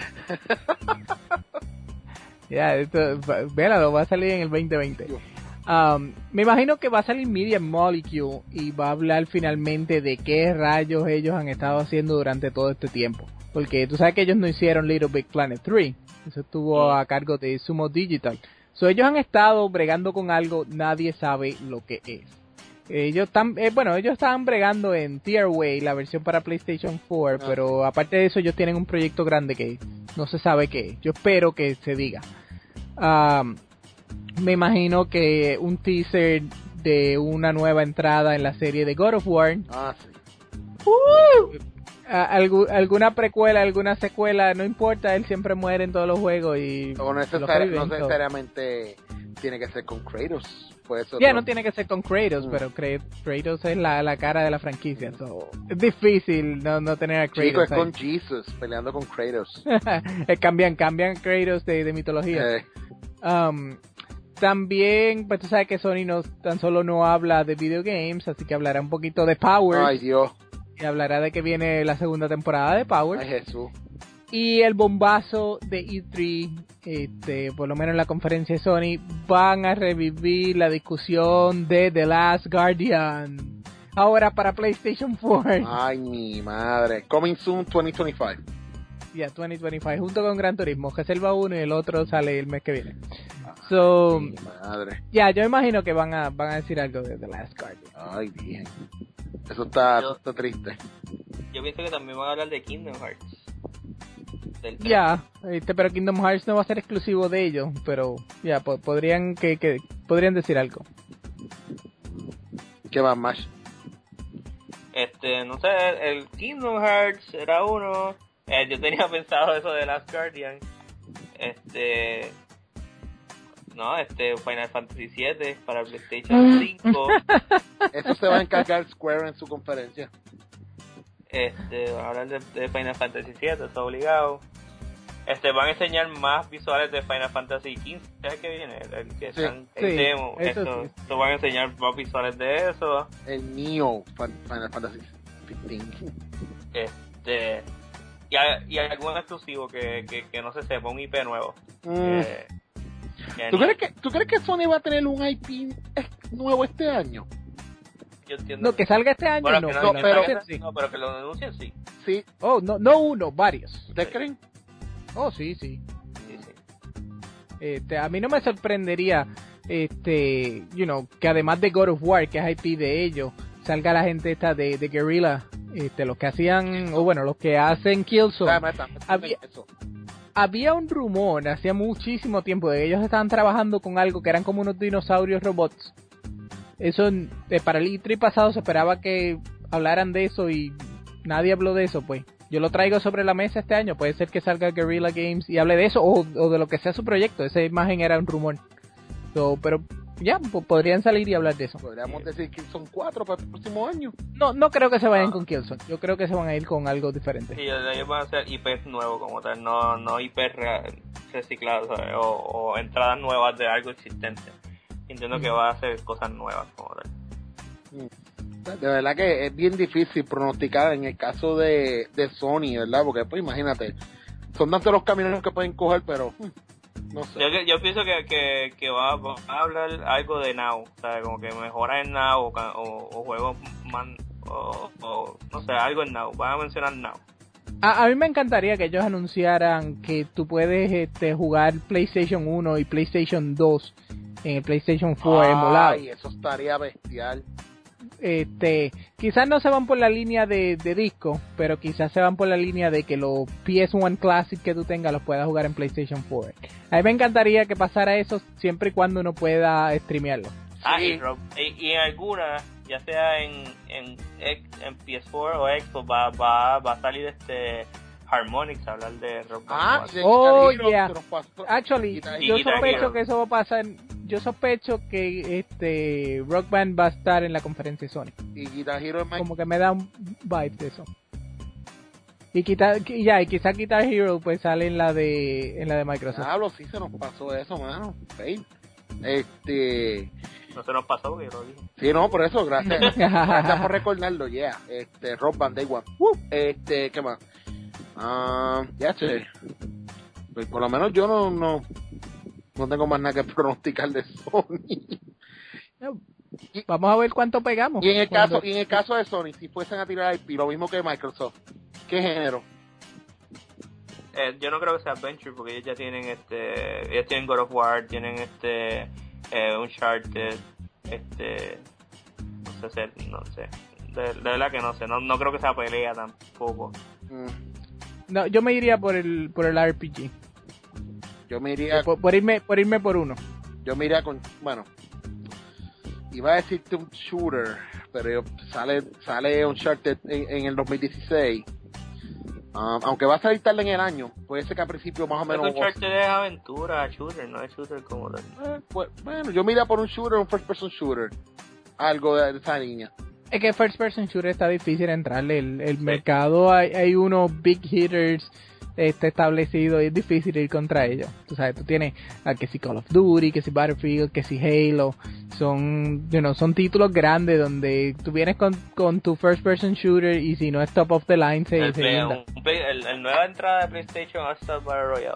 Ya, esto, véalo, va a salir en el 2020. Me imagino que va a salir Media Molecule y va a hablar finalmente de qué rayos ellos han estado haciendo durante todo este tiempo. Porque tú sabes que ellos no hicieron Little Big Planet 3. Eso estuvo a cargo de Sumo Digital. So, ellos han estado bregando con algo, nadie sabe lo que es. Ellos estaban bregando en Tearway, la versión para PlayStation 4, pero aparte de eso ellos tienen un proyecto grande que no se sabe qué es. Yo espero que se diga. Me imagino que un teaser de una nueva entrada en la serie de God of War. Ah, sí. Alguna precuela, alguna secuela, no importa, él siempre muere en todos los juegos y No necesariamente tiene que ser con Kratos. Ya no tiene que ser con Kratos, pero Kratos es la cara de la franquicia. So, es difícil no tener a Kratos. Chico, es con Jesus, peleando con Kratos. cambian Kratos de mitología. También, pues tú sabes que Sony tan solo no habla de video games, así que hablará un poquito de Power. Ay, Dios. Y hablará de que viene la segunda temporada de Power. Ay, Jesús. Y el bombazo de E3, por lo menos en la conferencia de Sony, van a revivir la discusión de The Last Guardian. Ahora para PlayStation 4. Ay, mi madre. Coming soon 2025. Ya, 2025, junto con Gran Turismo. Reserva uno y el otro sale el mes que viene. So, mi madre. Ya, yo imagino que van a decir algo de The Last Guardian. Ay, bien. Eso está triste. Yo pienso que también van a hablar de Kingdom Hearts. Ya, pero Kingdom Hearts no va a ser exclusivo de ellos, pero ya, podrían decir algo. ¿Qué más? No sé, el Kingdom Hearts era uno. Yo tenía pensado eso de Last Guardian. Final Fantasy VII para PlayStation 5. Eso se va a encargar Square en su conferencia. Van a hablar de Final Fantasy VII, está obligado. Van a enseñar más visuales de Final Fantasy XV, ¿sabes que viene? El que están en demo. Eso van a enseñar más visuales de eso. El Neo Final Fantasy XV. Y algún exclusivo que no se sepa, un IP nuevo. ¿Tú crees que Sony va a tener un IP nuevo este año? Yo entiendo. No, que salga este año, bueno, pero que lo denuncien, sí. Sí. Oh, no uno, varios. ¿Ustedes creen? Oh, sí. A mí no me sorprendería, que además de God of War, que es IP de ellos, salga la gente esta de Guerrilla, los que hacían, los que hacen Killzone. Había un rumor hacía muchísimo tiempo de que ellos estaban trabajando con algo que eran como unos dinosaurios robots. Eso, para el E3 pasado se esperaba que hablaran de eso y nadie habló de eso, pues. Yo lo traigo sobre la mesa este año, puede ser que salga Guerrilla Games y hable de eso, o de lo que sea su proyecto. Esa imagen era un rumor. Pero ya, podrían salir y hablar de eso. Podríamos decir que son 4 para el próximo año. No creo que se vayan con Killzone. Yo creo que se van a ir con algo diferente. Sí, ellos van a hacer IPs nuevos como tal, no IPs reciclados, ¿sabes? O entradas nuevas de algo existente. Entiendo que va a hacer cosas nuevas como tal. De verdad que es bien difícil pronosticar en el caso de Sony, ¿verdad? Porque pues imagínate, son tantos los caminos que pueden coger, pero no sé. Yo pienso que va a hablar algo de Now, ¿sabes? Como que mejora en Now o juegos o no sé, algo en Now. Van a mencionar Now. A mí me encantaría que ellos anunciaran que tú puedes jugar PlayStation 1 y PlayStation 2 en el PlayStation 4 emulado. Ay, eso estaría bestial. Quizás no se van por la línea de disco, pero quizás se van por la línea de que los PS1 Classic que tú tengas los puedas jugar en PlayStation 4. A mí me encantaría que pasara eso siempre y cuando uno pueda streamearlo. Sí. Y en alguna, ya sea en PS4 o Xbox, va a salir Harmonix a hablar de Rock Band. Yeah. Actually, yo sospecho que eso va a pasar. Yo sospecho que Rock Band va a estar en la conferencia de Sony. Y Guitar Hero como que me da un vibe de eso. Y quizás Guitar Hero pues sale en la de Microsoft. Sí se nos pasó eso, mano. Sí. No se nos pasó porque yo lo dije. Sí, no, por eso, gracias. Gracias por recordarlo, Rock Band Day One. ¿Qué más? Pues por lo menos yo no tengo más nada que pronosticar de Sony. Vamos a ver cuánto pegamos. Y en el caso de Sony, si fuesen a tirar IP, lo mismo que Microsoft, ¿qué género? Yo no creo que sea Adventure porque ellos ya tienen ellos tienen God of War, tienen Uncharted, no sé. De verdad que no sé, no creo que sea pelea tampoco. No, yo me iría por el RPG. Yo me iría por irme por uno. yo me iría con, bueno, iba a decirte un shooter, pero sale Uncharted en el 2016. Aunque va a salir tarde en el año, puede ser que al principio más o menos... Uncharted es aventura, shooter, no es shooter como tal. Pues, bueno, yo me iría por un shooter, un first person shooter, algo de esa línea. Es que first person shooter está difícil entrarle, el mercado, hay unos big hitters establecido y es difícil ir contra ellos. Tú sabes, tú tienes que si Call of Duty, que si Battlefield, que si Halo, son títulos grandes donde tú vienes con tu first person shooter y si no es top of the line se guinda. El nueva entrada de PlayStation hasta Battle Royale.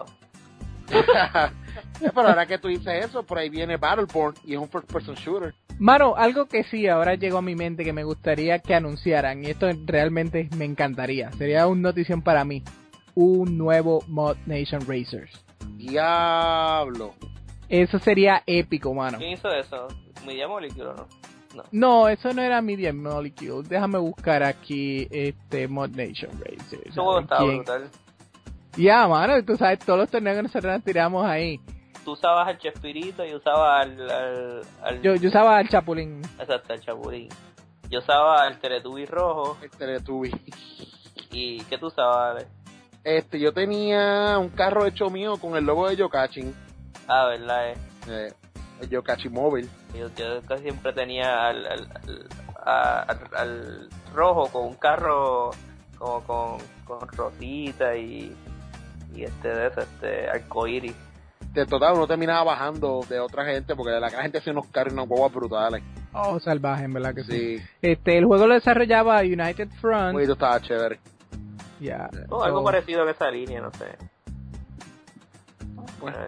Pero ahora que tú dices eso, por ahí viene Battleborn y es un first person shooter. Mano, algo que sí ahora llegó a mi mente que me gustaría que anunciaran, y esto realmente me encantaría, sería una notición para mí, un nuevo Mod Nation Racers. Diablo. Eso sería épico, mano. ¿Quién hizo eso? ¿Media Molecule o no? No, eso no era Media Molecule. Déjame buscar aquí Mod Nation Racers. Eso juego estaba brutal. Ya, mano, tú sabes, todos los torneos que nosotros nos tiramos ahí. Tú usabas al Chespirito y usabas al... Yo usaba al Chapulín. Exacto, al Chapulín. Yo usaba al Teletubby rojo. El Teletubby. ¿Y qué tú usabas, Ale? Yo tenía un carro hecho mío con el logo de Yokachin. Ah, ¿verdad? El Yokachi móvil. Yo casi siempre tenía al rojo con un carro como con rosita y arcoíris. De total, uno terminaba bajando de otra gente porque la gente hacía unos carros y unas guaguas brutales. Oh, salvaje, en verdad que sí. El juego lo desarrollaba United Front. Muy, estaba chévere. Ya. Algo parecido en esa línea, no sé. Bueno.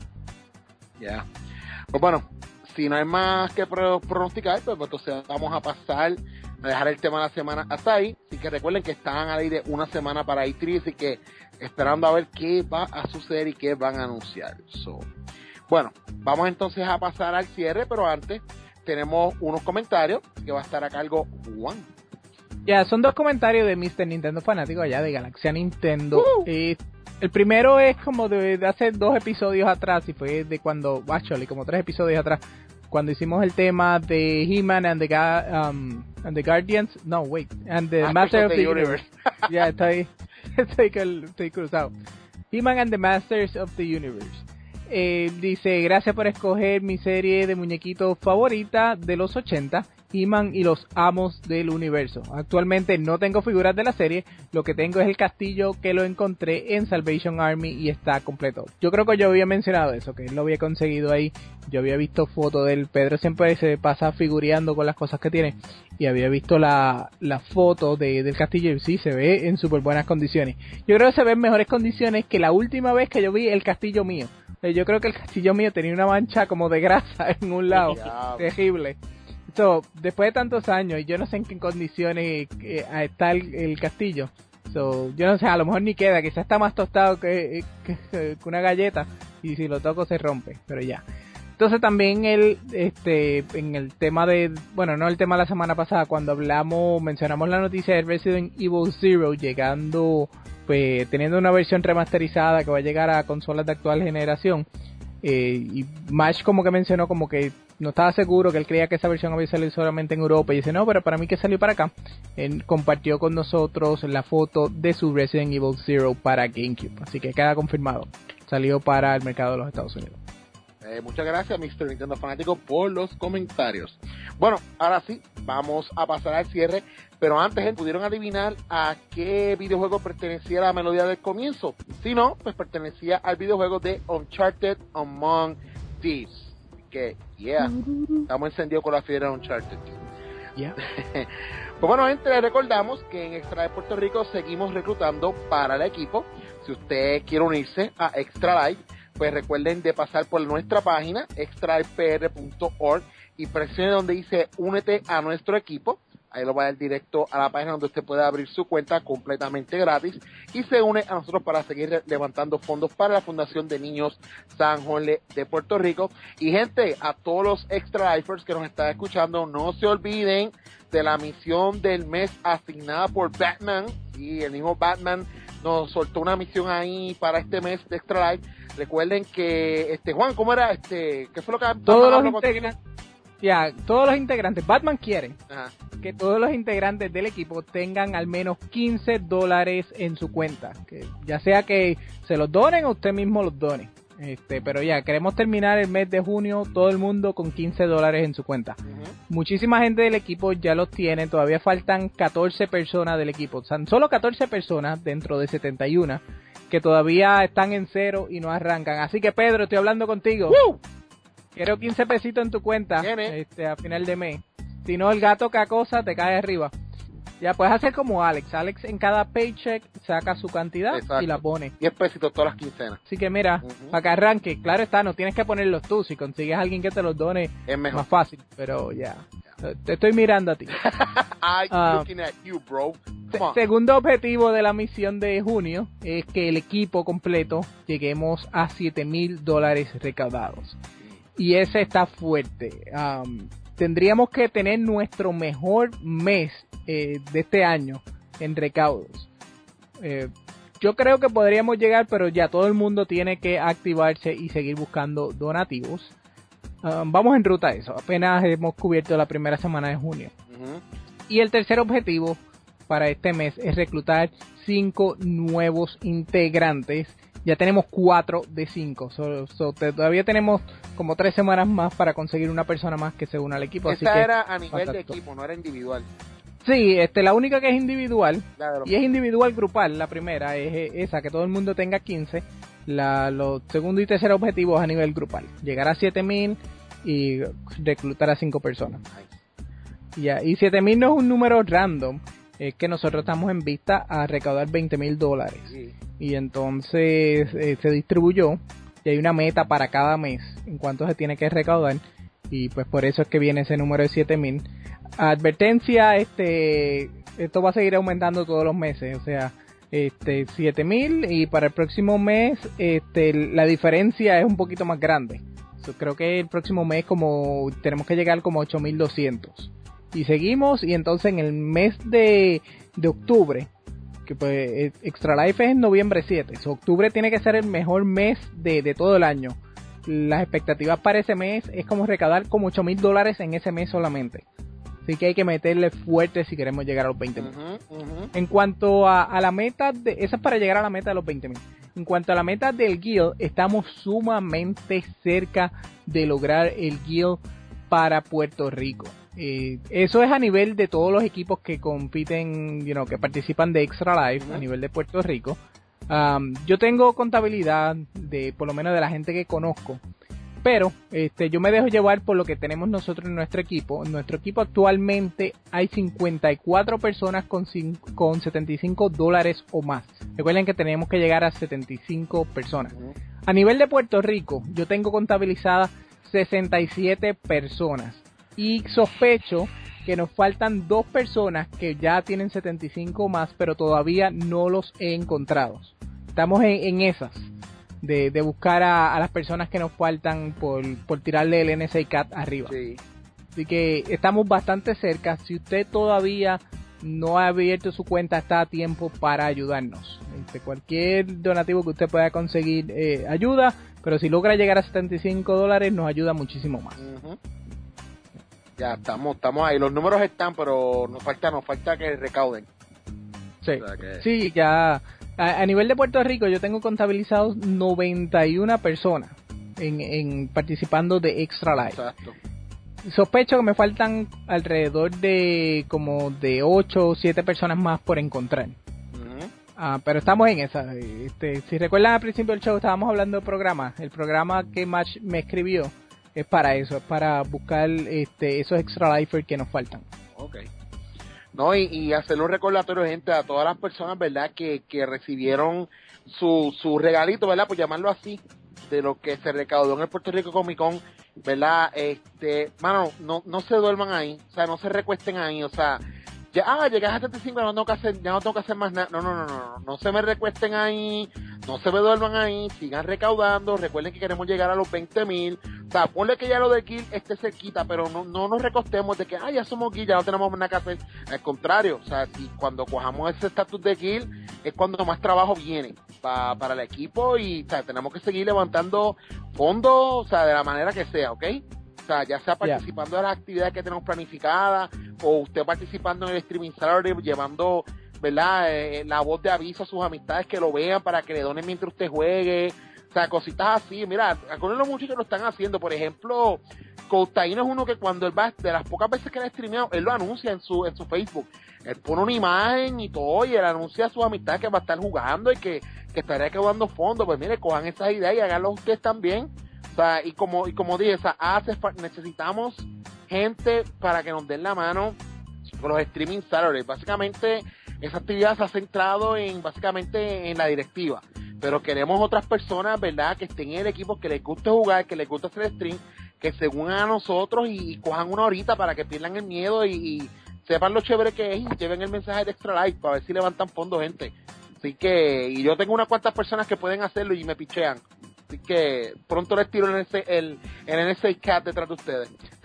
Ya. Pues bueno, si no hay más que pronosticar, pues entonces vamos a pasar a dejar el tema de la semana hasta ahí. Así que recuerden que están al aire una semana para E3, así que esperando a ver qué va a suceder y qué van a anunciar. Bueno, vamos entonces a pasar al cierre, pero antes tenemos unos comentarios que va a estar a cargo Juan. Ya, son dos comentarios de Mr. Nintendo fanático allá de Galaxia Nintendo. El primero es como de hace 2 episodios atrás, y fue de cuando, actually, como 3 episodios atrás, cuando hicimos el tema de He-Man and the Guardians, no, wait, and the Master of the Universe. Ya, estoy cruzado. He-Man and the Masters of the Universe. Dice, gracias por escoger mi serie de muñequitos favorita de los 80, He-Man y los Amos del Universo. Actualmente no tengo figuras de la serie, lo que tengo es el castillo que lo encontré en Salvation Army y está completo. Yo creo que yo había mencionado eso, que él lo había conseguido ahí. Yo había visto fotos de él. Pedro siempre se pasa figureando con las cosas que tiene y había visto la foto del castillo y sí, se ve en súper buenas condiciones. Yo creo que se ve en mejores condiciones que la última vez que yo vi el castillo mío. Yo creo que el castillo mío tenía una mancha como de grasa en un lado, terrible. Después de tantos años, y yo no sé en qué condiciones está el castillo. Yo no sé, a lo mejor ni queda, quizás está más tostado que una galleta, y si lo toco se rompe, pero ya. Entonces también en el tema no el tema de la semana pasada, cuando mencionamos la noticia de Resident Evil Zero llegando, pues teniendo una versión remasterizada que va a llegar a consolas de actual generación, y Mash como que mencionó como que no estaba seguro, que él creía que esa versión había salido solamente en Europa, y dice, no, pero para mí que salió para acá. Él compartió con nosotros la foto de su Resident Evil Zero para GameCube, así que queda confirmado, salió para el mercado de los Estados Unidos. Muchas gracias, Mr. Nintendo Fanático, por los comentarios. Bueno, ahora sí, vamos a pasar al cierre, pero antes, ¿pudieron adivinar a qué videojuego pertenecía la melodía del comienzo? Si no, pues pertenecía al videojuego de Uncharted Among Thieves. Que, estamos encendidos con la fiera de Uncharted. Yeah. Pues bueno, gente, les recordamos que en Extra de Puerto Rico seguimos reclutando para el equipo. Si usted quiere unirse a Extra Live, pues recuerden de pasar por nuestra página extralipr.org y presione donde dice únete a nuestro equipo. Ahí lo va a dar directo a la página donde usted puede abrir su cuenta completamente gratis y se une a nosotros para seguir levantando fondos para la Fundación de Niños San Jorge de Puerto Rico. Y gente, a todos los Extra Lifers que nos están escuchando, no se olviden de la misión del mes asignada por Batman, y el mismo Batman nos soltó una misión ahí para este mes de Extra Life. Recuerden que, Juan, ¿cómo era? ¿Qué fue lo que todos los integrantes, Batman quiere Ajá. que todos los integrantes del equipo tengan al menos $15 en su cuenta, que ya sea que se los donen o usted mismo los done. Pero ya, queremos terminar el mes de junio, todo el mundo con $15 en su cuenta. Muchísima gente del equipo ya los tiene, todavía faltan 14 personas del equipo. O sea, solo 14 personas dentro de 71 que todavía están en cero y no arrancan. Así que Pedro, estoy hablando contigo. ¡Woo! Quiero 15 pesitos en tu cuenta a final de mes. Si no, el gato cacosa te cae arriba. Ya puedes hacer como Alex. Alex en cada paycheck saca su cantidad. Exacto. Y la pone. 10 pesitos todas las quincenas. Así que mira, para que arranque, claro está, no tienes que ponerlos tú. Si consigues a alguien que te los done, es mejor. Más fácil. Pero ya, te estoy mirando a ti. I'm looking at you, bro. Segundo objetivo de la misión de junio es que el equipo completo lleguemos a $7,000 recaudados. Y ese está fuerte. Tendríamos que tener nuestro mejor mes de este año en recaudos. Yo creo que podríamos llegar, pero ya todo el mundo tiene que activarse y seguir buscando donativos. Vamos en ruta a eso. Apenas hemos cubierto la primera semana de junio. Y el tercer objetivo para este mes es reclutar 5 nuevos integrantes. Ya tenemos 4 de 5. Todavía tenemos como 3 semanas más para conseguir una persona más que se una al equipo. Esa así era a nivel de equipo, no era individual. Sí, la única que es individual, y es individual grupal, la primera es esa, que todo el mundo tenga 15. Los segundo y tercer objetivos a nivel grupal. Llegar a 7,000 y reclutar a 5 personas. Ya, y 7,000 no es un número random, es que nosotros estamos en vista a recaudar $20,000. Sí. Y entonces se distribuyó y hay una meta para cada mes en cuánto se tiene que recaudar, y pues por eso es que viene ese número de 7,000. Advertencia, esto va a seguir aumentando todos los meses, o sea, 7,000, y para el próximo mes la diferencia es un poquito más grande. Creo que el próximo mes tenemos que llegar como 8,200. Y seguimos, y entonces en el mes de octubre, que pues Extra Life es en noviembre 7, octubre tiene que ser el mejor mes de todo el año. Las expectativas para ese mes es como recaudar como $8,000 en ese mes solamente. Así que hay que meterle fuerte si queremos llegar a los 20,000. En cuanto a la meta, esa es para llegar a la meta de los 20,000. En cuanto a la meta del guild, estamos sumamente cerca de lograr el guild para Puerto Rico. Eso es a nivel de todos los equipos que compiten, que participan de Extra Life a nivel de Puerto Rico. Yo tengo contabilidad de por lo menos de la gente que conozco, pero yo me dejo llevar por lo que tenemos nosotros en nuestro equipo. En nuestro equipo actualmente hay 54 personas con $75 o más. Recuerden que tenemos que llegar a 75 personas. A nivel de Puerto Rico, yo tengo contabilizadas 67 personas. Y sospecho que nos faltan 2 personas que ya tienen 75 más, pero todavía no los he encontrado. Estamos en esas, de buscar a las personas que nos faltan por tirarle el NSA Cat arriba. Sí. Así que estamos bastante cerca. Si usted todavía no ha abierto su cuenta, está a tiempo para ayudarnos. Cualquier donativo que usted pueda conseguir ayuda, pero si logra llegar a $75 nos ayuda muchísimo más. Ya estamos ahí, los números están, pero nos falta que recauden. Sí, o sea que... sí, ya a nivel de Puerto Rico yo tengo contabilizados 91 personas en participando de Extra Life. Exacto. Sospecho que me faltan alrededor de como de 8 o 7 personas más por encontrar. Pero estamos en esa. Si recuerdan al principio del show estábamos hablando del programa. El programa que Match me escribió es para eso, es para buscar esos Extra Lifers que nos faltan. Okay. No, y hacer un recordatorio, gente, a todas las personas, ¿verdad? Que recibieron su regalito, ¿verdad? Por llamarlo así, de lo que se recaudó en el Puerto Rico Comic Con, ¿verdad? Mano, no se duerman ahí, o sea, no se recuesten ahí, o sea, llegué a 75, ya no tengo que hacer más nada. No se me recuesten ahí, no se me duerman ahí, sigan recaudando. Recuerden que queremos llegar a los 20,000. O sea, ponle que ya lo de Guild esté cerquita, pero no nos recostemos de que ya somos Guild, ya no tenemos nada que hacer. Al contrario, o sea, si cuando cojamos ese estatus de Guild, es cuando más trabajo viene para el equipo y, o sea, tenemos que seguir levantando fondos, o sea, de la manera que sea, ¿ok? O sea, ya sea participando de las actividades que tenemos planificadas o usted participando en el Streaming Saturday, llevando, ¿verdad? La voz de aviso a sus amistades que lo vean para que le donen mientras usted juegue. O sea, cositas así. Mira, algunos de los muchachos lo están haciendo. Por ejemplo, Coutaíno es uno que cuando él va, de las pocas veces que le ha streameado, él lo anuncia en su Facebook. Él pone una imagen y todo, y él anuncia a sus amistades que va a estar jugando y que estaría recaudando fondos. Pues mire, cojan esas ideas y háganlo ustedes también. O sea, y como dije, o sea, necesitamos gente para que nos den la mano con los Streaming Saturdays. Básicamente, esa actividad se ha centrado en la directiva. Pero queremos otras personas, ¿verdad?, que estén en el equipo, que les guste jugar, que les guste hacer stream, que se unan a nosotros y cojan una horita para que pierdan el miedo y sepan lo chévere que es y lleven el mensaje de Extra Life para ver si levantan fondos, gente. Así que, y yo tengo unas cuantas personas que pueden hacerlo y me pichean. Así que pronto les tiro el NSA Cat detrás de ustedes.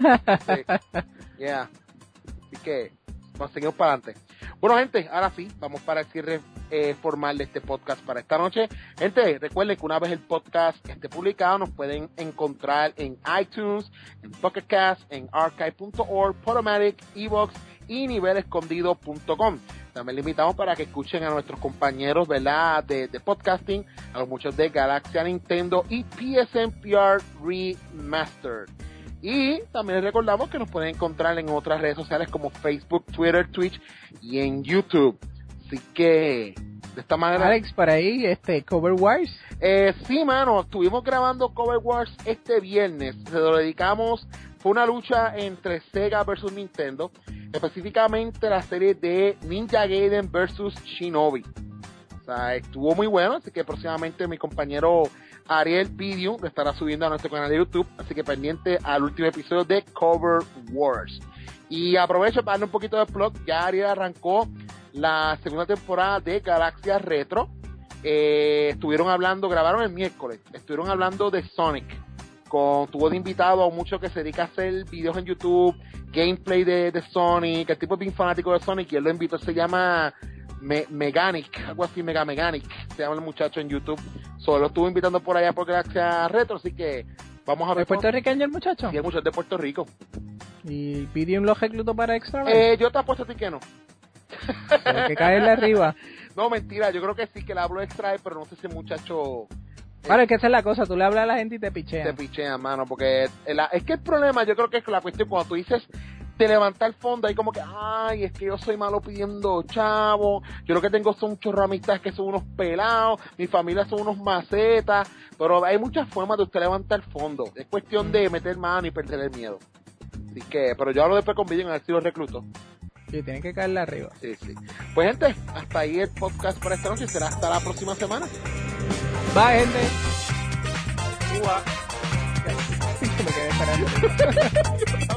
Sí. Yeah. Así que, vamos, seguimos para adelante. Bueno, gente, ahora sí, vamos para el cierre formal de este podcast para esta noche. Gente, recuerden que una vez el podcast esté publicado, nos pueden encontrar en iTunes, en Pocket Cast, en archive.org, Podomatic, eVox y nivelescondido.com. También le invitamos para que escuchen a nuestros compañeros, ¿verdad?, de podcasting, a los muchos de Galaxia Nintendo y PSNPR Remastered. Y también les recordamos que nos pueden encontrar en otras redes sociales como Facebook, Twitter, Twitch y en YouTube. Así que, de esta manera... Alex, por ahí, Cover Wars. Sí, mano, estuvimos grabando Cover Wars este viernes. Se lo dedicamos, fue una lucha entre Sega versus Nintendo, específicamente la serie de Ninja Gaiden versus Shinobi. O sea, estuvo muy bueno, así que próximamente mi compañero Ariel Video lo estará subiendo a nuestro canal de YouTube, así que pendiente al último episodio de Cover Wars. Y aprovecho para darle un poquito de plug, ya Ariel arrancó la segunda temporada de Galaxia Retro. Grabaron el miércoles, estuvieron hablando de Sonic, tuvo de invitado a un muchacho que se dedica a hacer videos en YouTube, gameplay de Sonic, el tipo es bien fanático de Sonic y él lo invitó, se llama Meganic, algo así, Meganic, se llama el muchacho en YouTube. Solo lo estuvo invitando por allá por Galaxia Retro, así que vamos a ver. ¿Es puertorriqueño el muchacho? Sí, el muchacho es de Puerto Rico. ¿Y pidió un los recluto para Extra Life? Yo te apuesto a ti que no. Pero que caerle arriba. No, mentira, yo creo que sí, que le hablo Extra Life, pero no sé si el muchacho... Bueno, es que esa es la cosa, tú le hablas a la gente y te pichean. Te pichean, mano, porque es que el problema, yo creo que es la cuestión cuando tú dices de levantar fondo, ahí como que, ay, es que yo soy malo pidiendo chavo, yo lo que tengo son un chorro de amistades que son unos pelados, mi familia son unos macetas, pero hay muchas formas de usted levantar fondo, es cuestión de meter mano y perder el miedo. Así que, pero yo hablo después con Billy en el estilo recluto. Sí, tienen que caerle arriba. Sí. Pues gente, hasta ahí el podcast para esta noche, será hasta la próxima semana. Bye, gente. Ua. Me quedé esperando.